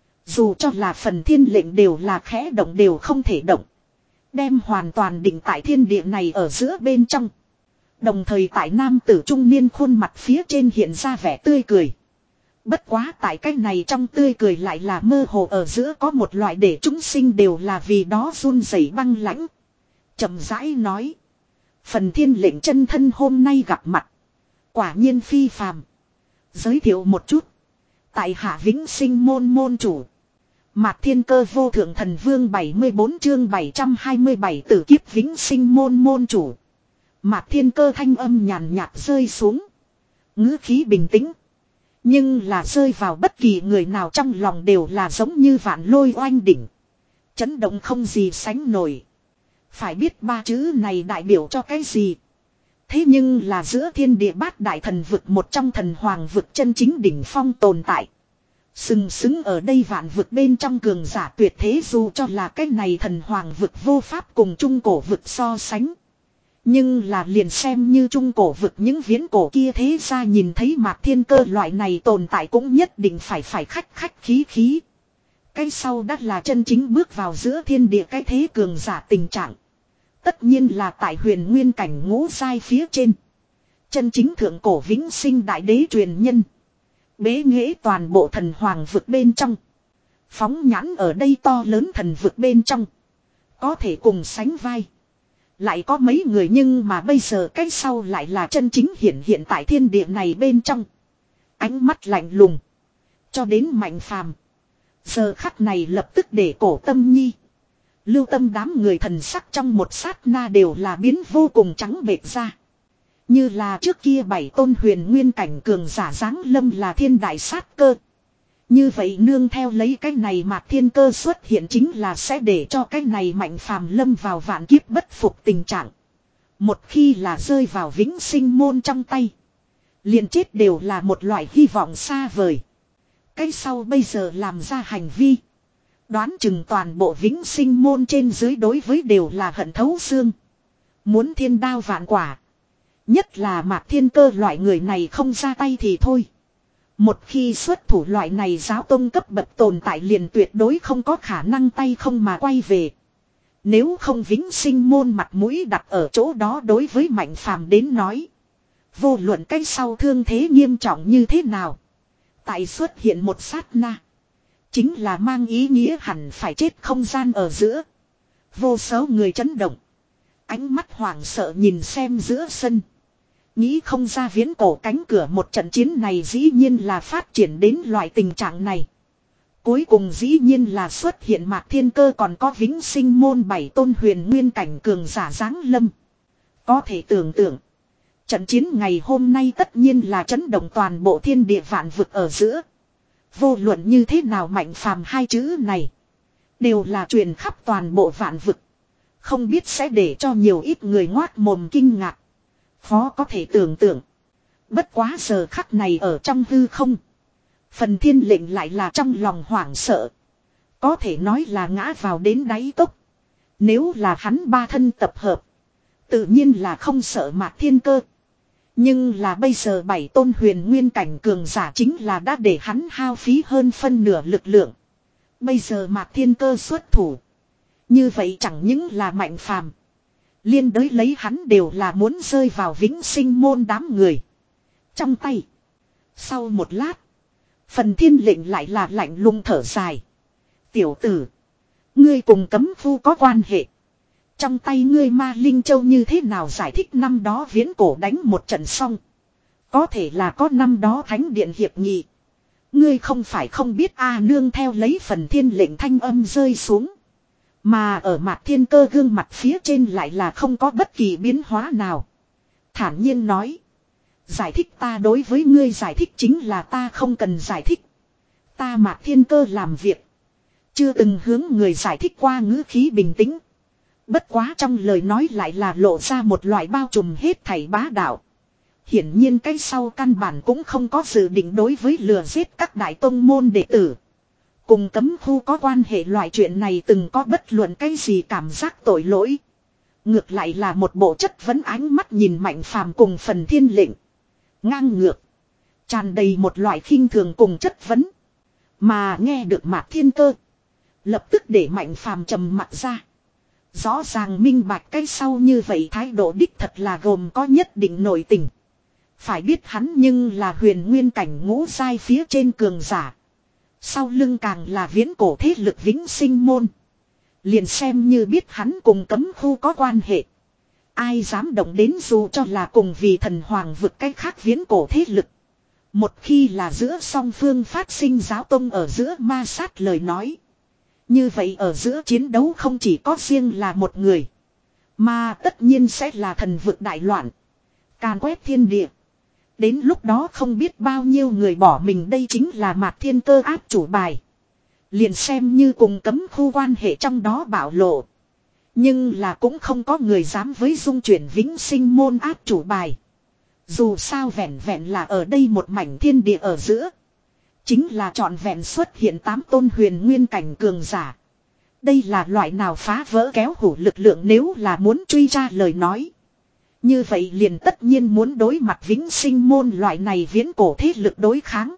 Dù cho là phần thiên lệnh đều là khẽ động đều không thể động. Đem hoàn toàn định tại thiên địa này ở giữa bên trong. Đồng thời tại nam tử trung niên khuôn mặt phía trên hiện ra vẻ tươi cười. Bất quá tại cái này trong tươi cười lại là mơ hồ ở giữa có một loại để chúng sinh đều là vì đó run rẩy băng lãnh. Chậm rãi nói. Phần thiên lệnh chân thân hôm nay gặp mặt. Quả nhiên phi phàm. Giới thiệu một chút. Tại hạ Vĩnh Sinh môn môn chủ. Mạc Thiên Cơ vô thượng thần vương bảy mươi bốn chương bảy trăm hai mươi bảy tử kiếp Vĩnh Sinh môn môn chủ. Mạc Thiên Cơ thanh âm nhàn nhạt rơi xuống. Ngữ khí bình tĩnh. Nhưng là rơi vào bất kỳ người nào trong lòng đều là giống như vạn lôi oanh đỉnh. Chấn động không gì sánh nổi. Phải biết ba chữ này đại biểu cho cái gì. Thế nhưng là giữa thiên địa bát đại thần vực một trong thần hoàng vực chân chính đỉnh phong tồn tại. Sừng sững ở đây vạn vực bên trong cường giả tuyệt thế dù cho là cái này thần hoàng vực vô pháp cùng trung cổ vực so sánh. Nhưng là liền xem như trung cổ vực những viễn cổ kia thế ra nhìn thấy Mạc Thiên Cơ loại này tồn tại cũng nhất định phải phải khách khách khí khí. Cái sau đắt là chân chính bước vào giữa thiên địa cái thế cường giả tình trạng. Tất nhiên là tại huyền nguyên cảnh ngũ giai phía trên. Chân chính thượng cổ vĩnh sinh đại đế truyền nhân. Bế nghệ toàn bộ thần hoàng vực bên trong. Phóng nhãn ở đây to lớn thần vực bên trong. Có thể cùng sánh vai. Lại có mấy người nhưng mà bây giờ cái sau lại là chân chính hiện hiện tại thiên địa này bên trong. Ánh mắt lạnh lùng. Cho đến mạnh phàm. Giờ khắc này lập tức để cổ tâm nhi. Lưu tâm đám người thần sắc trong một sát na đều là biến vô cùng trắng bệch ra. Như là trước kia bảy tôn huyền nguyên cảnh cường giả giáng lâm là thiên đại sát cơ. Như vậy nương theo lấy cái này Mạc Thiên Cơ xuất hiện chính là sẽ để cho cái này mạnh phàm lâm vào vạn kiếp bất phục tình trạng. Một khi là rơi vào vĩnh sinh môn trong tay. Liền chết đều là một loại hy vọng xa vời. Cái sau bây giờ làm ra hành vi. Đoán chừng toàn bộ vĩnh sinh môn trên dưới đối với đều là hận thấu xương. Muốn thiên đao vạn quả. Nhất là Mạc Thiên Cơ loại người này không ra tay thì thôi. Một khi xuất thủ loại này giáo tông cấp bậc tồn tại liền tuyệt đối không có khả năng tay không mà quay về. Nếu không vĩnh sinh môn mặt mũi đặt ở chỗ đó đối với mạnh phàm đến nói. Vô luận cái sau thương thế nghiêm trọng như thế nào. Tại xuất hiện một sát na. Chính là mang ý nghĩa hẳn phải chết không gian ở giữa. Vô số người chấn động. Ánh mắt hoảng sợ nhìn xem giữa sân. Nghĩ không ra viễn cổ cánh cửa một trận chiến này dĩ nhiên là phát triển đến loại tình trạng này. Cuối cùng dĩ nhiên là xuất hiện Mạc Thiên Cơ còn có vĩnh sinh môn bảy tôn huyền nguyên cảnh cường giả giáng lâm. Có thể tưởng tượng. Trận chiến ngày hôm nay tất nhiên là chấn động toàn bộ thiên địa vạn vực ở giữa. Vô luận như thế nào mạnh phàm hai chữ này. Đều là truyền khắp toàn bộ vạn vực. Không biết sẽ để cho nhiều ít người ngoác mồm kinh ngạc. Khó có thể tưởng tượng. Bất quá giờ khắc này ở trong hư không. Phần thiên lệnh lại là trong lòng hoảng sợ. Có thể nói là ngã vào đến đáy cốc. Nếu là hắn ba thân tập hợp. Tự nhiên là không sợ Mạc Thiên Cơ. Nhưng là bây giờ bảy tôn huyền nguyên cảnh cường giả chính là đã để hắn hao phí hơn phân nửa lực lượng. Bây giờ Mạc Thiên Cơ xuất thủ. Như vậy chẳng những là mạnh phàm. Liên đới lấy hắn đều là muốn rơi vào vĩnh sinh môn đám người. Trong tay. Sau một lát. Phần thiên lệnh lại là lạnh lùng thở dài. Tiểu tử. Ngươi cùng cấm phu có quan hệ. Trong tay ngươi ma linh châu như thế nào giải thích năm đó viễn cổ đánh một trận xong. Có thể là có năm đó thánh điện hiệp nghị. Ngươi không phải không biết a nương theo lấy phần thiên lệnh thanh âm rơi xuống. Mà ở Mạc Thiên Cơ gương mặt phía trên lại là không có bất kỳ biến hóa nào. Thản nhiên nói. Giải thích ta đối với ngươi giải thích chính là ta không cần giải thích. Ta Mạc Thiên Cơ làm việc. Chưa từng hướng người giải thích qua ngữ khí bình tĩnh. Bất quá trong lời nói lại là lộ ra một loại bao trùm hết thảy bá đạo. Hiển nhiên cái sau căn bản cũng không có dự định đối với lừa giết các đại tông môn đệ tử. Cùng cấm khu có quan hệ loại chuyện này từng có bất luận cái gì cảm giác tội lỗi. Ngược lại là một bộ chất vấn ánh mắt nhìn mạnh phàm cùng phần thiên lệnh. Ngang ngược. Tràn đầy một loại khinh thường cùng chất vấn. Mà nghe được Mạc Thiên Cơ. Lập tức để mạnh phàm trầm mặt ra. Rõ ràng minh bạch cái sau như vậy thái độ đích thật là gồm có nhất định nội tình. Phải biết hắn nhưng là huyền nguyên cảnh ngũ giai phía trên cường giả. Sau lưng càng là viễn cổ thế lực vĩnh sinh môn. Liền xem như biết hắn cùng cấm khu có quan hệ. Ai dám động đến dù cho là cùng vì thần hoàng vực cách khác viễn cổ thế lực. Một khi là giữa song phương phát sinh giáo tông ở giữa ma sát lời nói. Như vậy ở giữa chiến đấu không chỉ có riêng là một người. Mà tất nhiên sẽ là thần vực đại loạn. Càn quét thiên địa. Đến lúc đó không biết bao nhiêu người bỏ mình, đây chính là Mạc Thiên Cơ áp chủ bài. Liền xem như cùng cấm khu quan hệ trong đó bảo lộ. Nhưng là cũng không có người dám với dung chuyển vĩnh sinh môn áp chủ bài. Dù sao vẹn vẹn là ở đây một mảnh thiên địa ở giữa. Chính là trọn vẹn xuất hiện tám tôn huyền nguyên cảnh cường giả. Đây là loại nào phá vỡ kéo hủ lực lượng, nếu là muốn truy ra lời nói. Như vậy liền tất nhiên muốn đối mặt vĩnh sinh môn loại này viễn cổ thế lực đối kháng.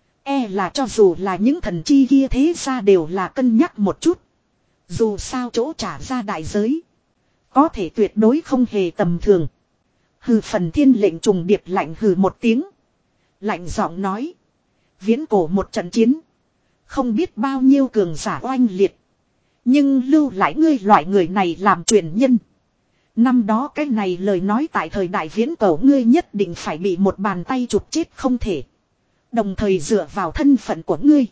E là cho dù là những thần chi kia thế ra đều là cân nhắc một chút. Dù sao chỗ trả ra đại giới. Có thể tuyệt đối không hề tầm thường. Hừ, Phần Thiên lệnh trùng điệp lạnh hừ một tiếng. Lạnh giọng nói. Viễn cổ một trận chiến. Không biết bao nhiêu cường giả oanh liệt. Nhưng lưu lại ngươi loại người này làm truyền nhân. Năm đó cái này lời nói tại thời đại viễn cổ ngươi nhất định phải bị một bàn tay chụp chết không thể. Đồng thời dựa vào thân phận của ngươi.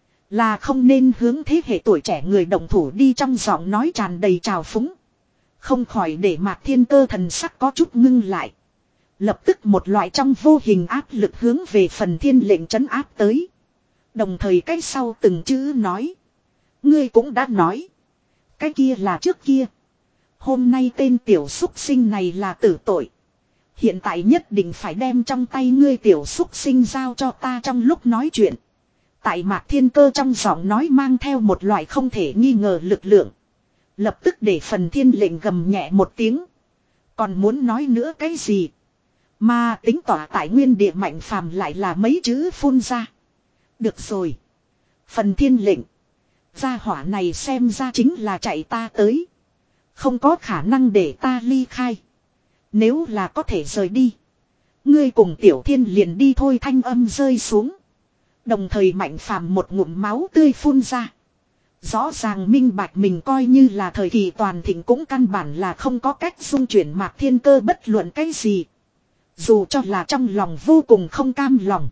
Là không nên hướng thế hệ tuổi trẻ người đồng thủ đi, trong giọng nói tràn đầy trào phúng. Không khỏi để Mạc Thiên Cơ thần sắc có chút ngưng lại. Lập tức một loại trong vô hình áp lực hướng về Phần Thiên lệnh trấn áp tới. Đồng thời cái sau từng chữ nói. Ngươi cũng đã nói. Cái kia là trước kia. Hôm nay tên tiểu súc sinh này là tử tội. Hiện tại nhất định phải đem trong tay ngươi tiểu súc sinh giao cho ta. Trong lúc nói chuyện. Tại Mạc Thiên Cơ trong giọng nói mang theo một loại không thể nghi ngờ lực lượng. Lập tức để Phần Thiên lệnh gầm nhẹ một tiếng. Còn muốn nói nữa cái gì? Mà tính tỏa tại nguyên địa mạnh phàm lại là mấy chữ phun ra. Được rồi. Phần Thiên lệnh. Gia hỏa này xem ra chính là chạy ta tới. Không có khả năng để ta ly khai. Nếu là có thể rời đi. Ngươi cùng Tiểu Thiên liền đi thôi, thanh âm rơi xuống. Đồng thời mạnh phàm một ngụm máu tươi phun ra. Rõ ràng minh bạch mình coi như là thời kỳ toàn thịnh cũng căn bản là không có cách dung chuyển Mạc Thiên Cơ bất luận cái gì. Dù cho là trong lòng vô cùng không cam lòng.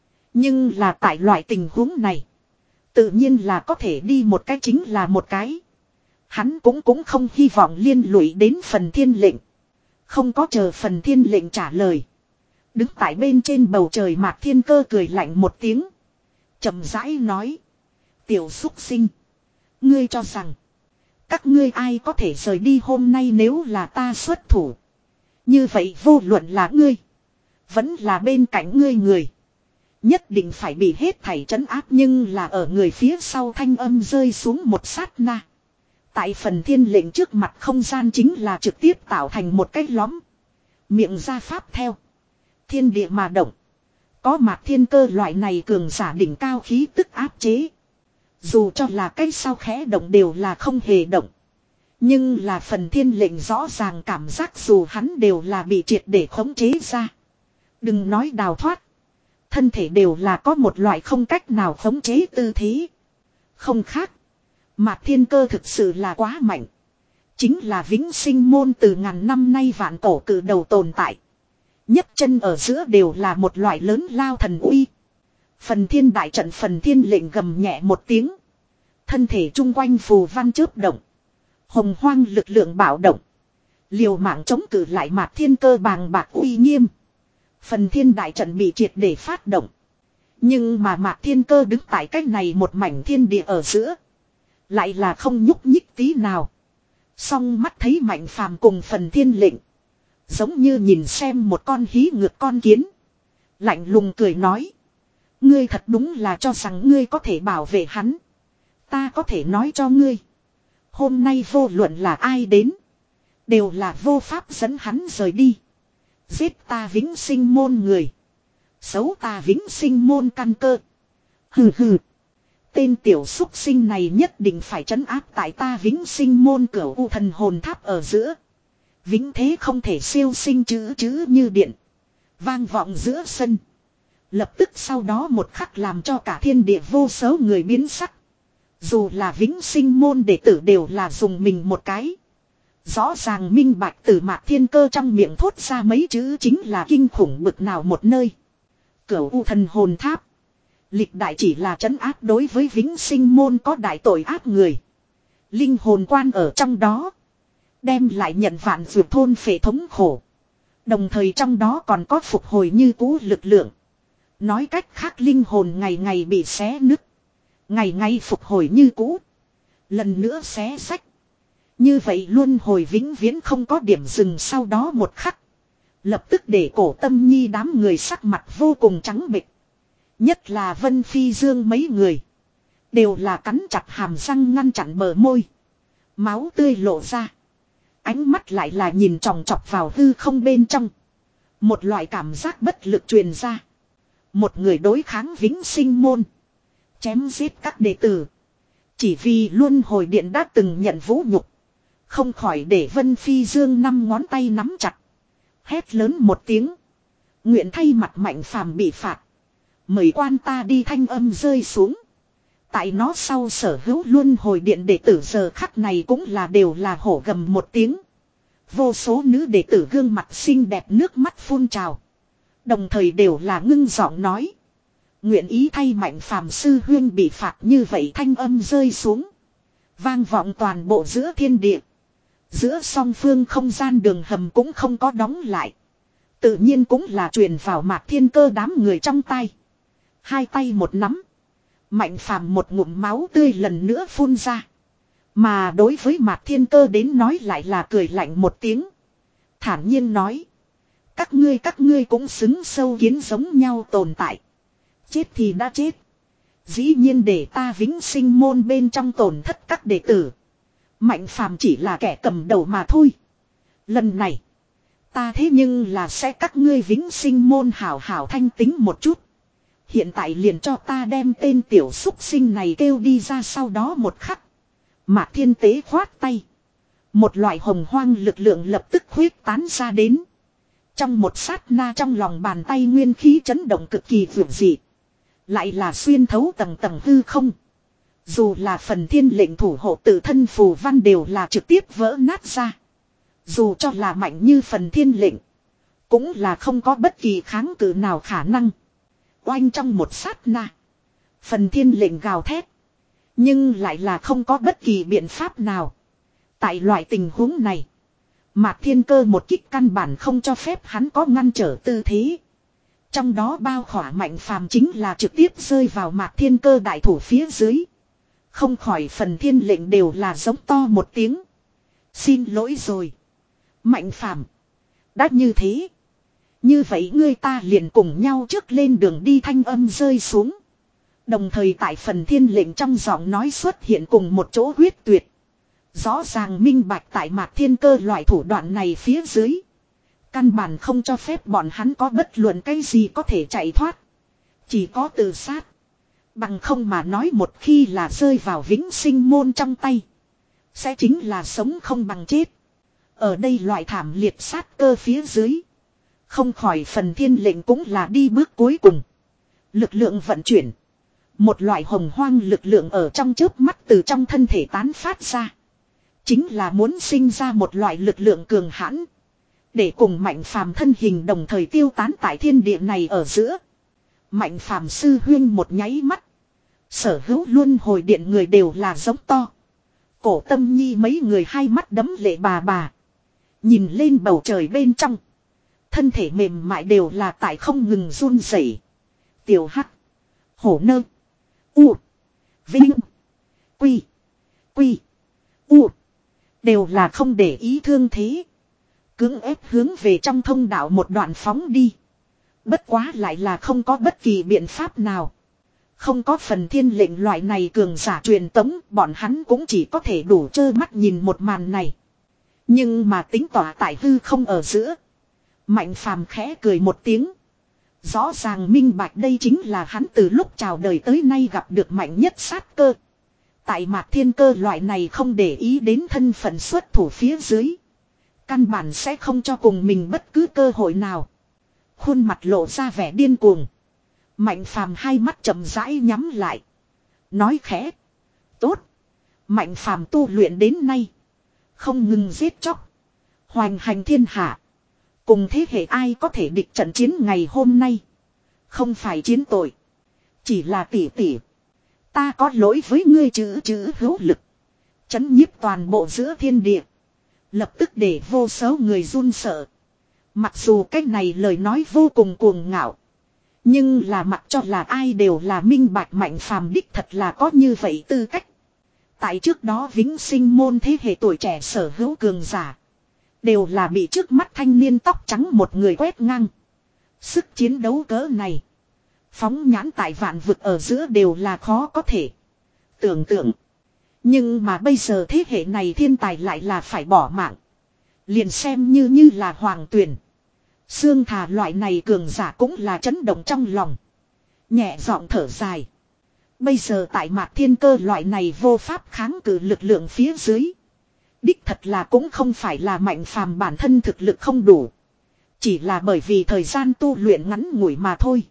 Nhưng là tại loại tình huống này. Tự nhiên là có thể đi một cái chính là một cái. Hắn cũng cũng không hy vọng liên lụy đến Phần Thiên lệnh. Không có chờ Phần Thiên lệnh trả lời. Đứng tại bên trên bầu trời Mạc Thiên Cơ cười lạnh một tiếng. Chậm rãi nói. Tiểu xúc sinh. Ngươi cho rằng. Các ngươi ai có thể rời đi hôm nay nếu là ta xuất thủ. Như vậy vô luận là ngươi. Vẫn là bên cạnh ngươi người. Nhất định phải bị hết thảy trấn áp, nhưng là ở người phía sau thanh âm rơi xuống một sát na. Tại Phần Thiên lệnh trước mặt không gian chính là trực tiếp tạo thành một cái lõm. Miệng ra pháp theo. Thiên địa mà động. Có Mạc Thiên Cơ loại này cường giả đỉnh cao khí tức áp chế. Dù cho là cái sau khẽ động đều là không hề động. Nhưng là Phần Thiên lệnh rõ ràng cảm giác dù hắn đều là bị triệt để khống chế ra. Đừng nói đào thoát. Thân thể đều là có một loại không cách nào khống chế tư thế. Không khác. Mạc Thiên Cơ thực sự là quá mạnh. Chính là vĩnh sinh môn từ ngàn năm nay vạn cổ cử đầu tồn tại. Nhấc chân ở giữa đều là một loại lớn lao thần uy. Phần Thiên đại trận Phần Thiên lệnh gầm nhẹ một tiếng. Thân thể chung quanh phù văn chớp động. Hồng hoang lực lượng bạo động. Liều mạng chống cự lại Mạc Thiên Cơ bàng bạc uy nghiêm. Phần Thiên đại trận bị triệt để phát động. Nhưng mà Mạc Thiên Cơ đứng tại cách này một mảnh thiên địa ở giữa. Lại là không nhúc nhích tí nào. Song mắt thấy Mạnh Phàm cùng Phần Thiên lệnh. Giống như nhìn xem một con hí ngược con kiến. Lạnh lùng cười nói. Ngươi thật đúng là cho rằng ngươi có thể bảo vệ hắn. Ta có thể nói cho ngươi. Hôm nay vô luận là ai đến. Đều là vô pháp dẫn hắn rời đi. Giết ta vĩnh sinh môn người. Xấu ta vĩnh sinh môn căn cơ. Hừ hừ. Tên tiểu súc sinh này nhất định phải trấn áp tại ta vĩnh sinh môn cửu u thần hồn tháp ở giữa. Vĩnh thế không thể siêu sinh chữ chữ như điện. Vang vọng giữa sân. Lập tức sau đó một khắc làm cho cả thiên địa vô số người biến sắc. Dù là vĩnh sinh môn đệ tử đều là dùng mình một cái. Rõ ràng minh bạch từ Mạc Thiên Cơ trong miệng thốt ra mấy chữ chính là kinh khủng bực nào một nơi. Cửu u thần hồn tháp. Lịch đại chỉ là trấn áp đối với vĩnh sinh môn có đại tội ác người. Linh hồn quan ở trong đó. Đem lại nhận vạn vượt thôn phệ thống khổ. Đồng thời trong đó còn có phục hồi như cũ lực lượng. Nói cách khác linh hồn ngày ngày bị xé nứt. Ngày ngày phục hồi như cũ. Lần nữa xé sách. Như vậy luôn hồi vĩnh viễn không có điểm dừng sau đó một khắc. Lập tức để cổ tâm nhi đám người sắc mặt vô cùng trắng bệch. Nhất là Vân Phi Dương mấy người. Đều là cắn chặt hàm răng ngăn chặn bờ môi. Máu tươi lộ ra. Ánh mắt lại là nhìn tròng trọc vào hư không bên trong. Một loại cảm giác bất lực truyền ra. Một người đối kháng vĩnh sinh môn. Chém giết các đệ tử. Chỉ vì luân hồi điện đã từng nhận vũ nhục. Không khỏi để Vân Phi Dương năm ngón tay nắm chặt. Hét lớn một tiếng. Nguyện thay mặt Mạnh Phàm bị phạt. Mời quan ta đi thanh âm rơi xuống. Tại nó sau sở hữu luân hồi điện đệ tử giờ khắc này cũng là đều là hổ gầm một tiếng. Vô số nữ đệ tử gương mặt xinh đẹp nước mắt phun trào. Đồng thời đều là ngưng giọng nói. Nguyện ý thay Mạnh Phàm sư huyên bị phạt như vậy thanh âm rơi xuống. Vang vọng toàn bộ giữa thiên địa. Giữa song phương không gian đường hầm cũng không có đóng lại. Tự nhiên cũng là truyền vào Mạc Thiên Cơ đám người trong tay. Hai tay một nắm. Mạnh Phàm một ngụm máu tươi lần nữa phun ra. Mà đối với Mạc Thiên Cơ đến nói lại là cười lạnh một tiếng. Thản nhiên nói. Các ngươi các ngươi cũng xứng sâu kiến giống nhau tồn tại. Chết thì đã chết. Dĩ nhiên để ta vĩnh sinh môn bên trong tổn thất các đệ tử. Mạnh Phàm chỉ là kẻ cầm đầu mà thôi. Lần này. Ta thế nhưng là sẽ các ngươi vĩnh sinh môn hảo hảo thanh tính một chút. Hiện tại liền cho ta đem tên tiểu súc sinh này kêu đi ra sau đó một khắc. Mạc Thiên Tế khoát tay. Một loại hồng hoang lực lượng lập tức huyết tán ra đến. Trong một sát na trong lòng bàn tay nguyên khí chấn động cực kỳ vượt dị. Lại là xuyên thấu tầng tầng hư không. Dù là phần thiên lệnh thủ hộ tự thân phù văn đều là trực tiếp vỡ nát ra. Dù cho là mạnh như phần thiên lệnh. Cũng là không có bất kỳ kháng cự nào khả năng. Oanh trong một sát na. Phần thiên lệnh gào thét. Nhưng lại là không có bất kỳ biện pháp nào. Tại loại tình huống này. Mạc Thiên Cơ một kích căn bản không cho phép hắn có ngăn trở tư thế. Trong đó bao khỏa Mạnh Phàm chính là trực tiếp rơi vào Mạc Thiên Cơ đại thủ phía dưới. Không khỏi phần thiên lệnh đều là giống to một tiếng. Xin lỗi rồi. Mạnh Phàm đã như thế. Như vậy ngươi ta liền cùng nhau trước lên đường đi thanh âm rơi xuống. Đồng thời tại phần thiên lệnh trong giọng nói xuất hiện cùng một chỗ huyết tuyệt. Rõ ràng minh bạch tại Mạc Thiên Cơ loại thủ đoạn này phía dưới. Căn bản không cho phép bọn hắn có bất luận cái gì có thể chạy thoát. Chỉ có tự sát. Bằng không mà nói một khi là rơi vào vĩnh sinh môn trong tay. Sẽ chính là sống không bằng chết. Ở đây loại thảm liệt sát cơ phía dưới. Không khỏi phần thiên lệnh cũng là đi bước cuối cùng. Lực lượng vận chuyển. Một loại hồng hoang lực lượng ở trong chớp mắt từ trong thân thể tán phát ra. Chính là muốn sinh ra một loại lực lượng cường hãn. Để cùng Mạnh Phàm thân hình đồng thời tiêu tán tại thiên địa này ở giữa. Mạnh Phàm sư huyên một nháy mắt. Sở hữu luân hồi điện người đều là giống to. Cổ tâm nhi mấy người hai mắt đấm lệ bà bà. Nhìn lên bầu trời bên trong. Thân thể mềm mại đều là tại không ngừng run rẩy. Tiểu Hắc. Hổ Nơ. U. Vinh. Quy. Quy. U. Đều là không để ý thương thế. Cưỡng ép hướng về trong thông đạo một đoạn phóng đi. Bất quá lại là không có bất kỳ biện pháp nào. Không có phần thiên lệnh loại này cường giả truyền tống, bọn hắn cũng chỉ có thể đủ trơ mắt nhìn một màn này. Nhưng mà tính tỏa tại hư không ở giữa. Mạnh Phàm khẽ cười một tiếng. Rõ ràng minh bạch đây chính là hắn từ lúc chào đời tới nay gặp được mạnh nhất sát cơ. Tại Mạc Thiên Cơ loại này không để ý đến thân phận xuất thủ phía dưới. Căn bản sẽ không cho cùng mình bất cứ cơ hội nào. Khuôn mặt lộ ra vẻ điên cuồng. Mạnh Phàm hai mắt chậm rãi nhắm lại. Nói khẽ. Tốt. Mạnh Phàm tu luyện đến nay. Không ngừng giết chóc. Hoành hành thiên hạ. Cùng thế hệ ai có thể địch trận chiến ngày hôm nay. Không phải chiến tội. Chỉ là tỉ tỉ. Ta có lỗi với ngươi chữ chữ hữu lực. Chấn nhiếp toàn bộ giữa thiên địa. Lập tức để vô số người run sợ. Mặc dù cách này lời nói vô cùng cuồng ngạo. Nhưng là mặc cho là ai đều là minh bạch Mạnh Phàm đích thật là có như vậy tư cách. Tại trước đó vĩnh sinh môn thế hệ tuổi trẻ sở hữu cường giả. Đều là bị trước mắt thanh niên tóc trắng một người quét ngang. Sức chiến đấu cỡ này. Phóng nhãn tại vạn vực ở giữa đều là khó có thể tưởng tượng. Nhưng mà bây giờ thế hệ này thiên tài lại là phải bỏ mạng. Liền xem như như là Hoàng Tuyền. Xương Thà loại này cường giả cũng là chấn động trong lòng. Nhẹ giọng thở dài. Bây giờ tại Mạc Thiên Cơ loại này vô pháp kháng cự lực lượng phía dưới. Đích thật là cũng không phải là Mạnh Phàm bản thân thực lực không đủ. Chỉ là bởi vì thời gian tu luyện ngắn ngủi mà thôi.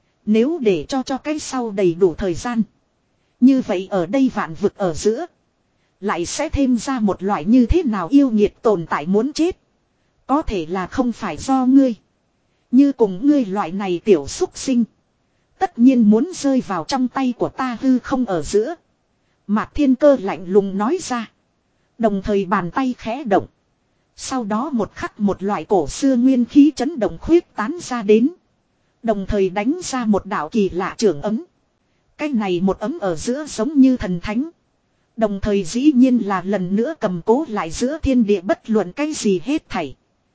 Nếu để cho cho cái sau đầy đủ thời gian. Như vậy ở đây vạn vực ở giữa. Lại sẽ thêm ra một loại như thế nào yêu nghiệt tồn tại muốn chết. Có thể là không phải do ngươi. Như cùng ngươi loại này tiểu xúc sinh. Tất nhiên muốn rơi vào trong tay của ta hư không ở giữa. Mạc Thiên Cơ lạnh lùng nói ra. Đồng thời bàn tay khẽ động. Sau đó một khắc một loại cổ xưa nguyên khí chấn động khuyết tán ra đến. Đồng thời đánh ra một đạo kỳ lạ trưởng ấm. Cái này một ấm ở giữa giống như thần thánh. Đồng thời dĩ nhiên là lần nữa cầm cố lại giữa thiên địa bất luận cái gì hết thảy.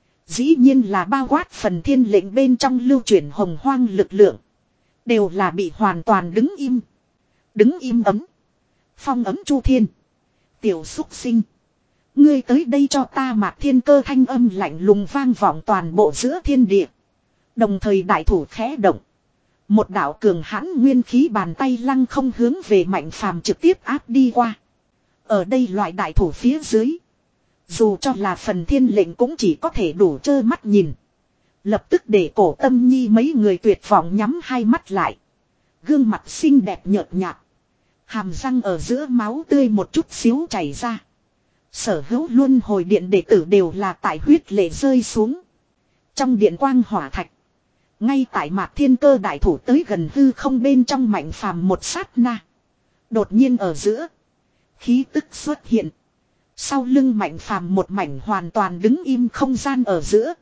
Dĩ nhiên là bao quát phần thiên lệnh bên trong lưu chuyển hồng hoang lực lượng. Đều là bị hoàn toàn đứng im. Đứng im ấm. Phong ấm chu thiên. Tiểu xúc sinh. Ngươi tới đây cho ta Mạc Thiên Cơ thanh âm lạnh lùng vang vọng toàn bộ giữa thiên địa. Đồng thời đại thủ khẽ động. Một đạo cường hãn nguyên khí bàn tay lăng không hướng về Mạnh Phàm trực tiếp áp đi qua. Ở đây loại đại thủ phía dưới. Dù cho là phần thiên lệnh cũng chỉ có thể đủ trơ mắt nhìn. Lập tức để cổ tâm nhi mấy người tuyệt vọng nhắm hai mắt lại. Gương mặt xinh đẹp nhợt nhạt. Hàm răng ở giữa máu tươi một chút xíu chảy ra. Sở hữu luân hồi điện đệ tử đều là tại huyết lệ rơi xuống. Trong điện quang hỏa thạch. Ngay tại Mạc Thiên Cơ đại thủ tới gần hư không bên trong Mạnh Phàm một sát na. Đột nhiên ở giữa. Khí tức xuất hiện. Sau lưng Mạnh Phàm một mảnh hoàn toàn đứng im không gian ở giữa.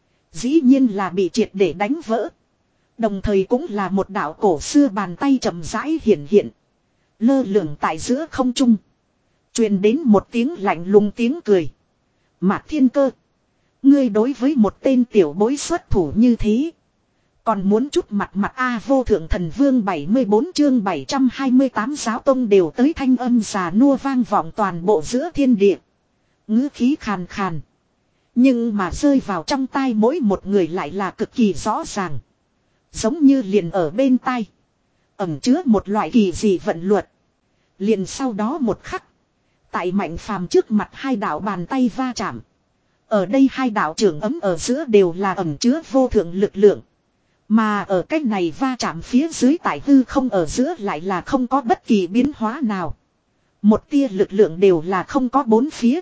Dĩ nhiên là bị triệt để đánh vỡ. Đồng thời cũng là một đạo cổ xưa bàn tay chậm rãi hiện hiện. Lơ lửng tại giữa không trung. Truyền đến một tiếng lạnh lùng tiếng cười. Mạc Thiên Cơ. Ngươi đối với một tên tiểu bối xuất thủ như thế. Còn muốn chút mặt mặt A vô thượng thần vương bảy mươi bốn chương bảy trăm hai mươi tám giáo tông đều tới thanh âm già nua vang vọng toàn bộ giữa thiên địa. Ngữ khí khàn khàn. Nhưng mà rơi vào trong tai mỗi một người lại là cực kỳ rõ ràng. Giống như liền ở bên tai. Ẩm chứa một loại kỳ dị vận luật. Liền sau đó một khắc. Tại Mạnh Phàm trước mặt hai đạo bàn tay va chạm. Ở đây hai đạo trưởng ấm ở giữa đều là ẩm chứa vô thượng lực lượng. Mà ở cách này va chạm phía dưới tại hư không ở giữa lại là không có bất kỳ biến hóa nào. Một tia lực lượng đều là không có bốn phía.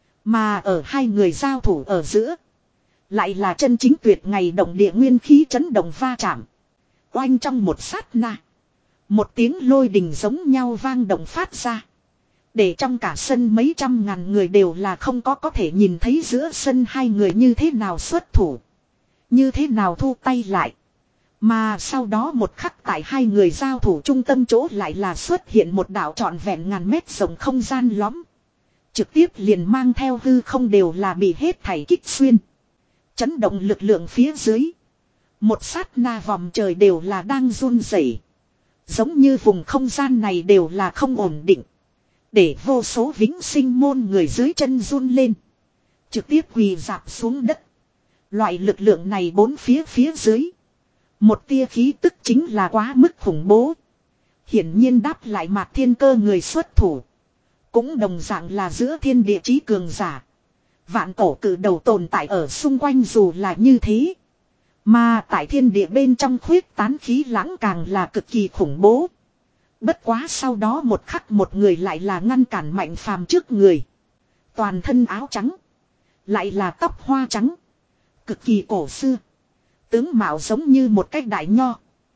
Mà ở hai người giao thủ ở giữa. Lại là chân chính tuyệt ngày động địa nguyên khí chấn động va chạm. Oanh trong một sát na. Một tiếng lôi đình giống nhau vang động phát ra. Để trong cả sân mấy trăm ngàn người đều là không có có thể nhìn thấy giữa sân hai người như thế nào xuất thủ. Như thế nào thu tay lại. Mà sau đó một khắc tại hai người giao thủ trung tâm chỗ lại là xuất hiện một đảo trọn vẹn ngàn mét rộng không gian lõm. Trực tiếp liền mang theo hư không đều là bị hết thảy kích xuyên. Chấn động lực lượng phía dưới. Một sát na vòng trời đều là đang run rẩy. Giống như vùng không gian này đều là không ổn định. Để vô số vĩnh sinh môn người dưới chân run lên. Trực tiếp quỳ dạp xuống đất. Loại lực lượng này bốn phía phía dưới. Một tia khí tức chính là quá mức khủng bố. Hiển nhiên đáp lại Mạc Thiên Cơ người xuất thủ. Cũng đồng dạng là giữa thiên địa chí cường giả. Vạn cổ cử đầu tồn tại ở xung quanh dù là như thế. Mà tại thiên địa bên trong khuyết tán khí lãng càng là cực kỳ khủng bố. Bất quá sau đó một khắc một người lại là ngăn cản Mạnh Phàm trước người. Toàn thân áo trắng. Lại là tóc hoa trắng. Cực kỳ cổ xưa. Tướng mạo giống như một cái đại nho.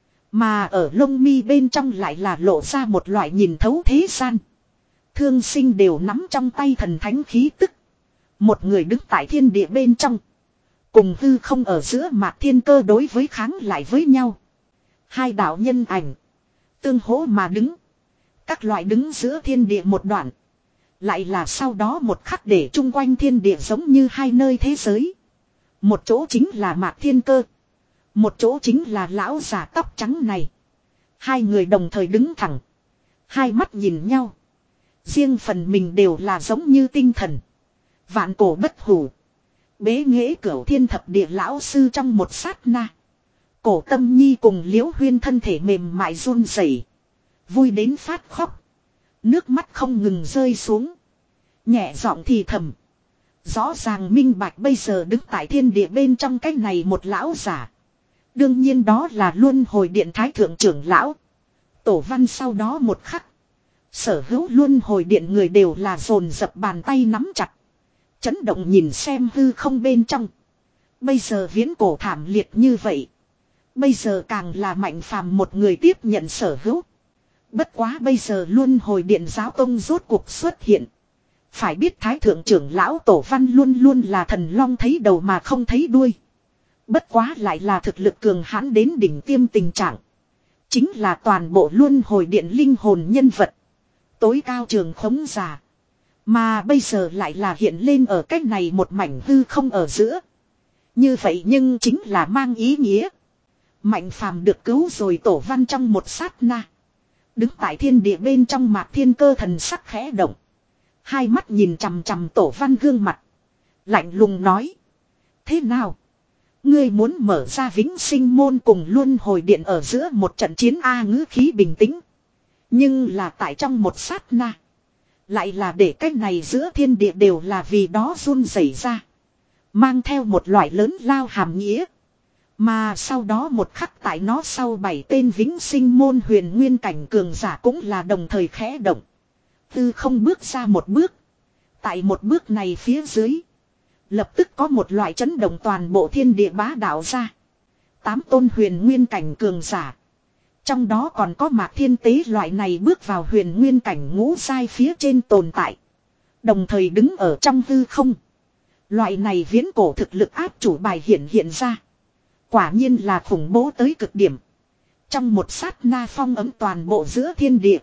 Mà ở lông mi bên trong lại là lộ ra một loại nhìn thấu thế gian. Thương sinh đều nắm trong tay thần thánh khí tức. Một người đứng tại thiên địa bên trong. Cùng hư không ở giữa Mạc Thiên Cơ đối với kháng lại với nhau. Hai đạo nhân ảnh. Tương hỗ mà đứng. Các loại đứng giữa thiên địa một đoạn. Lại là sau đó một khắc để chung quanh thiên địa giống như hai nơi thế giới. Một chỗ chính là Mạc Thiên Cơ. Một chỗ chính là lão già tóc trắng này. Hai người đồng thời đứng thẳng. Hai mắt nhìn nhau. Riêng phần mình đều là giống như tinh thần. Vạn cổ bất hủ. Bế nghệ cửu thiên thập địa lão sư trong một sát na. Cổ Tâm Nhi cùng Liễu Huyên thân thể mềm mại run rẩy, vui đến phát khóc. Nước mắt không ngừng rơi xuống. Nhẹ giọng thì thầm. Rõ ràng minh bạch bây giờ đứng tại thiên địa bên trong cái này một lão giả. Đương nhiên đó là Luân Hồi Điện Thái Thượng trưởng lão. Tổ Văn sau đó một khắc. Sở hữu Luân Hồi Điện người đều là dồn dập bàn tay nắm chặt. Chấn động nhìn xem hư không bên trong. Bây giờ viễn cổ thảm liệt như vậy. Bây giờ càng là Mạnh Phàm một người tiếp nhận sở hữu. Bất quá bây giờ Luân Hồi Điện giáo tông rốt cuộc xuất hiện. Phải biết Thái Thượng trưởng lão Tổ Văn luôn luôn là thần long thấy đầu mà không thấy đuôi. Bất quá lại là thực lực cường hãn đến đỉnh tiêm tình trạng. Chính là toàn bộ Luân Hồi Điện linh hồn nhân vật. Tối cao trường khống giả. Mà bây giờ lại là hiện lên ở cách này một mảnh hư không ở giữa. Như vậy nhưng chính là mang ý nghĩa. Mạnh Phàm được cứu rồi Tổ Văn trong một sát na. Đứng tại thiên địa bên trong Mạc Thiên Cơ thần sắc khẽ động. Hai mắt nhìn chằm chằm Tổ Văn gương mặt. Lạnh lùng nói. Thế nào? Ngươi muốn mở ra vĩnh sinh môn cùng Luân Hồi Điện ở giữa một trận chiến A ngữ khí bình tĩnh. Nhưng là tại trong một sát na. Lại là để cách này giữa thiên địa đều là vì đó run rẩy ra. Mang theo một loại lớn lao hàm nghĩa. Mà sau đó một khắc tại nó sau bảy tên vĩnh sinh môn huyền nguyên cảnh cường giả cũng là đồng thời khẽ động. Tư không bước ra một bước. Tại một bước này phía dưới. Lập tức có một loại chấn động toàn bộ thiên địa bá đạo ra. Tám tôn huyền nguyên cảnh cường giả. Trong đó còn có Mạc Thiên Tế loại này bước vào huyền nguyên cảnh ngũ giai phía trên tồn tại. Đồng thời đứng ở trong hư không. Loại này viễn cổ thực lực áp chủ bài hiện hiện ra. Quả nhiên là khủng bố tới cực điểm. Trong một sát na phong ấm toàn bộ giữa thiên địa.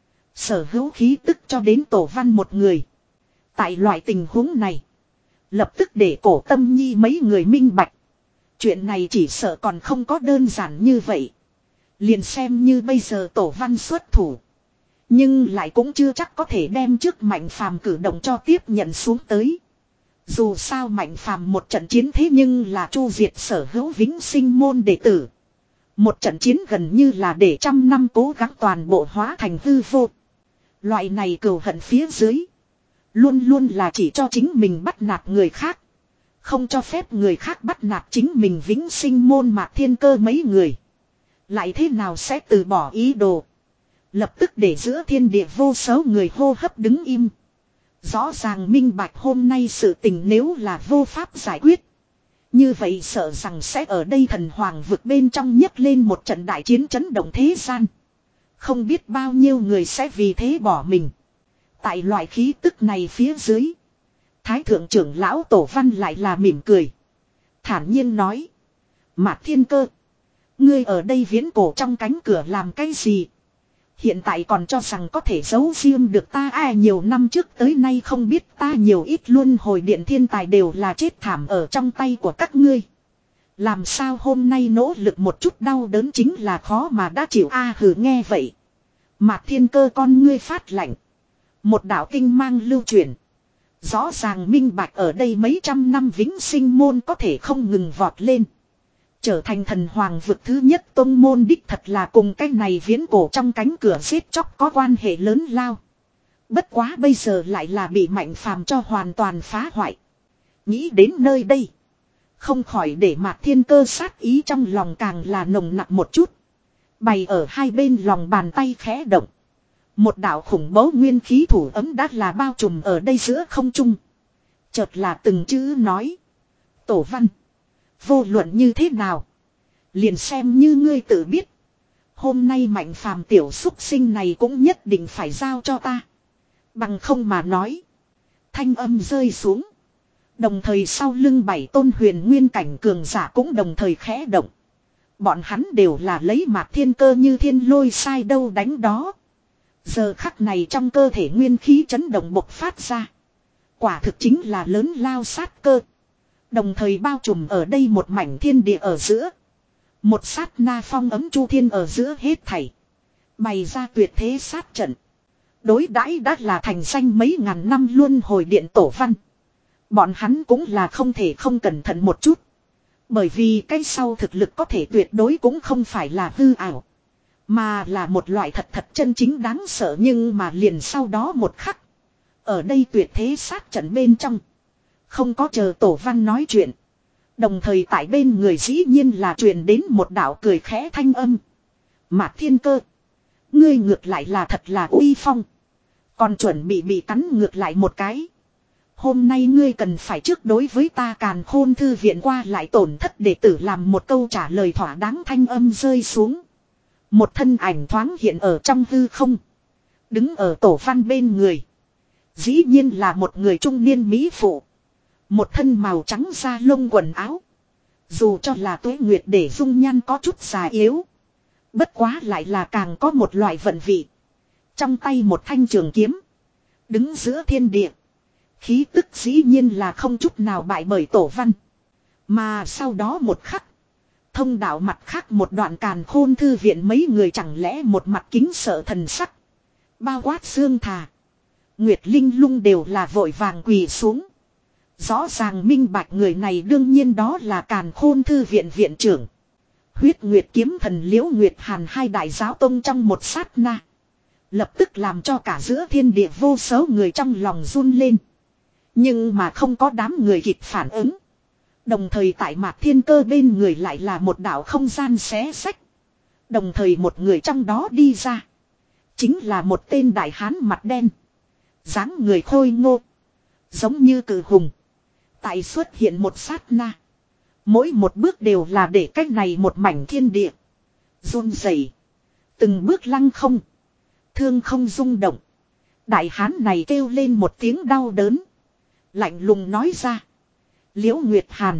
Sở hữu khí tức cho đến Tổ Văn một người. Tại loại tình huống này. Lập tức để Cổ Tâm Nhi mấy người minh bạch. Chuyện này chỉ sợ còn không có đơn giản như vậy. Liền xem như bây giờ Tổ Văn xuất thủ. Nhưng lại cũng chưa chắc có thể đem trước Mạnh Phàm cử động cho tiếp nhận xuống tới. Dù sao Mạnh Phàm một trận chiến thế nhưng là chu diệt sở hữu vĩnh sinh môn đệ tử. Một trận chiến gần như là để trăm năm cố gắng toàn bộ hóa thành hư vô. Loại này cừu hận phía dưới. Luôn luôn là chỉ cho chính mình bắt nạt người khác. Không cho phép người khác bắt nạt chính mình vĩnh sinh môn Mạc Thiên Cơ mấy người. Lại thế nào sẽ từ bỏ ý đồ. Lập tức để giữa thiên địa vô số người hô hấp đứng im. Rõ ràng minh bạch hôm nay sự tình nếu là vô pháp giải quyết. Như vậy sợ rằng sẽ ở đây thần hoàng vực bên trong nhấc lên một trận đại chiến chấn động thế gian. Không biết bao nhiêu người sẽ vì thế bỏ mình. Tại loại khí tức này phía dưới. Thái thượng trưởng lão Tổ Văn lại là mỉm cười. Thản nhiên nói. Mạc Thiên Cơ. Ngươi ở đây viễn cổ trong cánh cửa làm cái gì? Hiện tại còn cho rằng có thể giấu riêng được ta ai nhiều năm trước tới nay không biết ta nhiều ít Luân Hồi Điện thiên tài đều là chết thảm ở trong tay của các ngươi. Làm sao hôm nay nỗ lực một chút đau đớn chính là khó mà đã chịu a hừ nghe vậy. Mạc Thiên Cơ con ngươi phát lạnh. Một đạo kinh mang lưu truyền. Rõ ràng minh bạch ở đây mấy trăm năm vĩnh sinh môn có thể không ngừng vọt lên. Trở thành thần hoàng vực thứ nhất tông môn đích thật là cùng cái này viễn cổ trong cánh cửa giết chóc có quan hệ lớn lao. Bất quá bây giờ lại là bị Mạnh Phàm cho hoàn toàn phá hoại. Nghĩ đến nơi đây. Không khỏi để Mạc Thiên Cơ sát ý trong lòng càng là nồng nặng một chút. Bày ở hai bên lòng bàn tay khẽ động. Một đạo khủng bố nguyên khí thủ ấm đã là bao trùm ở đây giữa không trung. Chợt là từng chữ nói. Tổ Văn. Vô luận như thế nào. Liền xem như ngươi tự biết. Hôm nay Mạnh Phàm tiểu xúc sinh này cũng nhất định phải giao cho ta. Bằng không mà nói. Thanh âm rơi xuống. Đồng thời sau lưng bảy tôn huyền nguyên cảnh cường giả cũng đồng thời khẽ động. Bọn hắn đều là lấy Mạc Thiên Cơ như thiên lôi sai đâu đánh đó. Giờ khắc này trong cơ thể nguyên khí chấn động bộc phát ra. Quả thực chính là lớn lao sát cơ. Đồng thời bao trùm ở đây một mảnh thiên địa ở giữa. Một sát na phong ấm chu thiên ở giữa hết thảy. Bày ra tuyệt thế sát trận. Đối đãi đã là thành danh mấy ngàn năm luân hồi điện tổ văn. Bọn hắn cũng là không thể không cẩn thận một chút. Bởi vì cái sau thực lực có thể tuyệt đối cũng không phải là hư ảo. Mà là một loại thật thật chân chính đáng sợ nhưng mà liền sau đó một khắc. Ở đây tuyệt thế sát trận bên trong. Không có chờ tổ văn nói chuyện. Đồng thời tại bên người dĩ nhiên là truyền đến một đạo cười khẽ thanh âm. Mạc Thiên Cơ. Ngươi ngược lại là thật là uy phong. Còn chuẩn bị bị cắn ngược lại một cái. Hôm nay ngươi cần phải trước đối với ta Càn Khôn thư viện qua lại tổn thất đệ tử làm một câu trả lời thỏa đáng thanh âm rơi xuống. Một thân ảnh thoáng hiện ở trong hư không. Đứng ở tổ văn bên người. Dĩ nhiên là một người trung niên mỹ phụ. Một thân màu trắng da lông quần áo. Dù cho là tuế nguyệt để dung nhan có chút già yếu. Bất quá lại là càng có một loại vận vị. Trong tay một thanh trường kiếm. Đứng giữa thiên địa. Khí tức dĩ nhiên là không chút nào bại bởi tổ văn. Mà sau đó một khắc. Thông đạo mặt khác một đoạn Càn Khôn thư viện mấy người chẳng lẽ một mặt kính sợ thần sắc. Bao quát xương thà. Nguyệt Linh Lung đều là vội vàng quỳ xuống. Rõ ràng minh bạch người này đương nhiên đó là Càn Khôn thư viện viện trưởng. Huyết Nguyệt kiếm thần Liễu Nguyệt Hàn hai đại giáo tông trong một sát na. Lập tức làm cho cả giữa thiên địa vô số người trong lòng run lên. Nhưng mà không có đám người kịp phản ứng. Đồng thời tại Mạc Thiên Cơ bên người lại là một đạo không gian xé sách. Đồng thời một người trong đó đi ra. Chính là một tên đại hán mặt đen. Dáng người khôi ngô. Giống như cử hùng. Tại xuất hiện một sát na. Mỗi một bước đều là để cách này một mảnh thiên địa. Run rẩy. Từng bước lăng không. Thương không rung động. Đại hán này kêu lên một tiếng đau đớn. Lạnh lùng nói ra. Liễu Nguyệt Hàn.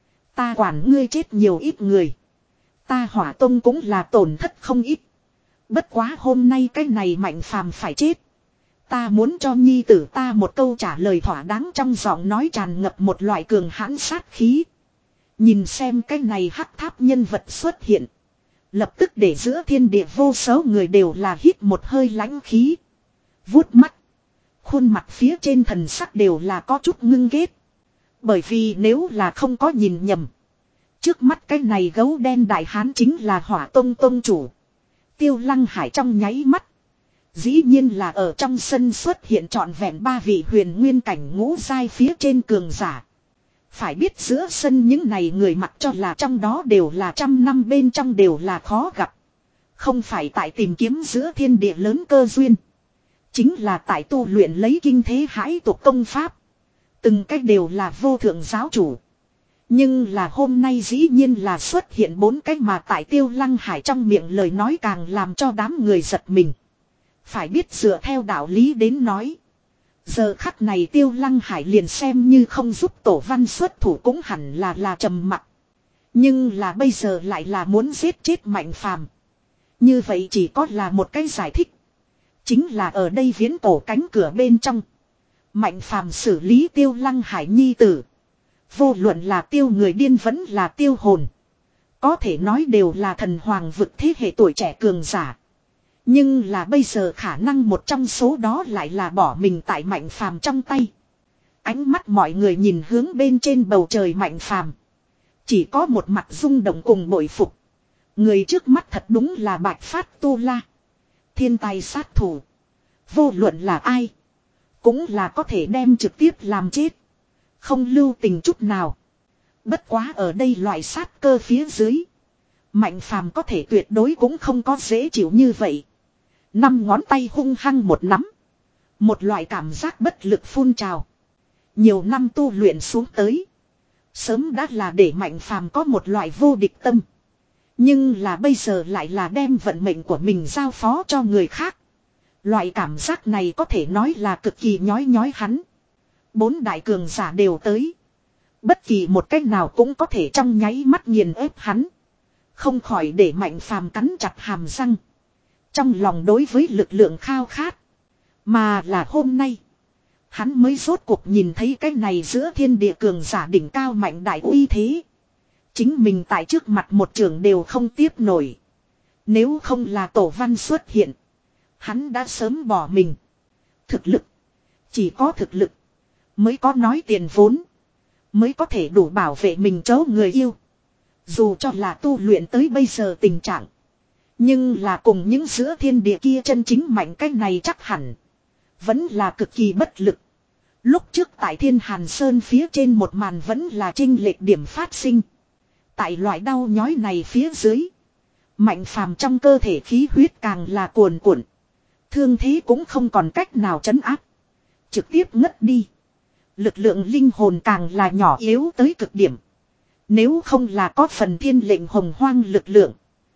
Ta quản ngươi chết nhiều ít người. Ta Hỏa Tông cũng là tổn thất không ít. Bất quá hôm nay cái này Mạnh Phàm phải chết. Ta muốn cho nhi tử ta một câu trả lời thỏa đáng trong giọng nói tràn ngập một loại cường hãn sát khí. Nhìn xem cái này hắc tháp nhân vật xuất hiện. Lập tức để giữa thiên địa vô số người đều là hít một hơi lãnh khí. Vuốt mắt. Khuôn mặt phía trên thần sắc đều là có chút ngưng ghét. Bởi vì nếu là không có nhìn nhầm. Trước mắt cái này gấu đen đại hán chính là Hỏa Tông tông chủ. Tiêu Lăng Hải trong nháy mắt. Dĩ nhiên là ở trong sân xuất hiện trọn vẹn ba vị huyền nguyên cảnh ngũ giai phía trên cường giả. Phải biết giữa sân những này người mặc cho là trong đó đều là trăm năm bên trong đều là khó gặp. Không phải tại tìm kiếm giữa thiên địa lớn cơ duyên. Chính là tại tu luyện lấy kinh thế hãi tục công pháp. Từng cách đều là vô thượng giáo chủ. Nhưng là hôm nay dĩ nhiên là xuất hiện bốn cách mà tại Tiêu Lăng Hải trong miệng lời nói càng làm cho đám người giật mình. Phải biết dựa theo đạo lý đến nói. Giờ khắc này Tiêu Lăng Hải liền xem như không giúp tổ văn xuất thủ cũng hẳn là là trầm mặc. Nhưng là bây giờ lại là muốn giết chết Mạnh Phàm. Như vậy chỉ có là một cái giải thích. Chính là ở đây viễn cổ cánh cửa bên trong. Mạnh Phàm xử lý Tiêu Lăng Hải nhi tử. Vô luận là tiêu người điên vẫn là tiêu hồn. Có thể nói đều là thần hoàng vực thế hệ tuổi trẻ cường giả. Nhưng là bây giờ khả năng một trong số đó lại là bỏ mình tại Mạnh Phàm trong tay. Ánh mắt mọi người nhìn hướng bên trên bầu trời Mạnh Phàm. Chỉ có một mặt rung động cùng bội phục. Người trước mắt thật đúng là Bạch Phát Tu La. Thiên tài sát thủ. Vô luận là ai. Cũng là có thể đem trực tiếp làm chết. Không lưu tình chút nào. Bất quá ở đây loại sát cơ phía dưới. Mạnh phàm có thể tuyệt đối cũng không có dễ chịu như vậy. Năm ngón tay hung hăng một nắm. Một loại cảm giác bất lực phun trào. Nhiều năm tu luyện xuống tới. Sớm đã là để mạnh phàm có một loại vô địch tâm. Nhưng là bây giờ lại là đem vận mệnh của mình giao phó cho người khác. Loại cảm giác này có thể nói là cực kỳ nhói nhói hắn. Bốn đại cường giả đều tới. Bất kỳ một cách nào cũng có thể trong nháy mắt nghiền ép hắn. Không khỏi để mạnh phàm cắn chặt hàm răng. Trong lòng đối với lực lượng khao khát. Mà là hôm nay. Hắn mới rốt cuộc nhìn thấy cái này giữa thiên địa cường giả đỉnh cao mạnh đại uy thế. Chính mình tại trước mặt một trường đều không tiếp nổi. Nếu không là tổ văn xuất hiện. Hắn đã sớm bỏ mình. Thực lực. Chỉ có thực lực. Mới có nói tiền vốn. Mới có thể đủ bảo vệ mình chỗ người yêu. Dù cho là tu luyện tới bây giờ tình trạng. Nhưng là cùng những giữa thiên địa kia chân chính mạnh cái này chắc hẳn. Vẫn là cực kỳ bất lực. Lúc trước tại Thiên Hàn Sơn phía trên một màn vẫn là chênh lệch điểm phát sinh. Tại loại đau nhói này phía dưới. Mạnh phàm trong cơ thể khí huyết càng là cuồn cuộn. Thương thế cũng không còn cách nào trấn áp. Trực tiếp ngất đi. Lực lượng linh hồn càng là nhỏ yếu tới cực điểm. Nếu không là có phần thiên lệnh hồng hoang lực lượng.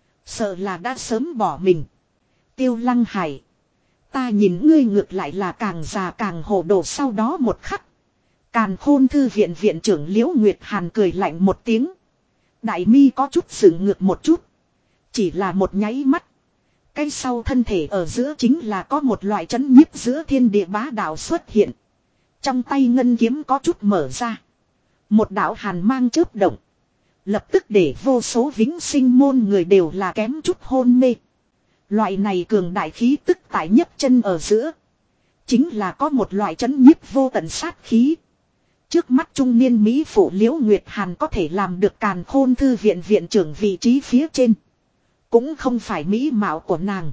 Sợ là đã sớm bỏ mình. Tiêu Lăng Hải. Ta nhìn ngươi ngược lại là càng già càng hồ đồ sau đó một khắc. Càn Khôn Thư viện viện trưởng Liễu Nguyệt Hàn cười lạnh một tiếng. Đại mi có chút sững ngược một chút. Chỉ là một nháy mắt. Cái sau thân thể ở giữa chính là có một loại chấn nhiếp giữa thiên địa bá đạo xuất hiện. Trong tay ngân kiếm có chút mở ra. Một đạo hàn mang chớp động. Lập tức để vô số vĩnh sinh môn người đều là kém chút hôn mê. Loại này cường đại khí tức tại nhấc chân ở giữa. Chính là có một loại chấn nhiếp vô tận sát khí. Trước mắt trung niên Mỹ phụ Liễu Nguyệt Hàn có thể làm được Càn Khôn Thư viện viện trưởng vị trí phía trên. Cũng không phải mỹ mạo của nàng.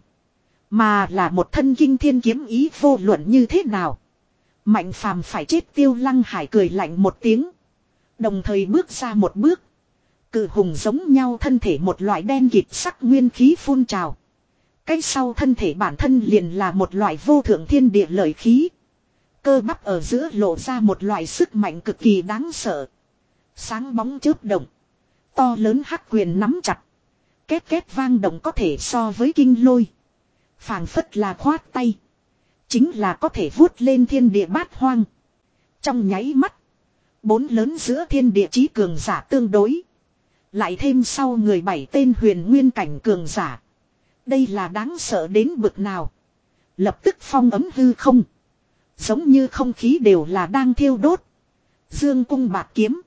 Mà là một thân kinh thiên kiếm ý vô luận như thế nào. Mạnh phàm phải chết. Tiêu Lăng Hải cười lạnh một tiếng. Đồng thời bước ra một bước. Cự hùng giống nhau thân thể một loại đen kịt sắc nguyên khí phun trào. Cái sau thân thể bản thân liền là một loại vô thượng thiên địa lợi khí. Cơ bắp ở giữa lộ ra một loại sức mạnh cực kỳ đáng sợ. Sáng bóng chớp động. To lớn hắc quyền nắm chặt. Két két vang động có thể so với kinh lôi. Phảng phất là khoát tay. Chính là có thể vuốt lên thiên địa bát hoang. Trong nháy mắt. Bốn lớn giữa thiên địa chí cường giả tương đối. Lại thêm sau người bảy tên huyền nguyên cảnh cường giả. Đây là đáng sợ đến bực nào. Lập tức phong ấm hư không. Giống như không khí đều là đang thiêu đốt. Dương cung bạt kiếm.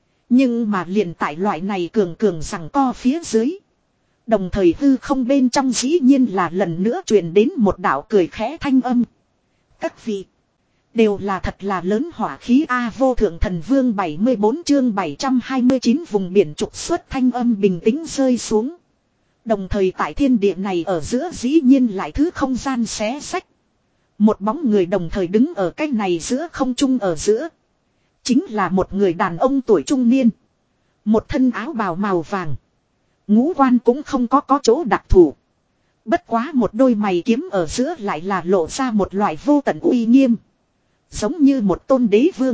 Nhưng mà liền tại loại này cường cường rằng co phía dưới. Đồng thời hư không bên trong dĩ nhiên là lần nữa truyền đến một đạo cười khẽ thanh âm. Các vị. Đều là thật là lớn hỏa khí A. Vô thượng thần vương bảy mươi bốn chương bảy trăm hai mươi chín vùng biển trục xuất thanh âm bình tĩnh rơi xuống. Đồng thời tại thiên địa này ở giữa dĩ nhiên lại thứ không gian xé sách. Một bóng người đồng thời đứng ở cái này giữa không trung ở giữa. Chính là một người đàn ông tuổi trung niên. Một thân áo bào màu vàng. Ngũ quan cũng không có có chỗ đặc thù. Bất quá một đôi mày kiếm ở giữa lại là lộ ra một loại vô tận uy nghiêm. Giống như một tôn đế vương.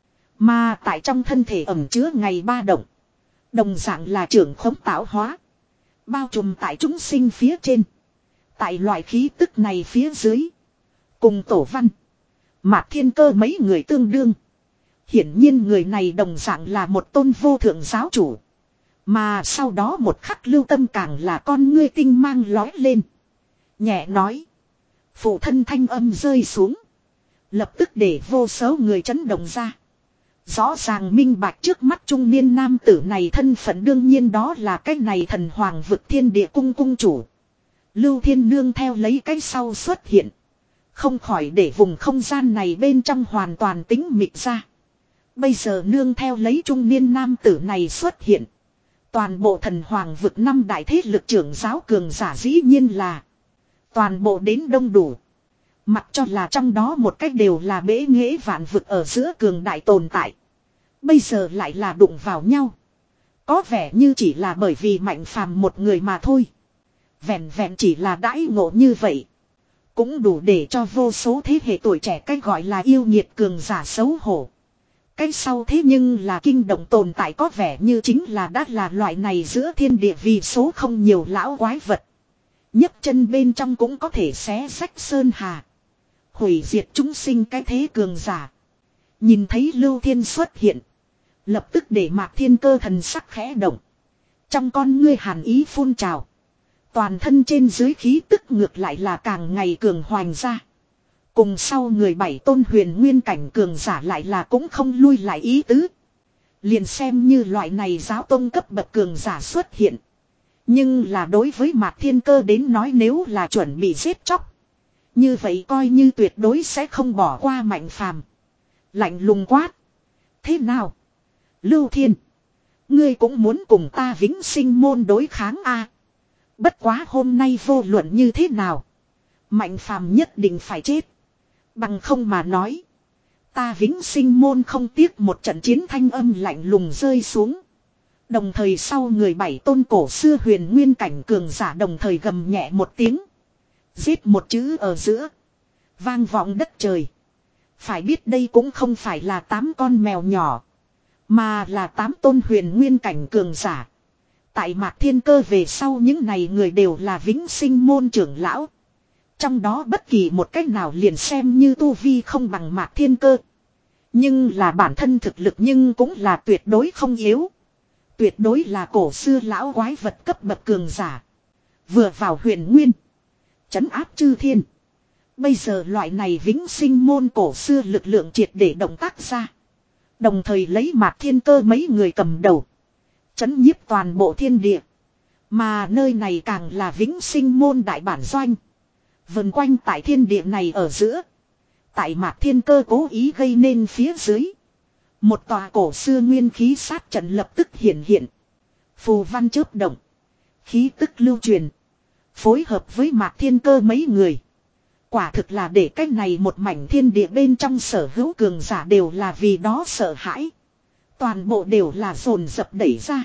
Mà tại trong thân thể ẩm chứa ngày ba động. Đồng dạng là trưởng khống tạo hóa. Bao trùm tại chúng sinh phía trên. Tại loại khí tức này phía dưới. Cùng tổ văn. Mạc Thiên Cơ mấy người tương đương. Hiển nhiên người này đồng dạng là một tôn vô thượng giáo chủ. Mà sau đó một khắc lưu tâm càng là con ngươi tinh mang lói lên. Nhẹ nói. Phụ thân thanh âm rơi xuống. Lập tức để vô số người chấn động ra. Rõ ràng minh bạch trước mắt trung niên nam tử này thân phận đương nhiên đó là cái này thần hoàng vực thiên địa cung cung chủ. Lưu Thiên Nương theo lấy cái sau xuất hiện. Không khỏi để vùng không gian này bên trong hoàn toàn tĩnh mịch ra. Bây giờ nương theo lấy trung niên nam tử này xuất hiện. Toàn bộ thần hoàng vực năm đại thế lực trưởng giáo cường giả dĩ nhiên là. Toàn bộ đến đông đủ. Mặc cho là trong đó một cách đều là bế nghệ vạn vực ở giữa cường đại tồn tại. Bây giờ lại là đụng vào nhau. Có vẻ như chỉ là bởi vì Mạnh Phàm một người mà thôi. Vẹn vẹn chỉ là đãi ngộ như vậy. Cũng đủ để cho vô số thế hệ tuổi trẻ cách gọi là yêu nghiệt cường giả xấu hổ. Cái sau thế nhưng là kinh động tồn tại có vẻ như chính là đã là loại này giữa thiên địa vì số không nhiều lão quái vật. nhấc chân bên trong cũng có thể xé rách sơn hà. Hủy diệt chúng sinh cái thế cường giả. Nhìn thấy Lưu Thiên xuất hiện. Lập tức để Mạc Thiên Cơ thần sắc khẽ động. Trong con ngươi hàn ý phun trào. Toàn thân trên dưới khí tức ngược lại là càng ngày cường hoành ra. Cùng sau người bảy tôn huyền nguyên cảnh cường giả lại là cũng không lui lại ý tứ. Liền xem như loại này giáo tông cấp bậc cường giả xuất hiện. Nhưng là đối với Mạc Thiên Cơ đến nói nếu là chuẩn bị giết chóc. Như vậy coi như tuyệt đối sẽ không bỏ qua Mạnh Phàm. Lạnh lùng quát. Thế nào? Lưu Thiên. Ngươi cũng muốn cùng ta Vĩnh Sinh môn đối kháng a? Bất quá hôm nay vô luận như thế nào. Mạnh Phàm nhất định phải chết. Bằng không mà nói. Ta Vĩnh Sinh môn không tiếc một trận chiến thanh âm lạnh lùng rơi xuống. Đồng thời sau người bảy tôn cổ xưa huyền nguyên cảnh cường giả đồng thời gầm nhẹ một tiếng. Giết một chữ ở giữa. Vang vọng đất trời. Phải biết đây cũng không phải là tám con mèo nhỏ. Mà là tám tôn huyền nguyên cảnh cường giả. Tại Mạc Thiên Cơ về sau những này người đều là Vĩnh Sinh môn trưởng lão. Trong đó bất kỳ một cách nào liền xem như tu vi không bằng Mạc Thiên Cơ. Nhưng là bản thân thực lực nhưng cũng là tuyệt đối không yếu. Tuyệt đối là cổ xưa lão quái vật cấp bậc cường giả. Vừa vào huyền nguyên. Trấn áp chư thiên. Bây giờ loại này Vĩnh Sinh môn cổ xưa lực lượng triệt để động tác ra. Đồng thời lấy Mạc Thiên Cơ mấy người cầm đầu. Chấn nhiếp toàn bộ thiên địa. Mà nơi này càng là Vĩnh Sinh môn đại bản doanh. Vần quanh tại thiên địa này ở giữa. Tại Mạc Thiên Cơ cố ý gây nên phía dưới. Một tòa cổ xưa nguyên khí sát trận lập tức hiện hiện. Phù văn chớp động. Khí tức lưu truyền. Phối hợp với Mạc Thiên Cơ mấy người. Quả thực là để cách này một mảnh thiên địa bên trong sở hữu cường giả đều là vì đó sợ hãi. Toàn bộ đều là dồn dập đẩy ra.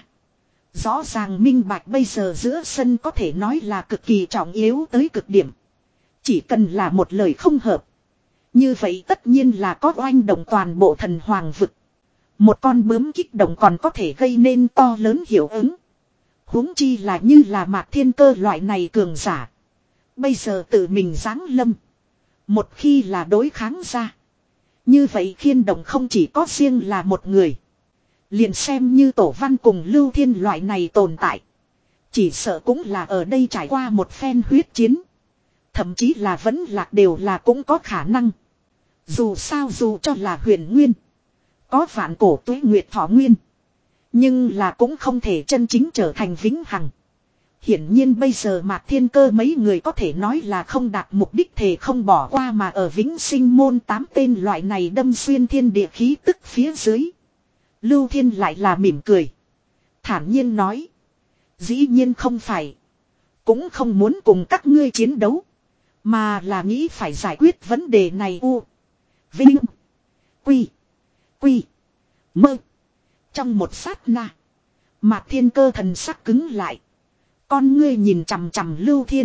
Rõ ràng minh bạch bây giờ giữa sân có thể nói là cực kỳ trọng yếu tới cực điểm. Chỉ cần là một lời không hợp. Như vậy tất nhiên là có oanh động toàn bộ thần hoàng vực. Một con bướm kích động còn có thể gây nên to lớn hiệu ứng. Huống chi là như là Mạc Thiên Cơ loại này cường giả. Bây giờ tự mình giáng lâm. Một khi là đối kháng ra. Như vậy khiên động không chỉ có riêng là một người. Liền xem như Tổ Văn cùng Lưu Thiên loại này tồn tại. Chỉ sợ cũng là ở đây trải qua một phen huyết chiến. Thậm chí là vẫn lạc đều là cũng có khả năng. Dù sao dù cho là huyền nguyên. Có vạn cổ tuế nguyệt thọ nguyên. Nhưng là cũng không thể chân chính trở thành vĩnh hằng. Hiển nhiên bây giờ Mạc Thiên Cơ mấy người có thể nói là không đạt mục đích thể không bỏ qua mà ở Vĩnh Sinh môn tám tên loại này đâm xuyên thiên địa khí tức phía dưới. Lưu Thiên lại là mỉm cười. Thản nhiên nói. Dĩ nhiên không phải. Cũng không muốn cùng các ngươi chiến đấu. Mà là nghĩ phải giải quyết vấn đề này u. Vinh. Quy. Quy. Mơ. Trong một sát na. Mạc Thiên Cơ thần sắc cứng lại. Con ngươi nhìn chằm chằm Lưu Thiên.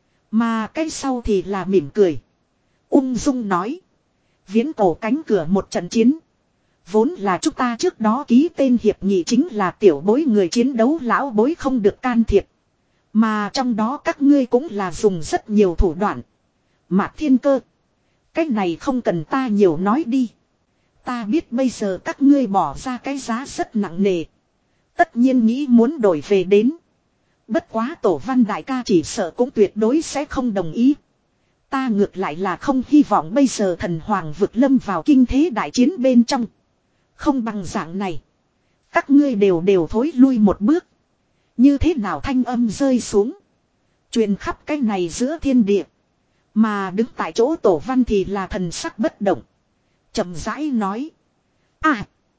Mà cái sau thì là mỉm cười. Ung dung nói. Viễn cổ cánh cửa một trận chiến. Vốn là chúng ta trước đó ký tên hiệp nghị chính là tiểu bối người chiến đấu lão bối không được can thiệp. Mà trong đó các ngươi cũng là dùng rất nhiều thủ đoạn. Mạc Thiên Cơ. Cái này không cần ta nhiều nói đi. Ta biết bây giờ các ngươi bỏ ra cái giá rất nặng nề. Tất nhiên nghĩ muốn đổi về đến. Bất quá Tổ Văn đại ca chỉ sợ cũng tuyệt đối sẽ không đồng ý. Ta ngược lại là không hy vọng bây giờ thần hoàng vực lâm vào kinh thế đại chiến bên trong. Không bằng dạng này. Các ngươi đều đều thối lui một bước. Như thế nào thanh âm rơi xuống. Truyền khắp cái này giữa thiên địa. Mà đứng tại chỗ Tổ Văn thì là thần sắc bất động. Chậm rãi nói. À.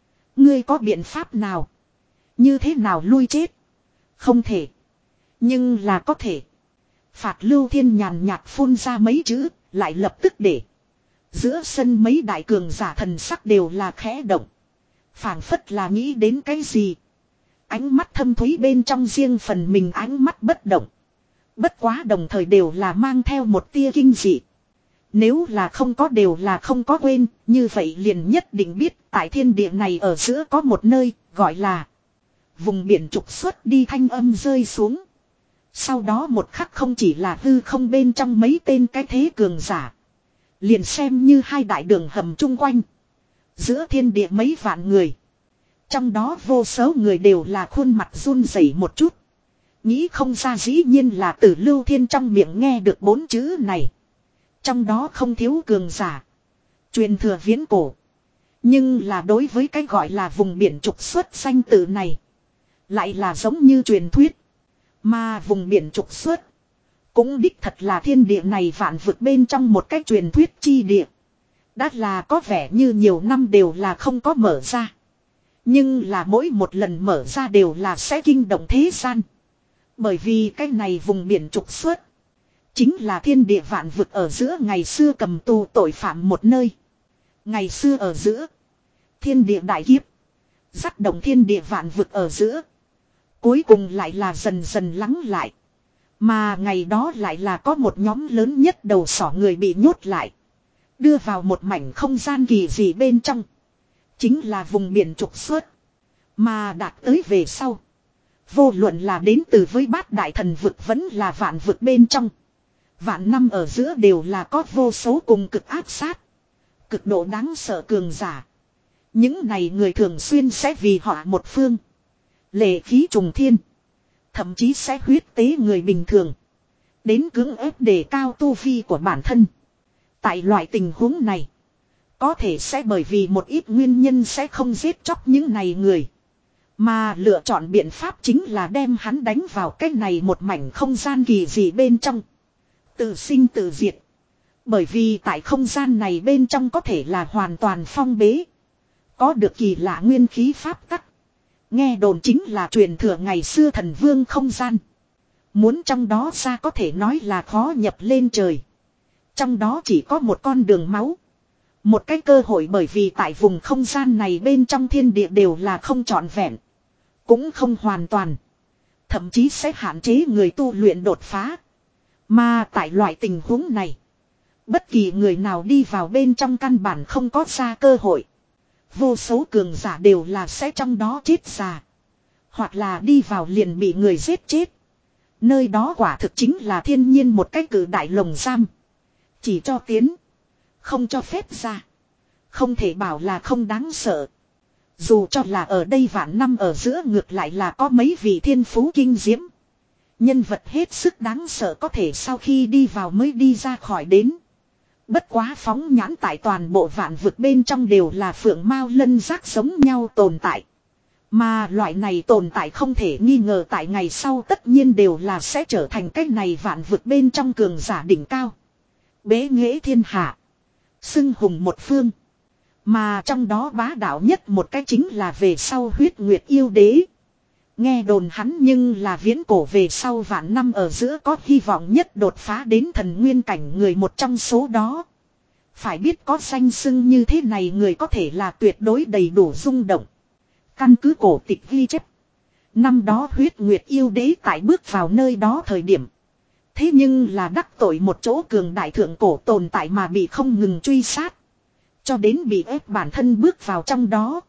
ngươi có biện pháp nào? Như thế nào lui chết? Không thể. Nhưng là có thể. Phạt Lưu Thiên nhàn nhạt phun ra mấy chữ, lại lập tức để. Giữa sân mấy đại cường giả thần sắc đều là khẽ động. Phảng phất là nghĩ đến cái gì. Ánh mắt thâm thúy bên trong riêng phần mình ánh mắt bất động. Bất quá đồng thời đều là mang theo một tia kinh dị. Nếu là không có đều là không có quên, như vậy liền nhất định biết tại thiên địa này ở giữa có một nơi, gọi là vùng biển trục xuất đi thanh âm rơi xuống. Sau đó một khắc không chỉ là hư không bên trong mấy tên cái thế cường giả. Liền xem như hai đại đường hầm chung quanh. Giữa thiên địa mấy vạn người. Trong đó vô số người đều là khuôn mặt run rẩy một chút. Nghĩ không ra dĩ nhiên là từ Lưu Thiên trong miệng nghe được bốn chữ này. Trong đó không thiếu cường giả. Truyền thừa viễn cổ. Nhưng là đối với cái gọi là vùng biển trục xuất danh tự này. Lại là giống như truyền thuyết. Mà vùng biển trục xuất. Cũng đích thật là thiên địa này vạn vực bên trong một cái truyền thuyết chi địa. Đã là có vẻ như nhiều năm đều là không có mở ra. Nhưng là mỗi một lần mở ra đều là sẽ kinh động thế gian. Bởi vì cái này vùng biển trục xuất. Chính là thiên địa vạn vực ở giữa ngày xưa cầm tù tội phạm một nơi. Ngày xưa ở giữa. Thiên địa đại kiếp. Dắt động thiên địa vạn vực ở giữa. Cuối cùng lại là dần dần lắng lại. Mà ngày đó lại là có một nhóm lớn nhất đầu sỏ người bị nhốt lại. Đưa vào một mảnh không gian kỳ dị bên trong. Chính là vùng biển trục xuất. Mà đạt tới về sau. Vô luận là đến từ với bát đại thần vực vẫn là vạn vực bên trong. Vạn năm ở giữa đều là có vô số cùng cực áp sát. Cực độ đáng sợ cường giả. Những này người thường xuyên sẽ vì họ một phương. Lệ khí trùng thiên. Thậm chí sẽ huyết tế người bình thường. Đến cưỡng ép đề cao tu vi của bản thân. Tại loại tình huống này. Có thể sẽ bởi vì một ít nguyên nhân sẽ không giết chóc những này người. Mà lựa chọn biện pháp chính là đem hắn đánh vào cái này một mảnh không gian kỳ dị bên trong. Tự sinh tự diệt. Bởi vì tại không gian này bên trong có thể là hoàn toàn phong bế. Có được kỳ lạ nguyên khí pháp tắc. Nghe đồn chính là truyền thừa ngày xưa thần vương không gian. Muốn trong đó ra có thể nói là khó nhập lên trời. Trong đó chỉ có một con đường máu. Một cái cơ hội bởi vì tại vùng không gian này bên trong thiên địa đều là không trọn vẹn. Cũng không hoàn toàn. Thậm chí sẽ hạn chế người tu luyện đột phá. Mà tại loại tình huống này. Bất kỳ người nào đi vào bên trong căn bản không có ra cơ hội. Vô số cường giả đều là sẽ trong đó chết già. Hoặc là đi vào liền bị người giết chết. Nơi đó quả thực chính là thiên nhiên một cái cử đại lồng giam. Chỉ cho tiến. Không cho phép ra. Không thể bảo là không đáng sợ. Dù cho là ở đây vạn năm ở giữa ngược lại là có mấy vị thiên phú kinh diễm. Nhân vật hết sức đáng sợ có thể sau khi đi vào mới đi ra khỏi đến. Bất quá phóng nhãn tại toàn bộ vạn vực bên trong đều là phượng mao lân giác giống nhau tồn tại. Mà loại này tồn tại không thể nghi ngờ tại ngày sau tất nhiên đều là sẽ trở thành cái này vạn vực bên trong cường giả đỉnh cao. Bế nghệ thiên hạ. Xưng hùng một phương. Mà trong đó bá đạo nhất một cái chính là về sau huyết nguyệt yêu đế. Nghe đồn hắn nhưng là viễn cổ về sau vạn năm ở giữa có hy vọng nhất đột phá đến thần nguyên cảnh người một trong số đó. Phải biết có danh xưng như thế này người có thể là tuyệt đối đầy đủ rung động. Căn cứ cổ tịch ghi chép. Năm đó huyết nguyệt yêu đế tại bước vào nơi đó thời điểm. Thế nhưng là đắc tội một chỗ cường đại thượng cổ tồn tại mà bị không ngừng truy sát. Cho đến bị ép bản thân bước vào trong đó.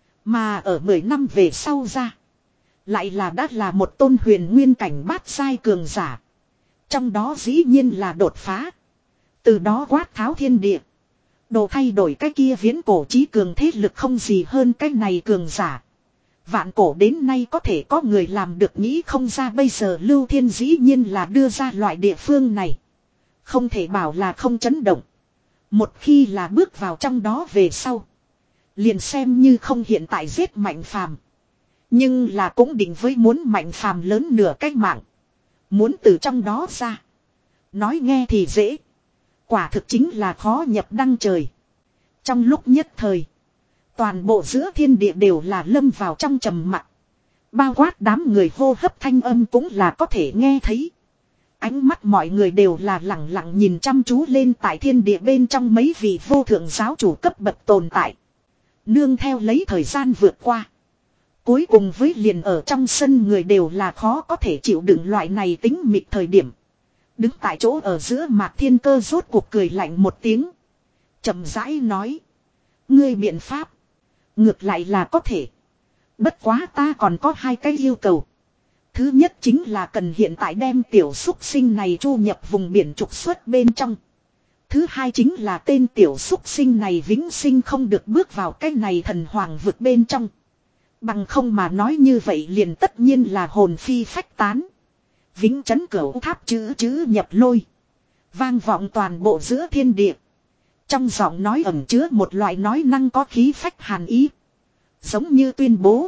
Mà ở mười năm về sau ra. Lại là đã là một tôn huyền nguyên cảnh bát sai cường giả. Trong đó dĩ nhiên là đột phá. Từ đó quát tháo thiên địa. Đồ thay đổi cái kia viễn cổ chí cường thế lực không gì hơn cái này cường giả. Vạn cổ đến nay có thể có người làm được nghĩ không ra bây giờ Lưu Thiên dĩ nhiên là đưa ra loại địa phương này. Không thể bảo là không chấn động. Một khi là bước vào trong đó về sau. Liền xem như không hiện tại giết mạnh phàm. Nhưng là cũng định với muốn mạnh phàm lớn nửa cách mạng. Muốn từ trong đó ra. Nói nghe thì dễ. Quả thực chính là khó nhập đăng trời. Trong lúc nhất thời. Toàn bộ giữa thiên địa đều là lâm vào trong trầm mặc. Bao quát đám người hô hấp thanh âm cũng là có thể nghe thấy. Ánh mắt mọi người đều là lặng lặng nhìn chăm chú lên tại thiên địa bên trong mấy vị vô thượng giáo chủ cấp bậc tồn tại. Nương theo lấy thời gian vượt qua. Cuối cùng với liền ở trong sân người đều là khó có thể chịu đựng loại này tính mịt thời điểm. Đứng tại chỗ ở giữa Mạc Thiên Cơ rốt cuộc cười lạnh một tiếng. Chậm rãi nói. Ngươi biện pháp. Ngược lại là có thể. Bất quá ta còn có hai cái yêu cầu. Thứ nhất chính là cần hiện tại đem tiểu xúc sinh này chu nhập vùng biển trục xuất bên trong. Thứ hai chính là tên tiểu xúc sinh này vĩnh sinh không được bước vào cái này thần hoàng vực bên trong. Bằng không mà nói như vậy liền tất nhiên là hồn phi phách tán. Vĩnh chấn cửu tháp chữ chữ nhập lôi. Vang vọng toàn bộ giữa thiên địa. Trong giọng nói ẩn chứa một loại nói năng có khí phách hàn ý. Giống như tuyên bố.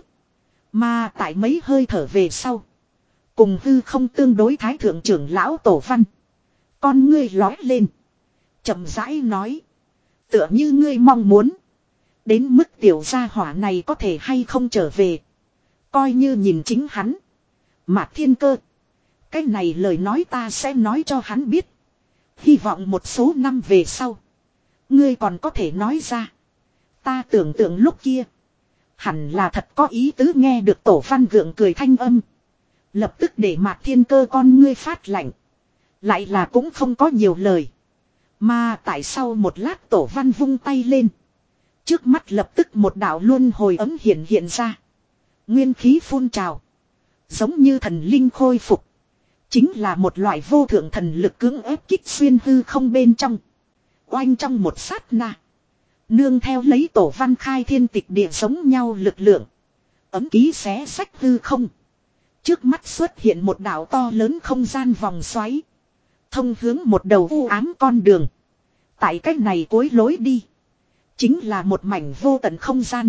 Mà tại mấy hơi thở về sau. Cùng hư không tương đối thái thượng trưởng lão Tổ Văn. Con ngươi lói lên. Chậm rãi nói. Tựa như ngươi mong muốn. Đến mức tiểu gia hỏa này có thể hay không trở về. Coi như nhìn chính hắn. Mạc Thiên Cơ. Cái này lời nói ta sẽ nói cho hắn biết. Hy vọng một số năm về sau. Ngươi còn có thể nói ra. Ta tưởng tượng lúc kia. Hẳn là thật có ý tứ nghe được Tổ Văn gượng cười thanh âm. Lập tức để Mạc Thiên Cơ con ngươi phát lạnh. Lại là cũng không có nhiều lời. Mà tại sao một lát Tổ Văn vung tay lên. Trước mắt lập tức một đạo luân hồi ấm hiện hiện ra. Nguyên khí phun trào. Giống như thần linh khôi phục. Chính là một loại vô thượng thần lực cưỡng ép kích xuyên hư không bên trong. Oanh trong một sát na. Nương theo lấy Tổ Văn khai thiên tịch địa giống nhau lực lượng. Ấm ký xé sách hư không. Trước mắt xuất hiện một đảo to lớn không gian vòng xoáy. Thông hướng một đầu u ám con đường. Tại cách này cuối lối đi. Chính là một mảnh vô tận không gian.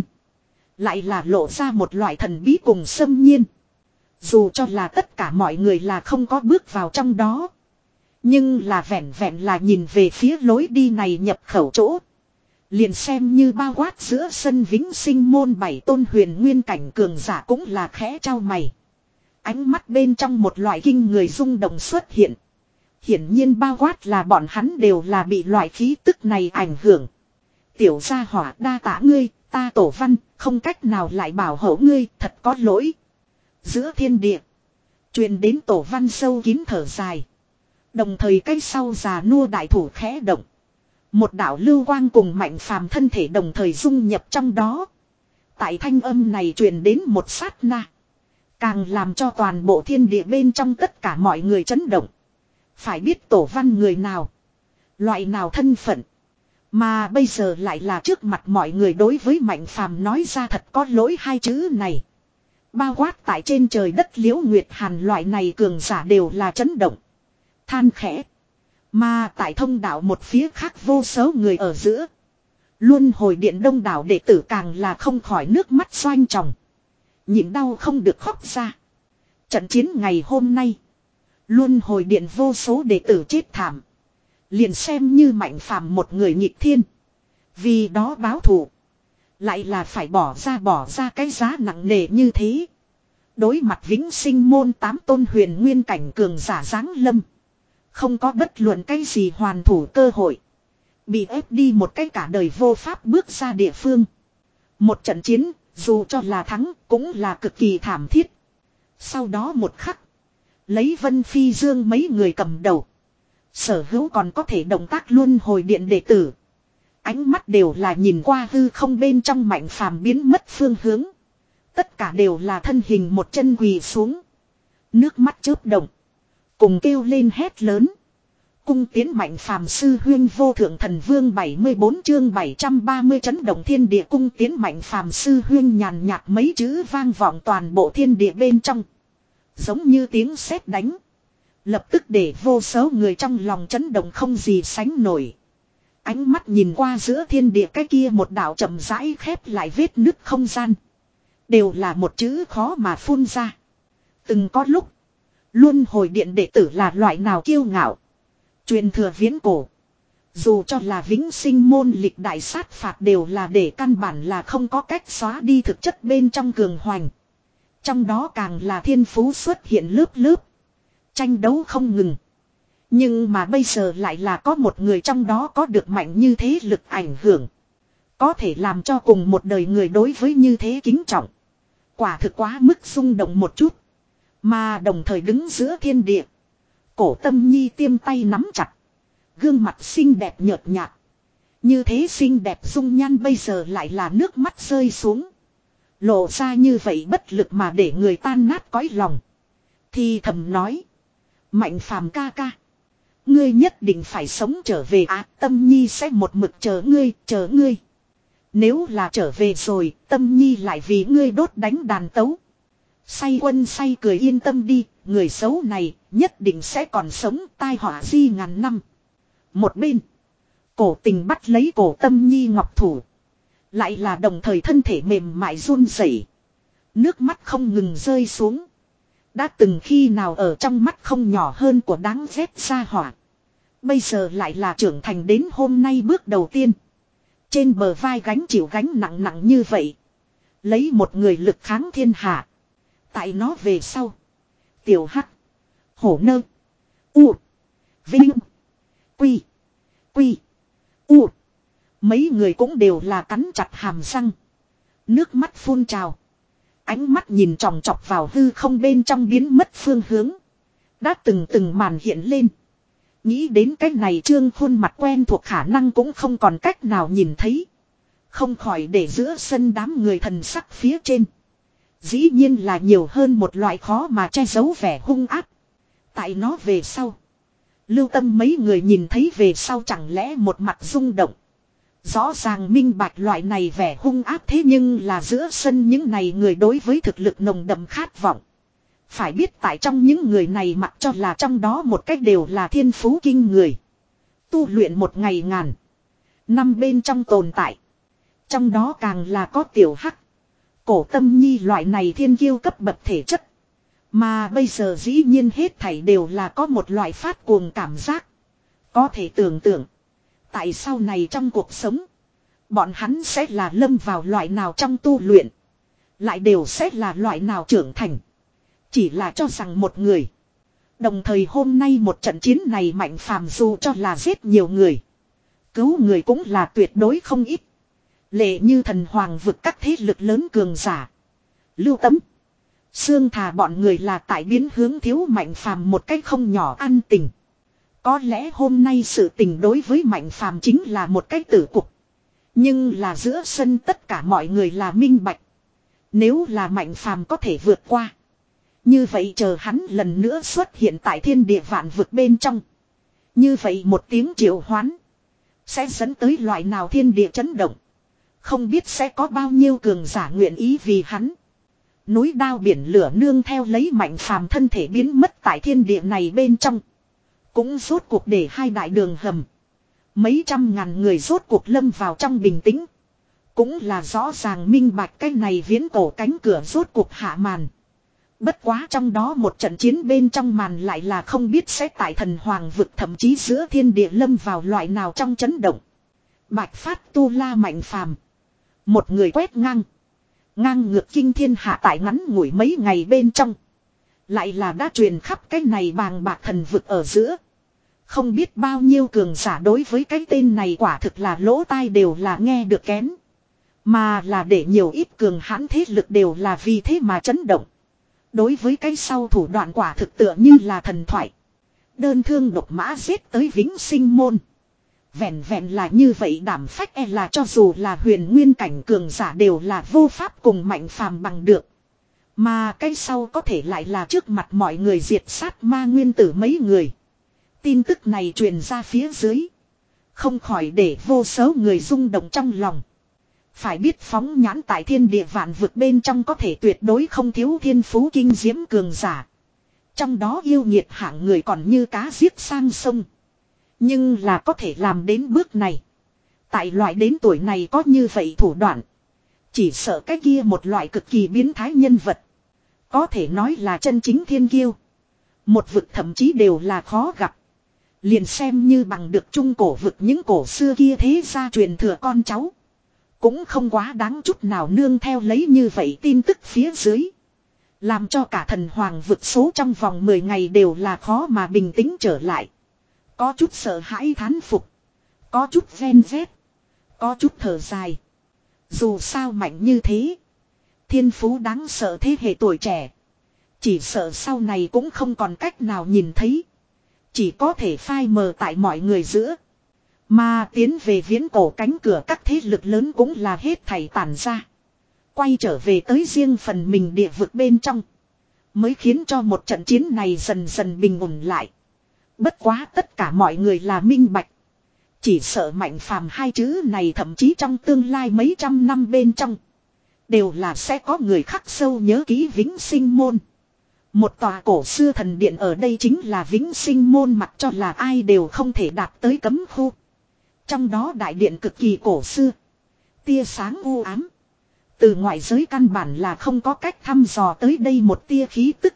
Lại là lộ ra một loại thần bí cùng xâm nhiên. Dù cho là tất cả mọi người là không có bước vào trong đó. Nhưng là vẹn vẹn là nhìn về phía lối đi này nhập khẩu chỗ. Liền xem như bao quát giữa sân vĩnh sinh môn bảy tôn huyền nguyên cảnh cường giả cũng là khẽ trao mày. Ánh mắt bên trong một loại kinh người rung động xuất hiện. Hiển nhiên bao quát là bọn hắn đều là bị loại khí tức này ảnh hưởng. Tiểu gia hỏa đa tả ngươi, ta Tổ Văn, không cách nào lại bảo hộ ngươi, thật có lỗi. Giữa thiên địa, truyền đến Tổ Văn sâu kín thở dài. Đồng thời cái sau già nua đại thủ khẽ động. Một đạo lưu quang cùng Mạnh Phàm thân thể đồng thời dung nhập trong đó. Tại thanh âm này truyền đến một sát na. Càng làm cho toàn bộ thiên địa bên trong tất cả mọi người chấn động. Phải biết Tổ Văn người nào. Loại nào thân phận. Mà bây giờ lại là trước mặt mọi người đối với Mạnh Phàm nói ra thật có lỗi hai chữ này. Bao quát tại trên trời đất Liễu Nguyệt Hàn loại này cường giả đều là chấn động. Than khẽ. Mà tại thông đạo một phía khác vô số người ở giữa. Luân hồi điện đông đảo đệ tử càng là không khỏi nước mắt xoanh tròng. Nhịn đau không được khóc ra. Trận chiến ngày hôm nay. Luân hồi điện vô số đệ tử chết thảm. Liền xem như Mạnh Phàm một người nghịch thiên. Vì đó báo thù. Lại là phải bỏ ra bỏ ra cái giá nặng nề như thế. Đối mặt vĩnh sinh môn tám tôn huyền nguyên cảnh cường giả giáng lâm. Không có bất luận cái gì hoàn thủ cơ hội. Bị ép đi một cái cả đời vô pháp bước ra địa phương. Một trận chiến, dù cho là thắng, cũng là cực kỳ thảm thiết. Sau đó một khắc. Lấy Vân Phi Dương mấy người cầm đầu. Sở hữu còn có thể động tác luân hồi điện đệ tử. Ánh mắt đều là nhìn qua hư không bên trong Mạnh Phàm biến mất phương hướng. Tất cả đều là thân hình một chân quỳ xuống. Nước mắt chớp động. Cùng kêu lên hét lớn. Cung tiến Mạnh Phàm sư huyên vô thượng thần vương bảy mươi bốn chương bảy trăm ba mươi chấn động thiên địa cung tiến Mạnh Phàm sư huyên nhàn nhạt mấy chữ vang vọng toàn bộ thiên địa bên trong. Giống như tiếng sét đánh. Lập tức để vô số người trong lòng chấn động không gì sánh nổi. Ánh mắt nhìn qua giữa thiên địa cái kia một đạo chậm rãi khép lại vết nứt không gian. Đều là một chữ khó mà phun ra. Từng có lúc. Luân hồi điện đệ tử là loại nào kiêu ngạo. Truyền thừa viễn cổ. Dù cho là vĩnh sinh môn lịch đại sát phạt đều là để căn bản là không có cách xóa đi thực chất bên trong cường hoành. Trong đó càng là thiên phú xuất hiện lớp lớp. Tranh đấu không ngừng. Nhưng mà bây giờ lại là có một người trong đó có được mạnh như thế lực ảnh hưởng. Có thể làm cho cùng một đời người đối với như thế kính trọng. Quả thực quá mức rung động một chút. Mà đồng thời đứng giữa thiên địa. Cổ Tâm Nhi tiêm tay nắm chặt. Gương mặt xinh đẹp nhợt nhạt. Như thế xinh đẹp dung nhan bây giờ lại là nước mắt rơi xuống. Lộ ra như vậy bất lực mà để người tan nát cõi lòng. Thì thầm nói. Mạnh Phàm ca ca. Ngươi nhất định phải sống trở về à, Tâm Nhi sẽ một mực chờ ngươi, chờ ngươi. Nếu là trở về rồi, Tâm Nhi lại vì ngươi đốt đánh đàn tấu. Say Quân say cười yên tâm đi, người xấu này nhất định sẽ còn sống tai họa di ngàn năm. Một bên, Cổ Tình bắt lấy cổ Tâm Nhi ngọc thủ. Lại là đồng thời thân thể mềm mại run rẩy, nước mắt không ngừng rơi xuống. Đã từng khi nào ở trong mắt không nhỏ hơn của đáng ghét ra hỏa. Bây giờ lại là trưởng thành đến hôm nay bước đầu tiên. Trên bờ vai gánh chịu gánh nặng nặng như vậy. Lấy một người lực kháng thiên hạ. Tại nó về sau. Tiểu Hắc. Hổ Nơ. U. Vinh. Quy. Quy. U. Mấy người cũng đều là cắn chặt hàm răng. Nước mắt phun trào. Ánh mắt nhìn tròng trọc vào hư không bên trong biến mất phương hướng. Đã từng từng màn hiện lên. Nghĩ đến cái này trương khuôn mặt quen thuộc khả năng cũng không còn cách nào nhìn thấy. Không khỏi để giữa sân đám người thần sắc phía trên. Dĩ nhiên là nhiều hơn một loại khó mà che giấu vẻ hung ác. Tại nó về sau. Lưu Tâm mấy người nhìn thấy về sau chẳng lẽ một mặt rung động. Rõ ràng minh bạch loại này vẻ hung ác thế nhưng là giữa sân những này người đối với thực lực nồng đậm khát vọng. Phải biết tại trong những người này mặc cho là trong đó một cách đều là thiên phú kinh người. Tu luyện một ngày ngàn. Năm bên trong tồn tại. Trong đó càng là có Tiểu Hắc. Cổ Tâm Nhi loại này thiên kiêu cấp bậc thể chất. Mà bây giờ dĩ nhiên hết thảy đều là có một loại phát cuồng cảm giác. Có thể tưởng tượng. Tại sau này trong cuộc sống. Bọn hắn sẽ là lâm vào loại nào trong tu luyện. Lại đều sẽ là loại nào trưởng thành. Chỉ là cho rằng một người. Đồng thời hôm nay một trận chiến này Mạnh Phàm dù cho là giết nhiều người. Cứu người cũng là tuyệt đối không ít. Lệ như thần hoàng vực các thế lực lớn cường giả. Lưu Tấm. Sương Thà bọn người là tại biến hướng thiếu Mạnh Phàm một cách không nhỏ an tình. Có lẽ hôm nay sự tình đối với Mạnh Phàm chính là một cách tử cục. Nhưng là giữa sân tất cả mọi người là minh bạch. Nếu là Mạnh Phàm có thể vượt qua. Như vậy chờ hắn lần nữa xuất hiện tại thiên địa vạn vực bên trong. Như vậy một tiếng triệu hoán. Sẽ dẫn tới loại nào thiên địa chấn động. Không biết sẽ có bao nhiêu cường giả nguyện ý vì hắn. Núi đao biển lửa nương theo lấy Mạnh Phàm thân thể biến mất tại thiên địa này bên trong. Cũng rốt cuộc để hai đại đường hầm. Mấy trăm ngàn người rốt cuộc lâm vào trong bình tĩnh. Cũng là rõ ràng minh bạch cái này viễn cổ cánh cửa rốt cuộc hạ màn. Bất quá trong đó một trận chiến bên trong màn lại là không biết sẽ tại thần hoàng vực thậm chí giữa thiên địa lâm vào loại nào trong chấn động. Bạch Phát Tu La Mạnh Phàm. Một người quét ngang. Ngang ngược kinh thiên hạ tại ngắn ngủi mấy ngày bên trong. Lại là đã truyền khắp cái này bàng bạc thần vực ở giữa. Không biết bao nhiêu cường giả đối với cái tên này quả thực là lỗ tai đều là nghe được kén. Mà là để nhiều ít cường hãn thế lực đều là vì thế mà chấn động. Đối với cái sau thủ đoạn quả thực tựa như là thần thoại. Đơn thương độc mã giết tới vĩnh sinh môn. Vẹn vẹn là như vậy đảm phách e là cho dù là huyền nguyên cảnh cường giả đều là vô pháp cùng Mạnh Phàm bằng được. Mà cái sau có thể lại là trước mặt mọi người diệt sát ma nguyên tử mấy người. Tin tức này truyền ra phía dưới. Không khỏi để vô số người rung động trong lòng. Phải biết phóng nhãn tại thiên địa vạn vực bên trong có thể tuyệt đối không thiếu thiên phú kinh diễm cường giả. Trong đó yêu nghiệt hạng người còn như cá giết sang sông. Nhưng là có thể làm đến bước này. Tại loại đến tuổi này có như vậy thủ đoạn. Chỉ sợ cái kia một loại cực kỳ biến thái nhân vật. Có thể nói là chân chính thiên kiêu. Một vực thậm chí đều là khó gặp. Liền xem như bằng được trung cổ vực những cổ xưa kia thế gia truyền thừa con cháu. Cũng không quá đáng chút nào nương theo lấy như vậy tin tức phía dưới. Làm cho cả thần hoàng vực số trong vòng mười ngày đều là khó mà bình tĩnh trở lại. Có chút sợ hãi thán phục. Có chút ven vét. Có chút thở dài. Dù sao mạnh như thế. Thiên phú đáng sợ thế hệ tuổi trẻ. Chỉ sợ sau này cũng không còn cách nào nhìn thấy. Chỉ có thể phai mờ tại mọi người giữa. Mà tiến về viễn cổ cánh cửa các thế lực lớn cũng là hết thảy tản ra. Quay trở về tới riêng phần mình địa vực bên trong. Mới khiến cho một trận chiến này dần dần bình ổn lại. Bất quá tất cả mọi người là minh bạch. Chỉ sợ mạnh phàm hai chữ này thậm chí trong tương lai mấy trăm năm bên trong. Đều là sẽ có người khắc sâu nhớ ký Vĩnh Sinh Môn. Một tòa cổ xưa thần điện ở đây chính là Vĩnh Sinh Môn, mặc cho là ai đều không thể đạt tới cấm khu. Trong đó đại điện cực kỳ cổ xưa. Tia sáng u ám. Từ ngoại giới căn bản là không có cách thăm dò tới đây một tia khí tức.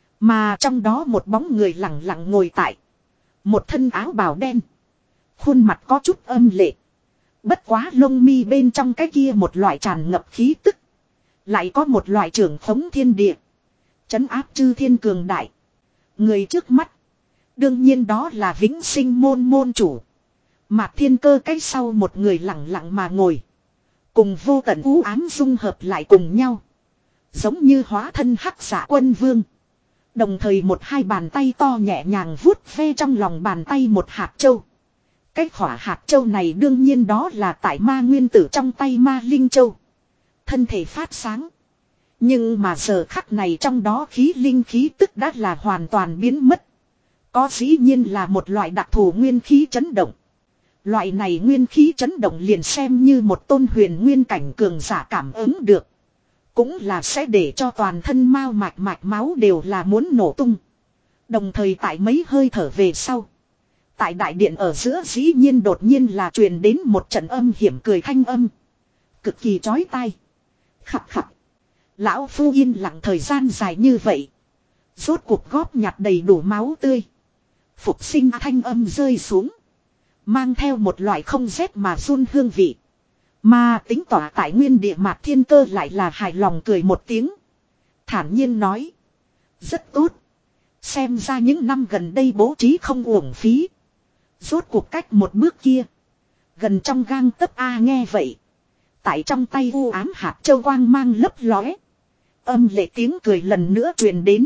Mà trong đó một bóng người lặng lặng ngồi tại. Một thân áo bào đen. Khuôn mặt có chút âm lệ. Bất quá lông mi bên trong cái kia một loại tràn ngập khí tức. Lại có một loại trưởng khống thiên địa. Trấn áp chư thiên cường đại. Người trước mắt. Đương nhiên đó là Vĩnh Sinh Môn môn chủ. Mạc Thiên Cơ cái sau một người lặng lặng mà ngồi. Cùng vô tận u ám dung hợp lại cùng nhau. Giống như hóa thân hắc giả quân vương. Đồng thời một hai bàn tay to nhẹ nhàng vuốt ve trong lòng bàn tay một hạt châu. Cái khỏa hạt châu này đương nhiên đó là tại ma nguyên tử trong tay ma linh châu. Thân thể phát sáng. Nhưng mà giờ khắc này trong đó khí linh khí tức đã là hoàn toàn biến mất. Có dĩ nhiên là một loại đặc thù nguyên khí chấn động. Loại này nguyên khí chấn động liền xem như một tôn huyền nguyên cảnh cường giả cảm ứng được. Cũng là sẽ để cho toàn thân mao mạch mạch máu đều là muốn nổ tung. Đồng thời tại mấy hơi thở về sau. Tại đại điện ở giữa dĩ nhiên đột nhiên là truyền đến một trận âm hiểm cười thanh âm. Cực kỳ chói tai. Khặt khặt. Lão phu yên lặng thời gian dài như vậy. Rốt cuộc góp nhặt đầy đủ máu tươi. Phục sinh thanh âm rơi xuống. Mang theo một loại không rét mà run hương vị. Mà tính tỏa tại nguyên địa Mạc Thiên Cơ lại là hài lòng cười một tiếng. Thản nhiên nói. Rất tốt. Xem ra những năm gần đây bố trí không uổng phí. Rốt cuộc cách một bước kia. Gần trong gang tấc A nghe vậy. Tại trong tay u ám hạt châu quang mang lấp lóe. Âm lệ tiếng cười lần nữa truyền đến.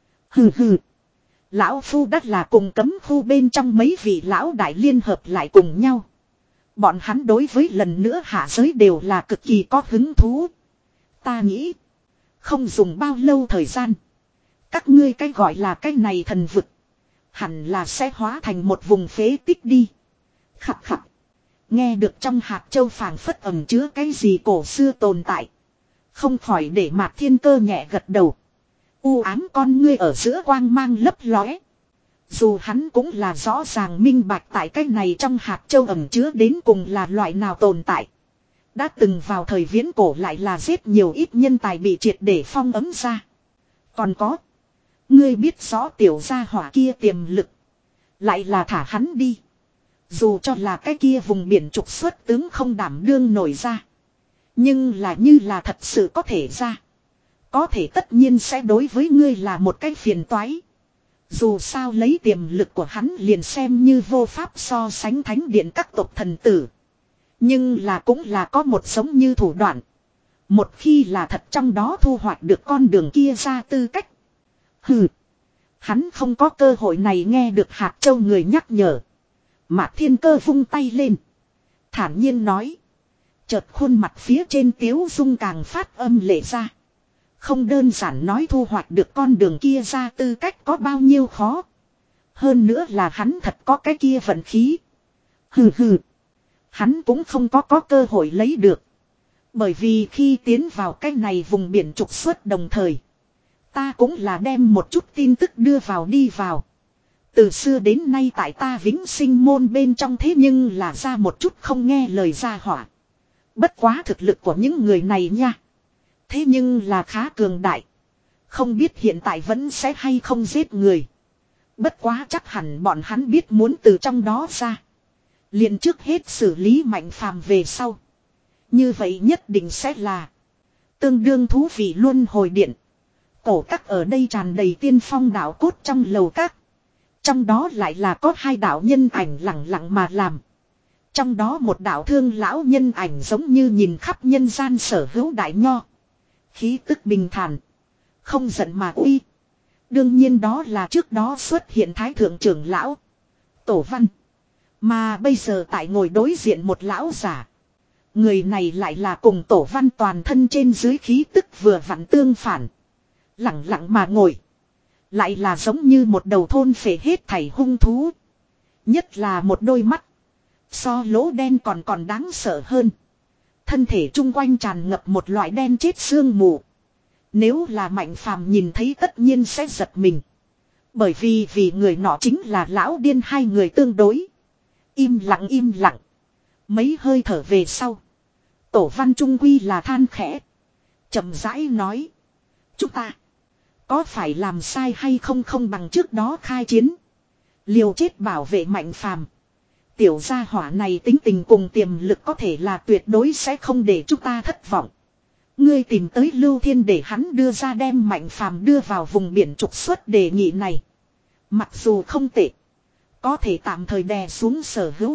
Hừ hừ. Lão phu đắt là cùng cấm khu bên trong mấy vị lão đại liên hợp lại cùng nhau. Bọn hắn đối với lần nữa hạ giới đều là cực kỳ có hứng thú. Ta nghĩ. Không dùng bao lâu thời gian. Các ngươi cái gọi là cái này thần vực. Hẳn là sẽ hóa thành một vùng phế tích đi. Khặt khặt. Nghe được trong hạt châu phảng phất ẩm chứa cái gì cổ xưa tồn tại. Không khỏi để Mạc Thiên Cơ nhẹ gật đầu. U ám con ngươi ở giữa quang mang lấp lóe. Dù hắn cũng là rõ ràng minh bạch tại cái này trong hạt châu ẩm chứa đến cùng là loại nào tồn tại. Đã từng vào thời viễn cổ lại là giết nhiều ít nhân tài bị triệt để phong ấm ra. Còn có. Ngươi biết rõ tiểu gia hỏa kia tiềm lực. Lại là thả hắn đi. Dù cho là cái kia vùng biển trục xuất tướng không đảm đương nổi ra. Nhưng là như là thật sự có thể ra. Có thể tất nhiên sẽ đối với ngươi là một cái phiền toái. Dù sao lấy tiềm lực của hắn liền xem như vô pháp so sánh thánh điện các tộc thần tử. Nhưng là cũng là có một giống như thủ đoạn. Một khi là thật trong đó thu hoạch được con đường kia ra tư cách. Hừ. Hắn không có cơ hội này nghe được hạt châu người nhắc nhở. Mạc Thiên Cơ vung tay lên. Thản nhiên nói. Chợt khuôn mặt phía trên tiếu dung càng phát âm lệ ra. Không đơn giản nói thu hoạch được con đường kia ra tư cách có bao nhiêu khó. Hơn nữa là hắn thật có cái kia vận khí. Hừ hừ. Hắn cũng không có có cơ hội lấy được. Bởi vì khi tiến vào cái này vùng biển trục xuất đồng thời. Ta cũng là đem một chút tin tức đưa vào đi vào. Từ xưa đến nay tại ta Vĩnh Sinh Môn bên trong thế nhưng là ra một chút không nghe lời ra hỏa. Bất quá thực lực của những người này nha. Thế nhưng là khá cường đại. Không biết hiện tại vẫn sẽ hay không giết người. Bất quá chắc hẳn bọn hắn biết muốn từ trong đó ra. Liền trước hết xử lý Mạnh Phàm về sau. Như vậy nhất định sẽ là tương đương thú vị luân hồi điện. Cổ các ở đây tràn đầy tiên phong đạo cốt trong lầu các. Trong đó lại là có hai đạo nhân ảnh lặng lặng mà làm. Trong đó một đạo thương lão nhân ảnh giống như nhìn khắp nhân gian sở hữu đại nho. Khí tức bình thản. Không giận mà uy. Đương nhiên đó là trước đó xuất hiện thái thượng trưởng lão. Tổ Văn. Mà bây giờ tại ngồi đối diện một lão giả. Người này lại là cùng Tổ Văn toàn thân trên dưới khí tức vừa vặn tương phản. Lặng lặng mà ngồi. Lại là giống như một đầu thôn phệ hết thảy hung thú. Nhất là một đôi mắt. So lỗ đen còn còn đáng sợ hơn. Thân thể chung quanh tràn ngập một loại đen chết sương mù. Nếu là Mạnh Phàm nhìn thấy tất nhiên sẽ giật mình. Bởi vì vì người nọ chính là lão điên, hai người tương đối. Im lặng im lặng. Mấy hơi thở về sau. Tổ Văn trung quy là than khẽ. Chậm rãi nói. Chúng ta có phải làm sai hay không không bằng trước đó khai chiến. Liều chết bảo vệ Mạnh Phàm. Tiểu gia hỏa này tính tình cùng tiềm lực có thể là tuyệt đối sẽ không để chúng ta thất vọng. Ngươi tìm tới Lưu Thiên để hắn đưa ra đem Mạnh Phàm đưa vào vùng biển trục xuất đề nghị này. Mặc dù không tệ. Có thể tạm thời đè xuống sở hữu.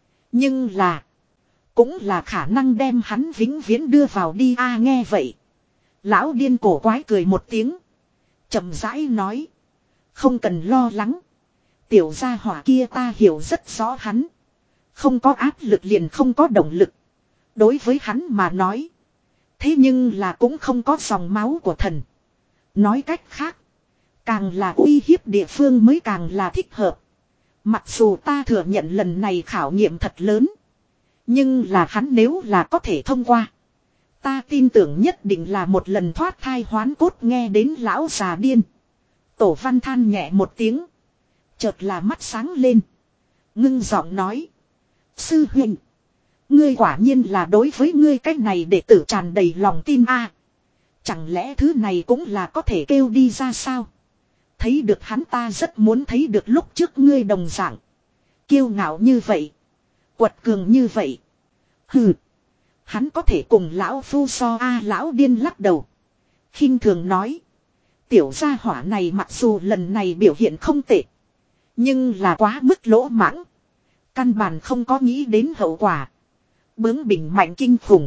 Nhưng là. Cũng là khả năng đem hắn vĩnh viễn đưa vào đi a à, nghe vậy. Lão điên cổ quái cười một tiếng. Chậm rãi nói. Không cần lo lắng. Tiểu gia hỏa kia ta hiểu rất rõ hắn. Không có áp lực liền không có động lực. Đối với hắn mà nói. Thế nhưng là cũng không có dòng máu của thần. Nói cách khác. Càng là uy hiếp địa phương mới càng là thích hợp. Mặc dù ta thừa nhận lần này khảo nghiệm thật lớn. Nhưng là hắn nếu là có thể thông qua. Ta tin tưởng nhất định là một lần thoát thai hoán cốt nghe đến lão già điên. Tổ Văn than nhẹ một tiếng. Chợt là mắt sáng lên. Ngưng giọng nói. Sư huynh. Ngươi quả nhiên là đối với ngươi cách này đệ tử tràn đầy lòng tin a. À, chẳng lẽ thứ này cũng là có thể kêu đi ra sao? Thấy được hắn ta rất muốn thấy được lúc trước ngươi đồng dạng. Kiêu ngạo như vậy. Quật cường như vậy. Hừ. Hắn có thể cùng lão phu so a à, lão điên lắc đầu. Khinh thường nói. Tiểu gia hỏa này mặc dù lần này biểu hiện không tệ. Nhưng là quá mức lỗ mãng. Căn bản không có nghĩ đến hậu quả. Bướng bỉnh mạnh kinh khủng.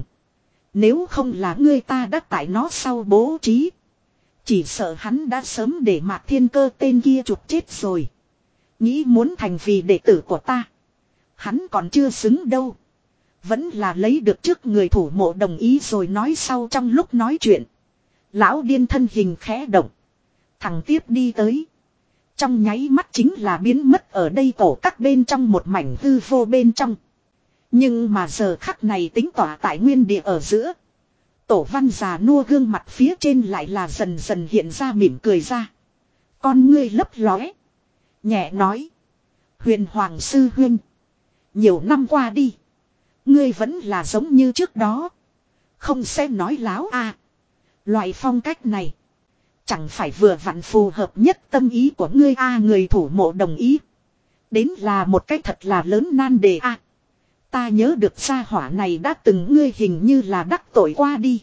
Nếu không là ngươi ta đã tại nó sau bố trí. Chỉ sợ hắn đã sớm để Mạc Thiên Cơ tên kia chụp chết rồi. Nghĩ muốn thành vì đệ tử của ta. Hắn còn chưa xứng đâu. Vẫn là lấy được trước người thủ mộ đồng ý rồi nói sau trong lúc nói chuyện. Lão điên thân hình khẽ động. Thằng tiếp đi tới. Trong nháy mắt chính là biến mất ở đây cổ các bên trong một mảnh hư vô bên trong. Nhưng mà giờ khắc này tính tỏa tại nguyên địa ở giữa. Tổ Văn già nua gương mặt phía trên lại là dần dần hiện ra mỉm cười ra. Con ngươi lấp lóe. Nhẹ nói. Huyền Hoàng sư huynh. Nhiều năm qua đi. Ngươi vẫn là giống như trước đó. Không sẽ nói láo à. Loại phong cách này. Chẳng phải vừa vặn phù hợp nhất tâm ý của ngươi a à, người thủ mộ đồng ý. Đến là một cách thật là lớn nan đề a à. Ta nhớ được gia hỏa này đã từng ngươi hình như là đắc tội qua đi.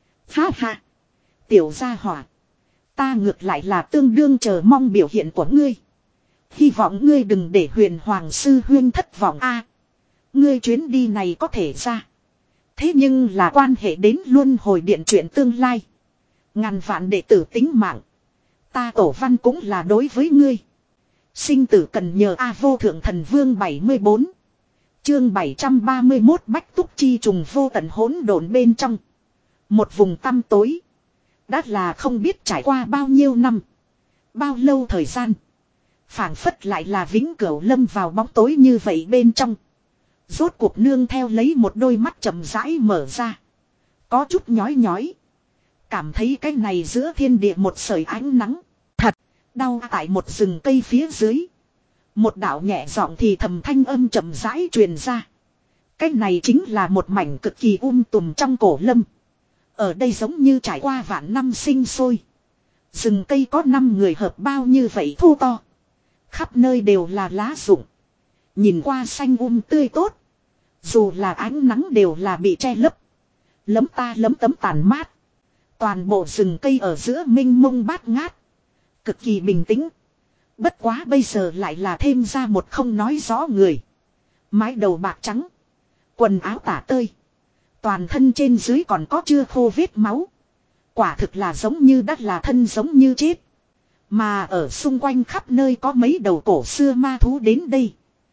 Ha ha. Tiểu gia hỏa. Ta ngược lại là tương đương chờ mong biểu hiện của ngươi. Hy vọng ngươi đừng để Huyền Hoàng sư huyên thất vọng a. À, ngươi chuyến đi này có thể ra. Thế nhưng là quan hệ đến luân hồi điện chuyện tương lai. Ngàn vạn đệ tử tính mạng. Ta Tổ Văn cũng là đối với ngươi. Sinh tử cần nhờ A Vô Thượng Thần Vương bảy mươi bốn. Chương bảy trăm ba mươi mốt Bách Túc Chi trùng vô tận hỗn độn bên trong. Một vùng tăm tối. Đã là không biết trải qua bao nhiêu năm. Bao lâu thời gian. Phảng phất lại là vĩnh cửu lâm vào bóng tối như vậy bên trong. Rốt cuộc nương theo lấy một đôi mắt chậm rãi mở ra. Có chút nhói nhói. Cảm thấy cái này giữa thiên địa một sợi ánh nắng. Thật. Đau tại một rừng cây phía dưới. Một đạo nhẹ giọng thì thầm thanh âm chậm rãi truyền ra. Cái này chính là một mảnh cực kỳ um tùm trong cổ lâm. Ở đây giống như trải qua vạn năm sinh sôi. Rừng cây có năm người hợp bao như vậy thu to. Khắp nơi đều là lá rụng. Nhìn qua xanh um tươi tốt. Dù là ánh nắng đều là bị che lấp. Lấm ta lấm tấm tàn mát. Toàn bộ rừng cây ở giữa mênh mông bát ngát. Cực kỳ bình tĩnh. Bất quá bây giờ lại là thêm ra một không nói rõ người. Mái đầu bạc trắng. Quần áo tả tơi. Toàn thân trên dưới còn có chưa khô vết máu. Quả thực là giống như đất là thân giống như chết. Mà ở xung quanh khắp nơi có mấy đầu cổ xưa ma thú đến đây.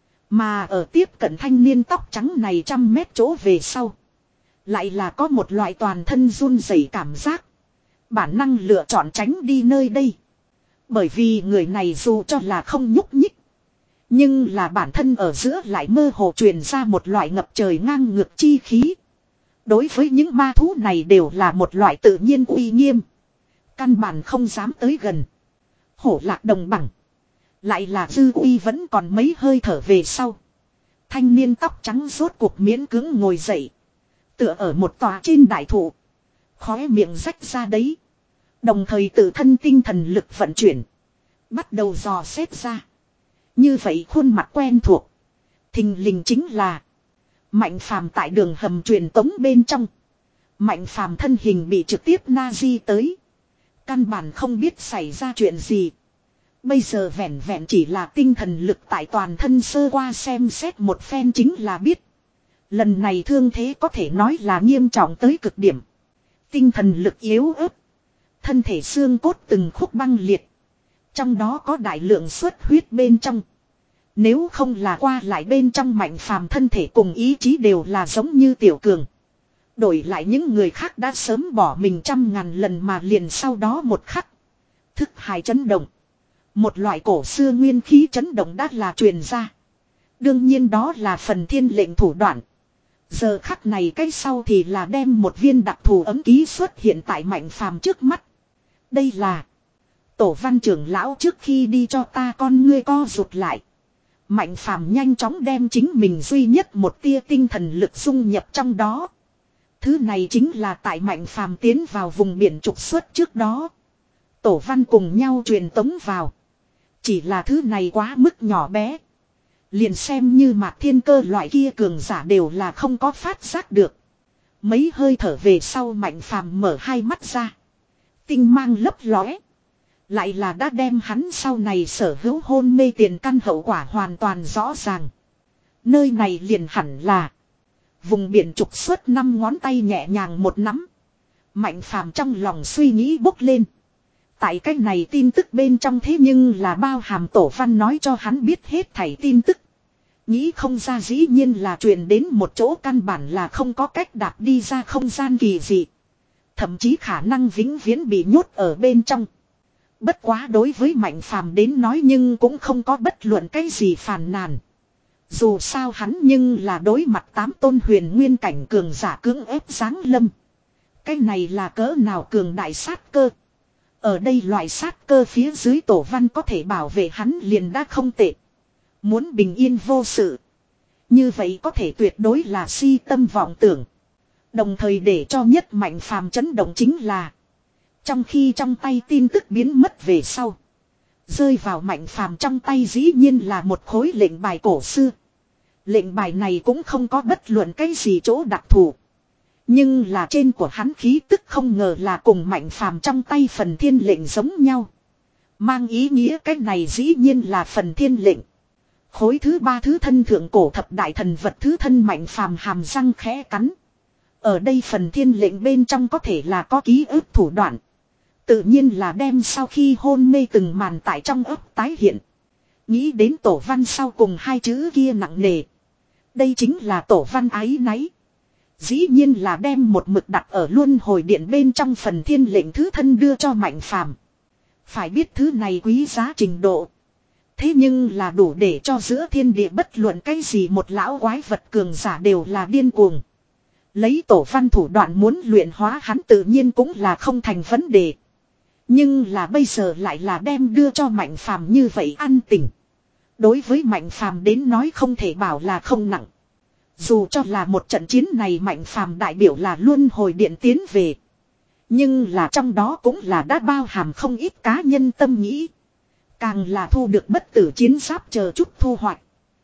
Mà ở tiếp cận thanh niên tóc trắng này trăm mét chỗ về sau. Lại là có một loại toàn thân run rẩy cảm giác. Bản năng lựa chọn tránh đi nơi đây. Bởi vì người này dù cho là không nhúc nhích. Nhưng là bản thân ở giữa lại mơ hồ truyền ra một loại ngập trời ngang ngược chi khí. Đối với những ma thú này đều là một loại tự nhiên uy nghiêm. Căn bản không dám tới gần. Hổ lạc đồng bằng. Lại là dư uy vẫn còn mấy hơi thở về sau. Thanh niên tóc trắng rốt cuộc miễn cưỡng ngồi dậy. Tựa ở một tòa trên đại thụ. Khóe miệng rách ra đấy. Đồng thời tự thân tinh thần lực vận chuyển. Bắt đầu dò xét ra. Như vậy khuôn mặt quen thuộc. Thình lình chính là Mạnh Phàm tại đường hầm truyền tống bên trong. Mạnh Phàm thân hình bị trực tiếp na di tới. Căn bản không biết xảy ra chuyện gì. Bây giờ vẹn vẹn chỉ là tinh thần lực tại toàn thân sơ qua xem xét một phen chính là biết. Lần này thương thế có thể nói là nghiêm trọng tới cực điểm. Tinh thần lực yếu ớt. Thân thể xương cốt từng khúc băng liệt. Trong đó có đại lượng xuất huyết bên trong. Nếu không là qua lại bên trong Mạnh Phàm thân thể cùng ý chí đều là giống như tiểu cường. Đổi lại những người khác đã sớm bỏ mình trăm ngàn lần mà liền sau đó một khắc. Thức hải chấn động. Một loại cổ xưa nguyên khí chấn động đã là truyền ra. Đương nhiên đó là phần thiên lệnh thủ đoạn. Giờ khắc này cái sau thì là đem một viên đặc thù ấm ký xuất hiện tại Mạnh Phàm trước mắt. Đây là Tổ Văn trưởng lão trước khi đi cho ta con ngươi co rụt lại. Mạnh Phàm nhanh chóng đem chính mình duy nhất một tia tinh thần lực dung nhập trong đó. Thứ này chính là tại Mạnh Phàm tiến vào vùng biển trục xuất trước đó. Tổ Văn cùng nhau truyền tống vào. Chỉ là thứ này quá mức nhỏ bé. Liền xem như Mạc Thiên Cơ loại kia cường giả đều là không có phát giác được. Mấy hơi thở về sau Mạnh Phàm mở hai mắt ra. Tinh mang lấp lóe. Lại là đã đem hắn sau này sở hữu hôn mê tiền căn hậu quả hoàn toàn rõ ràng. Nơi này liền hẳn là vùng biển trục xuất năm ngón tay nhẹ nhàng một nắm. Mạnh Phàm trong lòng suy nghĩ bốc lên. Tại cách này tin tức bên trong thế nhưng là bao hàm Tổ Văn nói cho hắn biết hết thảy tin tức. Nghĩ không ra dĩ nhiên là truyền đến một chỗ căn bản là không có cách đạp đi ra không gian kỳ dị. Thậm chí khả năng vĩnh viễn bị nhốt ở bên trong. Bất quá đối với Mạnh Phàm đến nói nhưng cũng không có bất luận cái gì phàn nàn. Dù sao hắn nhưng là đối mặt tám tôn huyền nguyên cảnh cường giả cưỡng ép giáng lâm. Cái này là cỡ nào cường đại sát cơ. Ở đây loại sát cơ phía dưới Tổ Văn có thể bảo vệ hắn liền đã không tệ. Muốn bình yên vô sự. Như vậy có thể tuyệt đối là si tâm vọng tưởng. Đồng thời để cho nhất Mạnh Phàm chấn động chính là trong khi trong tay tin tức biến mất về sau. Rơi vào Mạnh Phàm trong tay dĩ nhiên là một khối lệnh bài cổ xưa. Lệnh bài này cũng không có bất luận cái gì chỗ đặc thù. Nhưng là trên của hắn khí tức không ngờ là cùng Mạnh Phàm trong tay phần thiên lệnh giống nhau. Mang ý nghĩa cái này dĩ nhiên là phần thiên lệnh. Khối thứ ba thứ thân thượng cổ thập đại thần vật thứ thân Mạnh Phàm hàm răng khẽ cắn. Ở đây phần thiên lệnh bên trong có thể là có ký ức thủ đoạn. Tự nhiên là đem sau khi hôn mê từng màn tại trong ấp tái hiện. Nghĩ đến Tổ Văn sau cùng hai chữ kia nặng nề. Đây chính là Tổ Văn ái náy. Dĩ nhiên là đem một mực đặt ở luân hồi điện bên trong phần thiên lệnh thứ thân đưa cho Mạnh Phàm. Phải biết thứ này quý giá trình độ. Thế nhưng là đủ để cho giữa thiên địa bất luận cái gì một lão quái vật cường giả đều là điên cuồng. Lấy Tổ Văn thủ đoạn muốn luyện hóa hắn tự nhiên cũng là không thành vấn đề. Nhưng là bây giờ lại là đem đưa cho Mạnh Phàm như vậy ăn tình. Đối với Mạnh Phàm đến nói không thể bảo là không nặng. Dù cho là một trận chiến này Mạnh Phàm đại biểu là luân hồi điện tiến về. Nhưng là trong đó cũng là đã bao hàm không ít cá nhân tâm nghĩ. Càng là thu được bất tử chiến giáp chờ chút thu hoạch.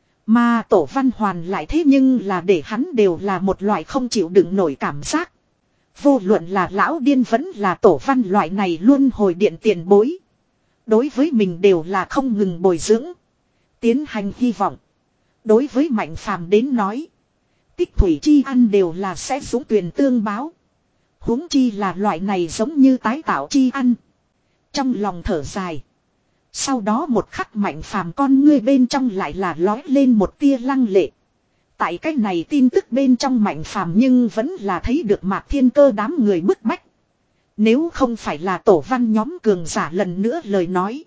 Mà Tổ Văn Hoàn lại thế nhưng là để hắn đều là một loại không chịu đựng nổi cảm giác. Vô luận là lão điên vẫn là Tổ Văn loại này luôn hồi điện tiền bối. Đối với mình đều là không ngừng bồi dưỡng. Tiến hành hy vọng. Đối với Mạnh Phàm đến nói. Tích thủy chi ăn đều là sẽ dũng tuyển tương báo. Huống chi là loại này giống như tái tạo chi ăn. Trong lòng thở dài. Sau đó một khắc Mạnh Phàm con ngươi bên trong lại là lói lên một tia lăng lệ. Tại cách này tin tức bên trong Mạnh Phàm nhưng vẫn là thấy được Mạc Thiên Cơ đám người bức bách. Nếu không phải là Tổ Văn nhóm cường giả lần nữa lời nói.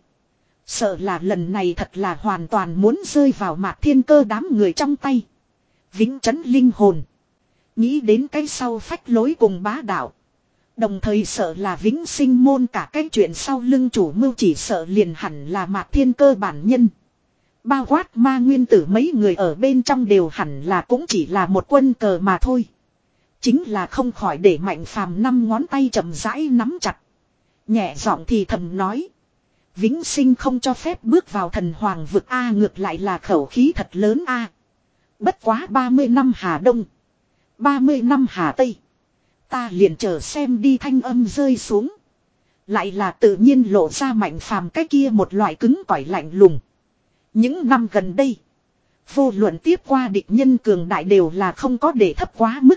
Sợ là lần này thật là hoàn toàn muốn rơi vào Mạc Thiên Cơ đám người trong tay. Vĩnh chấn linh hồn. Nghĩ đến cái sau phách lối cùng bá đạo. Đồng thời sợ là vĩnh sinh môn cả cái chuyện sau lưng chủ mưu chỉ sợ liền hẳn là Mạc Thiên Cơ bản nhân. Bao quát ma nguyên tử mấy người ở bên trong đều hẳn là cũng chỉ là một quân cờ mà thôi. Chính là không khỏi để Mạnh Phàm năm ngón tay chậm rãi nắm chặt. Nhẹ giọng thì thầm nói. Vĩnh sinh không cho phép bước vào thần hoàng vực A, ngược lại là khẩu khí thật lớn A. Bất quá ba mươi năm Hà Đông. ba mươi năm Hà Tây. Ta liền chờ xem đi, thanh âm rơi xuống. Lại là tự nhiên lộ ra Mạnh Phàm cái kia một loại cứng cỏi lạnh lùng. Những năm gần đây. Vô luận tiếp qua địch nhân cường đại đều là không có để thấp quá mức.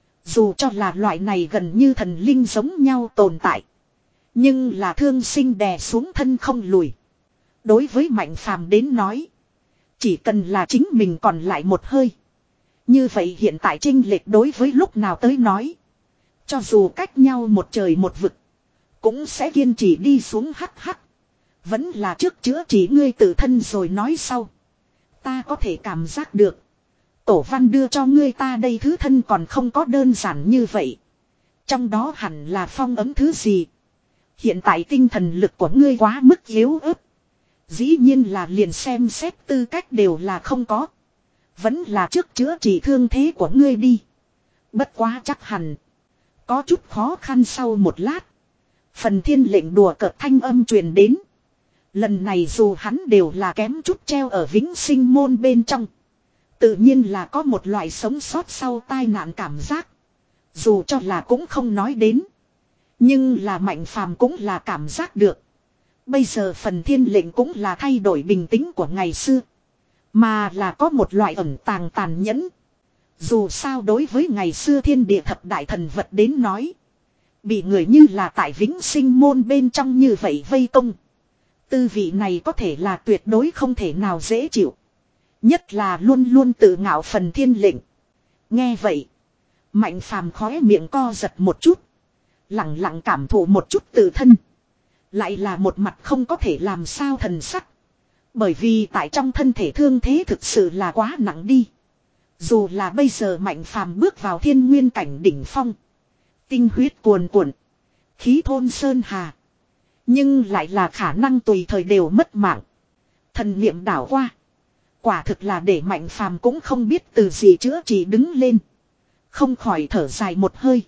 Dù cho là loại này gần như thần linh giống nhau tồn tại. Nhưng là thương sinh đè xuống thân không lùi. Đối với Mạnh Phàm đến nói. Chỉ cần là chính mình còn lại một hơi. Như vậy hiện tại chênh lệch đối với lúc nào tới nói. Cho dù cách nhau một trời một vực. Cũng sẽ kiên trì đi xuống hắc hắc. Vẫn là trước chữa trị ngươi tự thân rồi nói sau. Ta có thể cảm giác được. Tổ Văn đưa cho ngươi ta đây thứ thân còn không có đơn giản như vậy. Trong đó hẳn là phong ấm thứ gì. Hiện tại tinh thần lực của ngươi quá mức yếu ớt. Dĩ nhiên là liền xem xét tư cách đều là không có. Vẫn là trước chữa trị thương thế của ngươi đi. Bất quá chắc hẳn. Có chút khó khăn sau một lát. Phần thiên lệnh đùa cợt thanh âm truyền đến. Lần này dù hắn đều là kém chút treo ở vĩnh sinh môn bên trong. Tự nhiên là có một loại sống sót sau tai nạn cảm giác. Dù cho là cũng không nói đến. Nhưng là Mạnh Phàm cũng là cảm giác được. Bây giờ phần thiên lệnh cũng là thay đổi bình tĩnh của ngày xưa. Mà là có một loại ẩn tàng tàn nhẫn. Dù sao đối với ngày xưa thiên địa thập đại thần vật đến nói. Bị người như là tại vĩnh sinh môn bên trong như vậy vây công. Tư vị này có thể là tuyệt đối không thể nào dễ chịu. Nhất là luôn luôn tự ngạo phần thiên lệnh. Nghe vậy. Mạnh Phàm khóe miệng co giật một chút. Lặng lặng cảm thụ một chút tự thân. Lại là một mặt không có thể làm sao thần sắc. Bởi vì tại trong thân thể thương thế thực sự là quá nặng đi. Dù là bây giờ Mạnh Phàm bước vào thiên nguyên cảnh đỉnh phong. Tinh huyết cuồn cuộn. Khí thôn sơn hà. Nhưng lại là khả năng tùy thời đều mất mạng. Thần niệm đảo qua. Quả thực là để Mạnh Phàm cũng không biết từ gì chữa trị đứng lên. Không khỏi thở dài một hơi.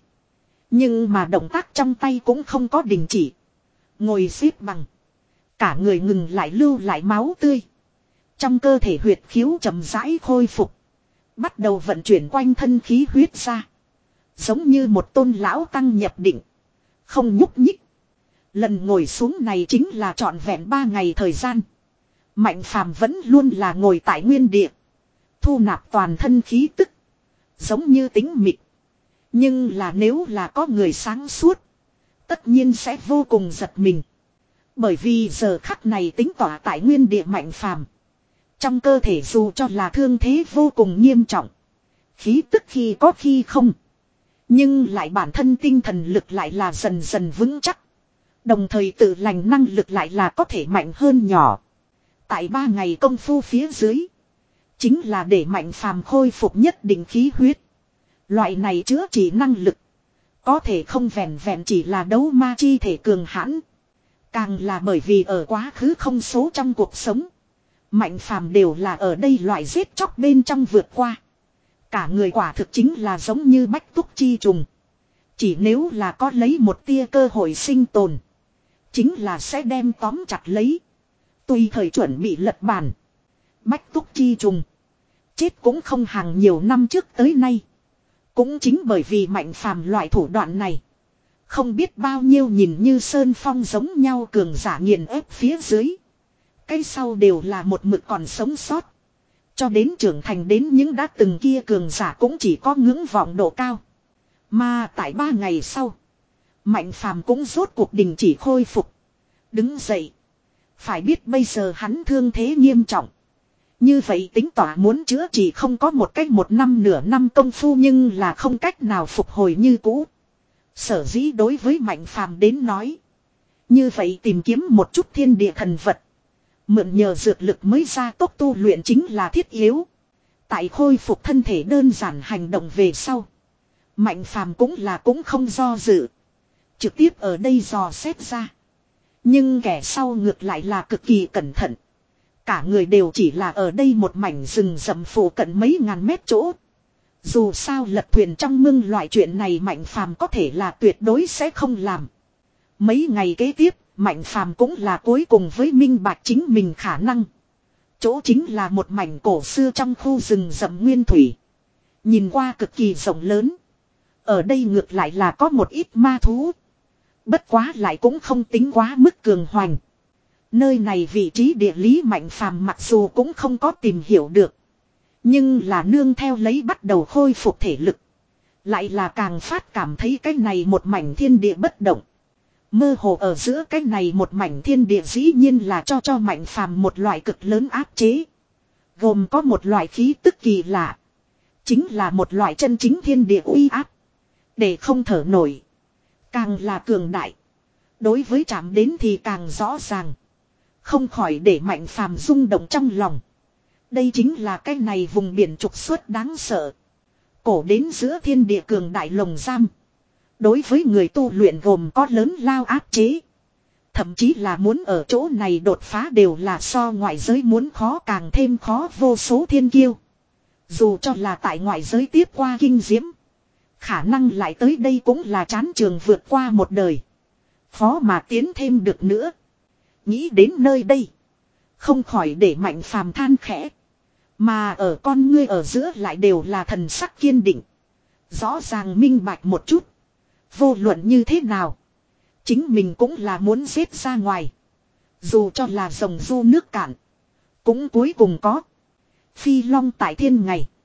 Nhưng mà động tác trong tay cũng không có đình chỉ. Ngồi xếp bằng. Cả người ngừng lại lưu lại máu tươi. Trong cơ thể huyệt khiếu chậm rãi khôi phục. Bắt đầu vận chuyển quanh thân khí huyết ra. Giống như một tôn lão tăng nhập định. Không nhúc nhích. Lần ngồi xuống này chính là trọn vẹn ba ngày thời gian. Mạnh Phàm vẫn luôn là ngồi tại nguyên địa. Thu nạp toàn thân khí tức. Giống như tính mịt. Nhưng là nếu là có người sáng suốt. Tất nhiên sẽ vô cùng giật mình. Bởi vì giờ khắc này tính tỏa tại nguyên địa Mạnh Phàm. Trong cơ thể dù cho là thương thế vô cùng nghiêm trọng. Khí tức khi có khi không. Nhưng lại bản thân tinh thần lực lại là dần dần vững chắc. Đồng thời tự lành năng lực lại là có thể mạnh hơn nhỏ. Tại ba ngày công phu phía dưới. Chính là để Mạnh Phàm khôi phục nhất định khí huyết. Loại này chữa trị năng lực. Có thể không vẹn vẹn chỉ là đấu ma chi thể cường hãn. Càng là bởi vì ở quá khứ không số trong cuộc sống. Mạnh Phàm đều là ở đây loại giết chóc bên trong vượt qua. Cả người quả thực chính là giống như bách túc chi trùng. Chỉ nếu là có lấy một tia cơ hội sinh tồn. Chính là sẽ đem tóm chặt lấy. Tùy thời chuẩn bị lật bàn. Bách túc chi trùng. Chết cũng không hàng nhiều năm trước tới nay. Cũng chính bởi vì Mạnh Phàm loại thủ đoạn này. Không biết bao nhiêu nhìn như sơn phong giống nhau cường giả nghiền ép phía dưới. Cái sau đều là một mực còn sống sót. Cho đến trưởng thành đến những đã từng kia cường giả cũng chỉ có ngưỡng vọng độ cao. Mà tại ba ngày sau. Mạnh Phàm cũng rốt cuộc đình chỉ khôi phục. Đứng dậy. Phải biết bây giờ hắn thương thế nghiêm trọng. Như vậy tính tỏa muốn chữa trị không có một cách một năm nửa năm công phu nhưng là không cách nào phục hồi như cũ. Sở dĩ đối với Mạnh Phàm đến nói. Như vậy tìm kiếm một chút thiên địa thần vật. Mượn nhờ dược lực mới ra tốc tu luyện chính là thiết yếu. Tại khôi phục thân thể đơn giản hành động về sau. Mạnh Phàm cũng là cũng không do dự. Trực tiếp ở đây dò xét ra. Nhưng kẻ sau ngược lại là cực kỳ cẩn thận. Cả người đều chỉ là ở đây một mảnh rừng rậm phủ cận mấy ngàn mét chỗ. Dù sao lật thuyền trong mương loại chuyện này Mạnh Phàm có thể là tuyệt đối sẽ không làm. Mấy ngày kế tiếp, Mạnh Phàm cũng là cuối cùng với minh bạch chính mình khả năng. Chỗ chính là một mảnh cổ xưa trong khu rừng rậm nguyên thủy. Nhìn qua cực kỳ rộng lớn. Ở đây ngược lại là có một ít ma thú. Bất quá lại cũng không tính quá mức cường hoành. Nơi này vị trí địa lý Mạnh Phàm mặc dù cũng không có tìm hiểu được. Nhưng là nương theo lấy bắt đầu khôi phục thể lực. Lại là càng phát cảm thấy cái này một mảnh thiên địa bất động. Mơ hồ ở giữa cái này một mảnh thiên địa dĩ nhiên là cho cho Mạnh Phàm một loại cực lớn áp chế. Gồm có một loại khí tức kỳ lạ. Chính là một loại chân chính thiên địa uy áp. Để không thở nổi. Càng là cường đại. Đối với chạm đến thì càng rõ ràng. Không khỏi để Mạnh Phàm rung động trong lòng. Đây chính là cái này vùng biển trục xuất đáng sợ. Cổ đến giữa thiên địa cường đại lồng giam. Đối với người tu luyện gồm có lớn lao áp chế. Thậm chí là muốn ở chỗ này đột phá đều là so ngoại giới muốn khó càng thêm khó vô số thiên kiêu. Dù cho là tại ngoại giới tiếp qua kinh diễm. Khả năng lại tới đây cũng là chán trường vượt qua một đời. Khó mà tiến thêm được nữa. Nghĩ đến nơi đây. Không khỏi để Mạnh Phàm than khẽ. Mà ở con ngươi ở giữa lại đều là thần sắc kiên định. Rõ ràng minh bạch một chút. Vô luận như thế nào. Chính mình cũng là muốn giết ra ngoài. Dù cho là dòng du nước cạn. Cũng cuối cùng có. Phi long tại thiên ngày.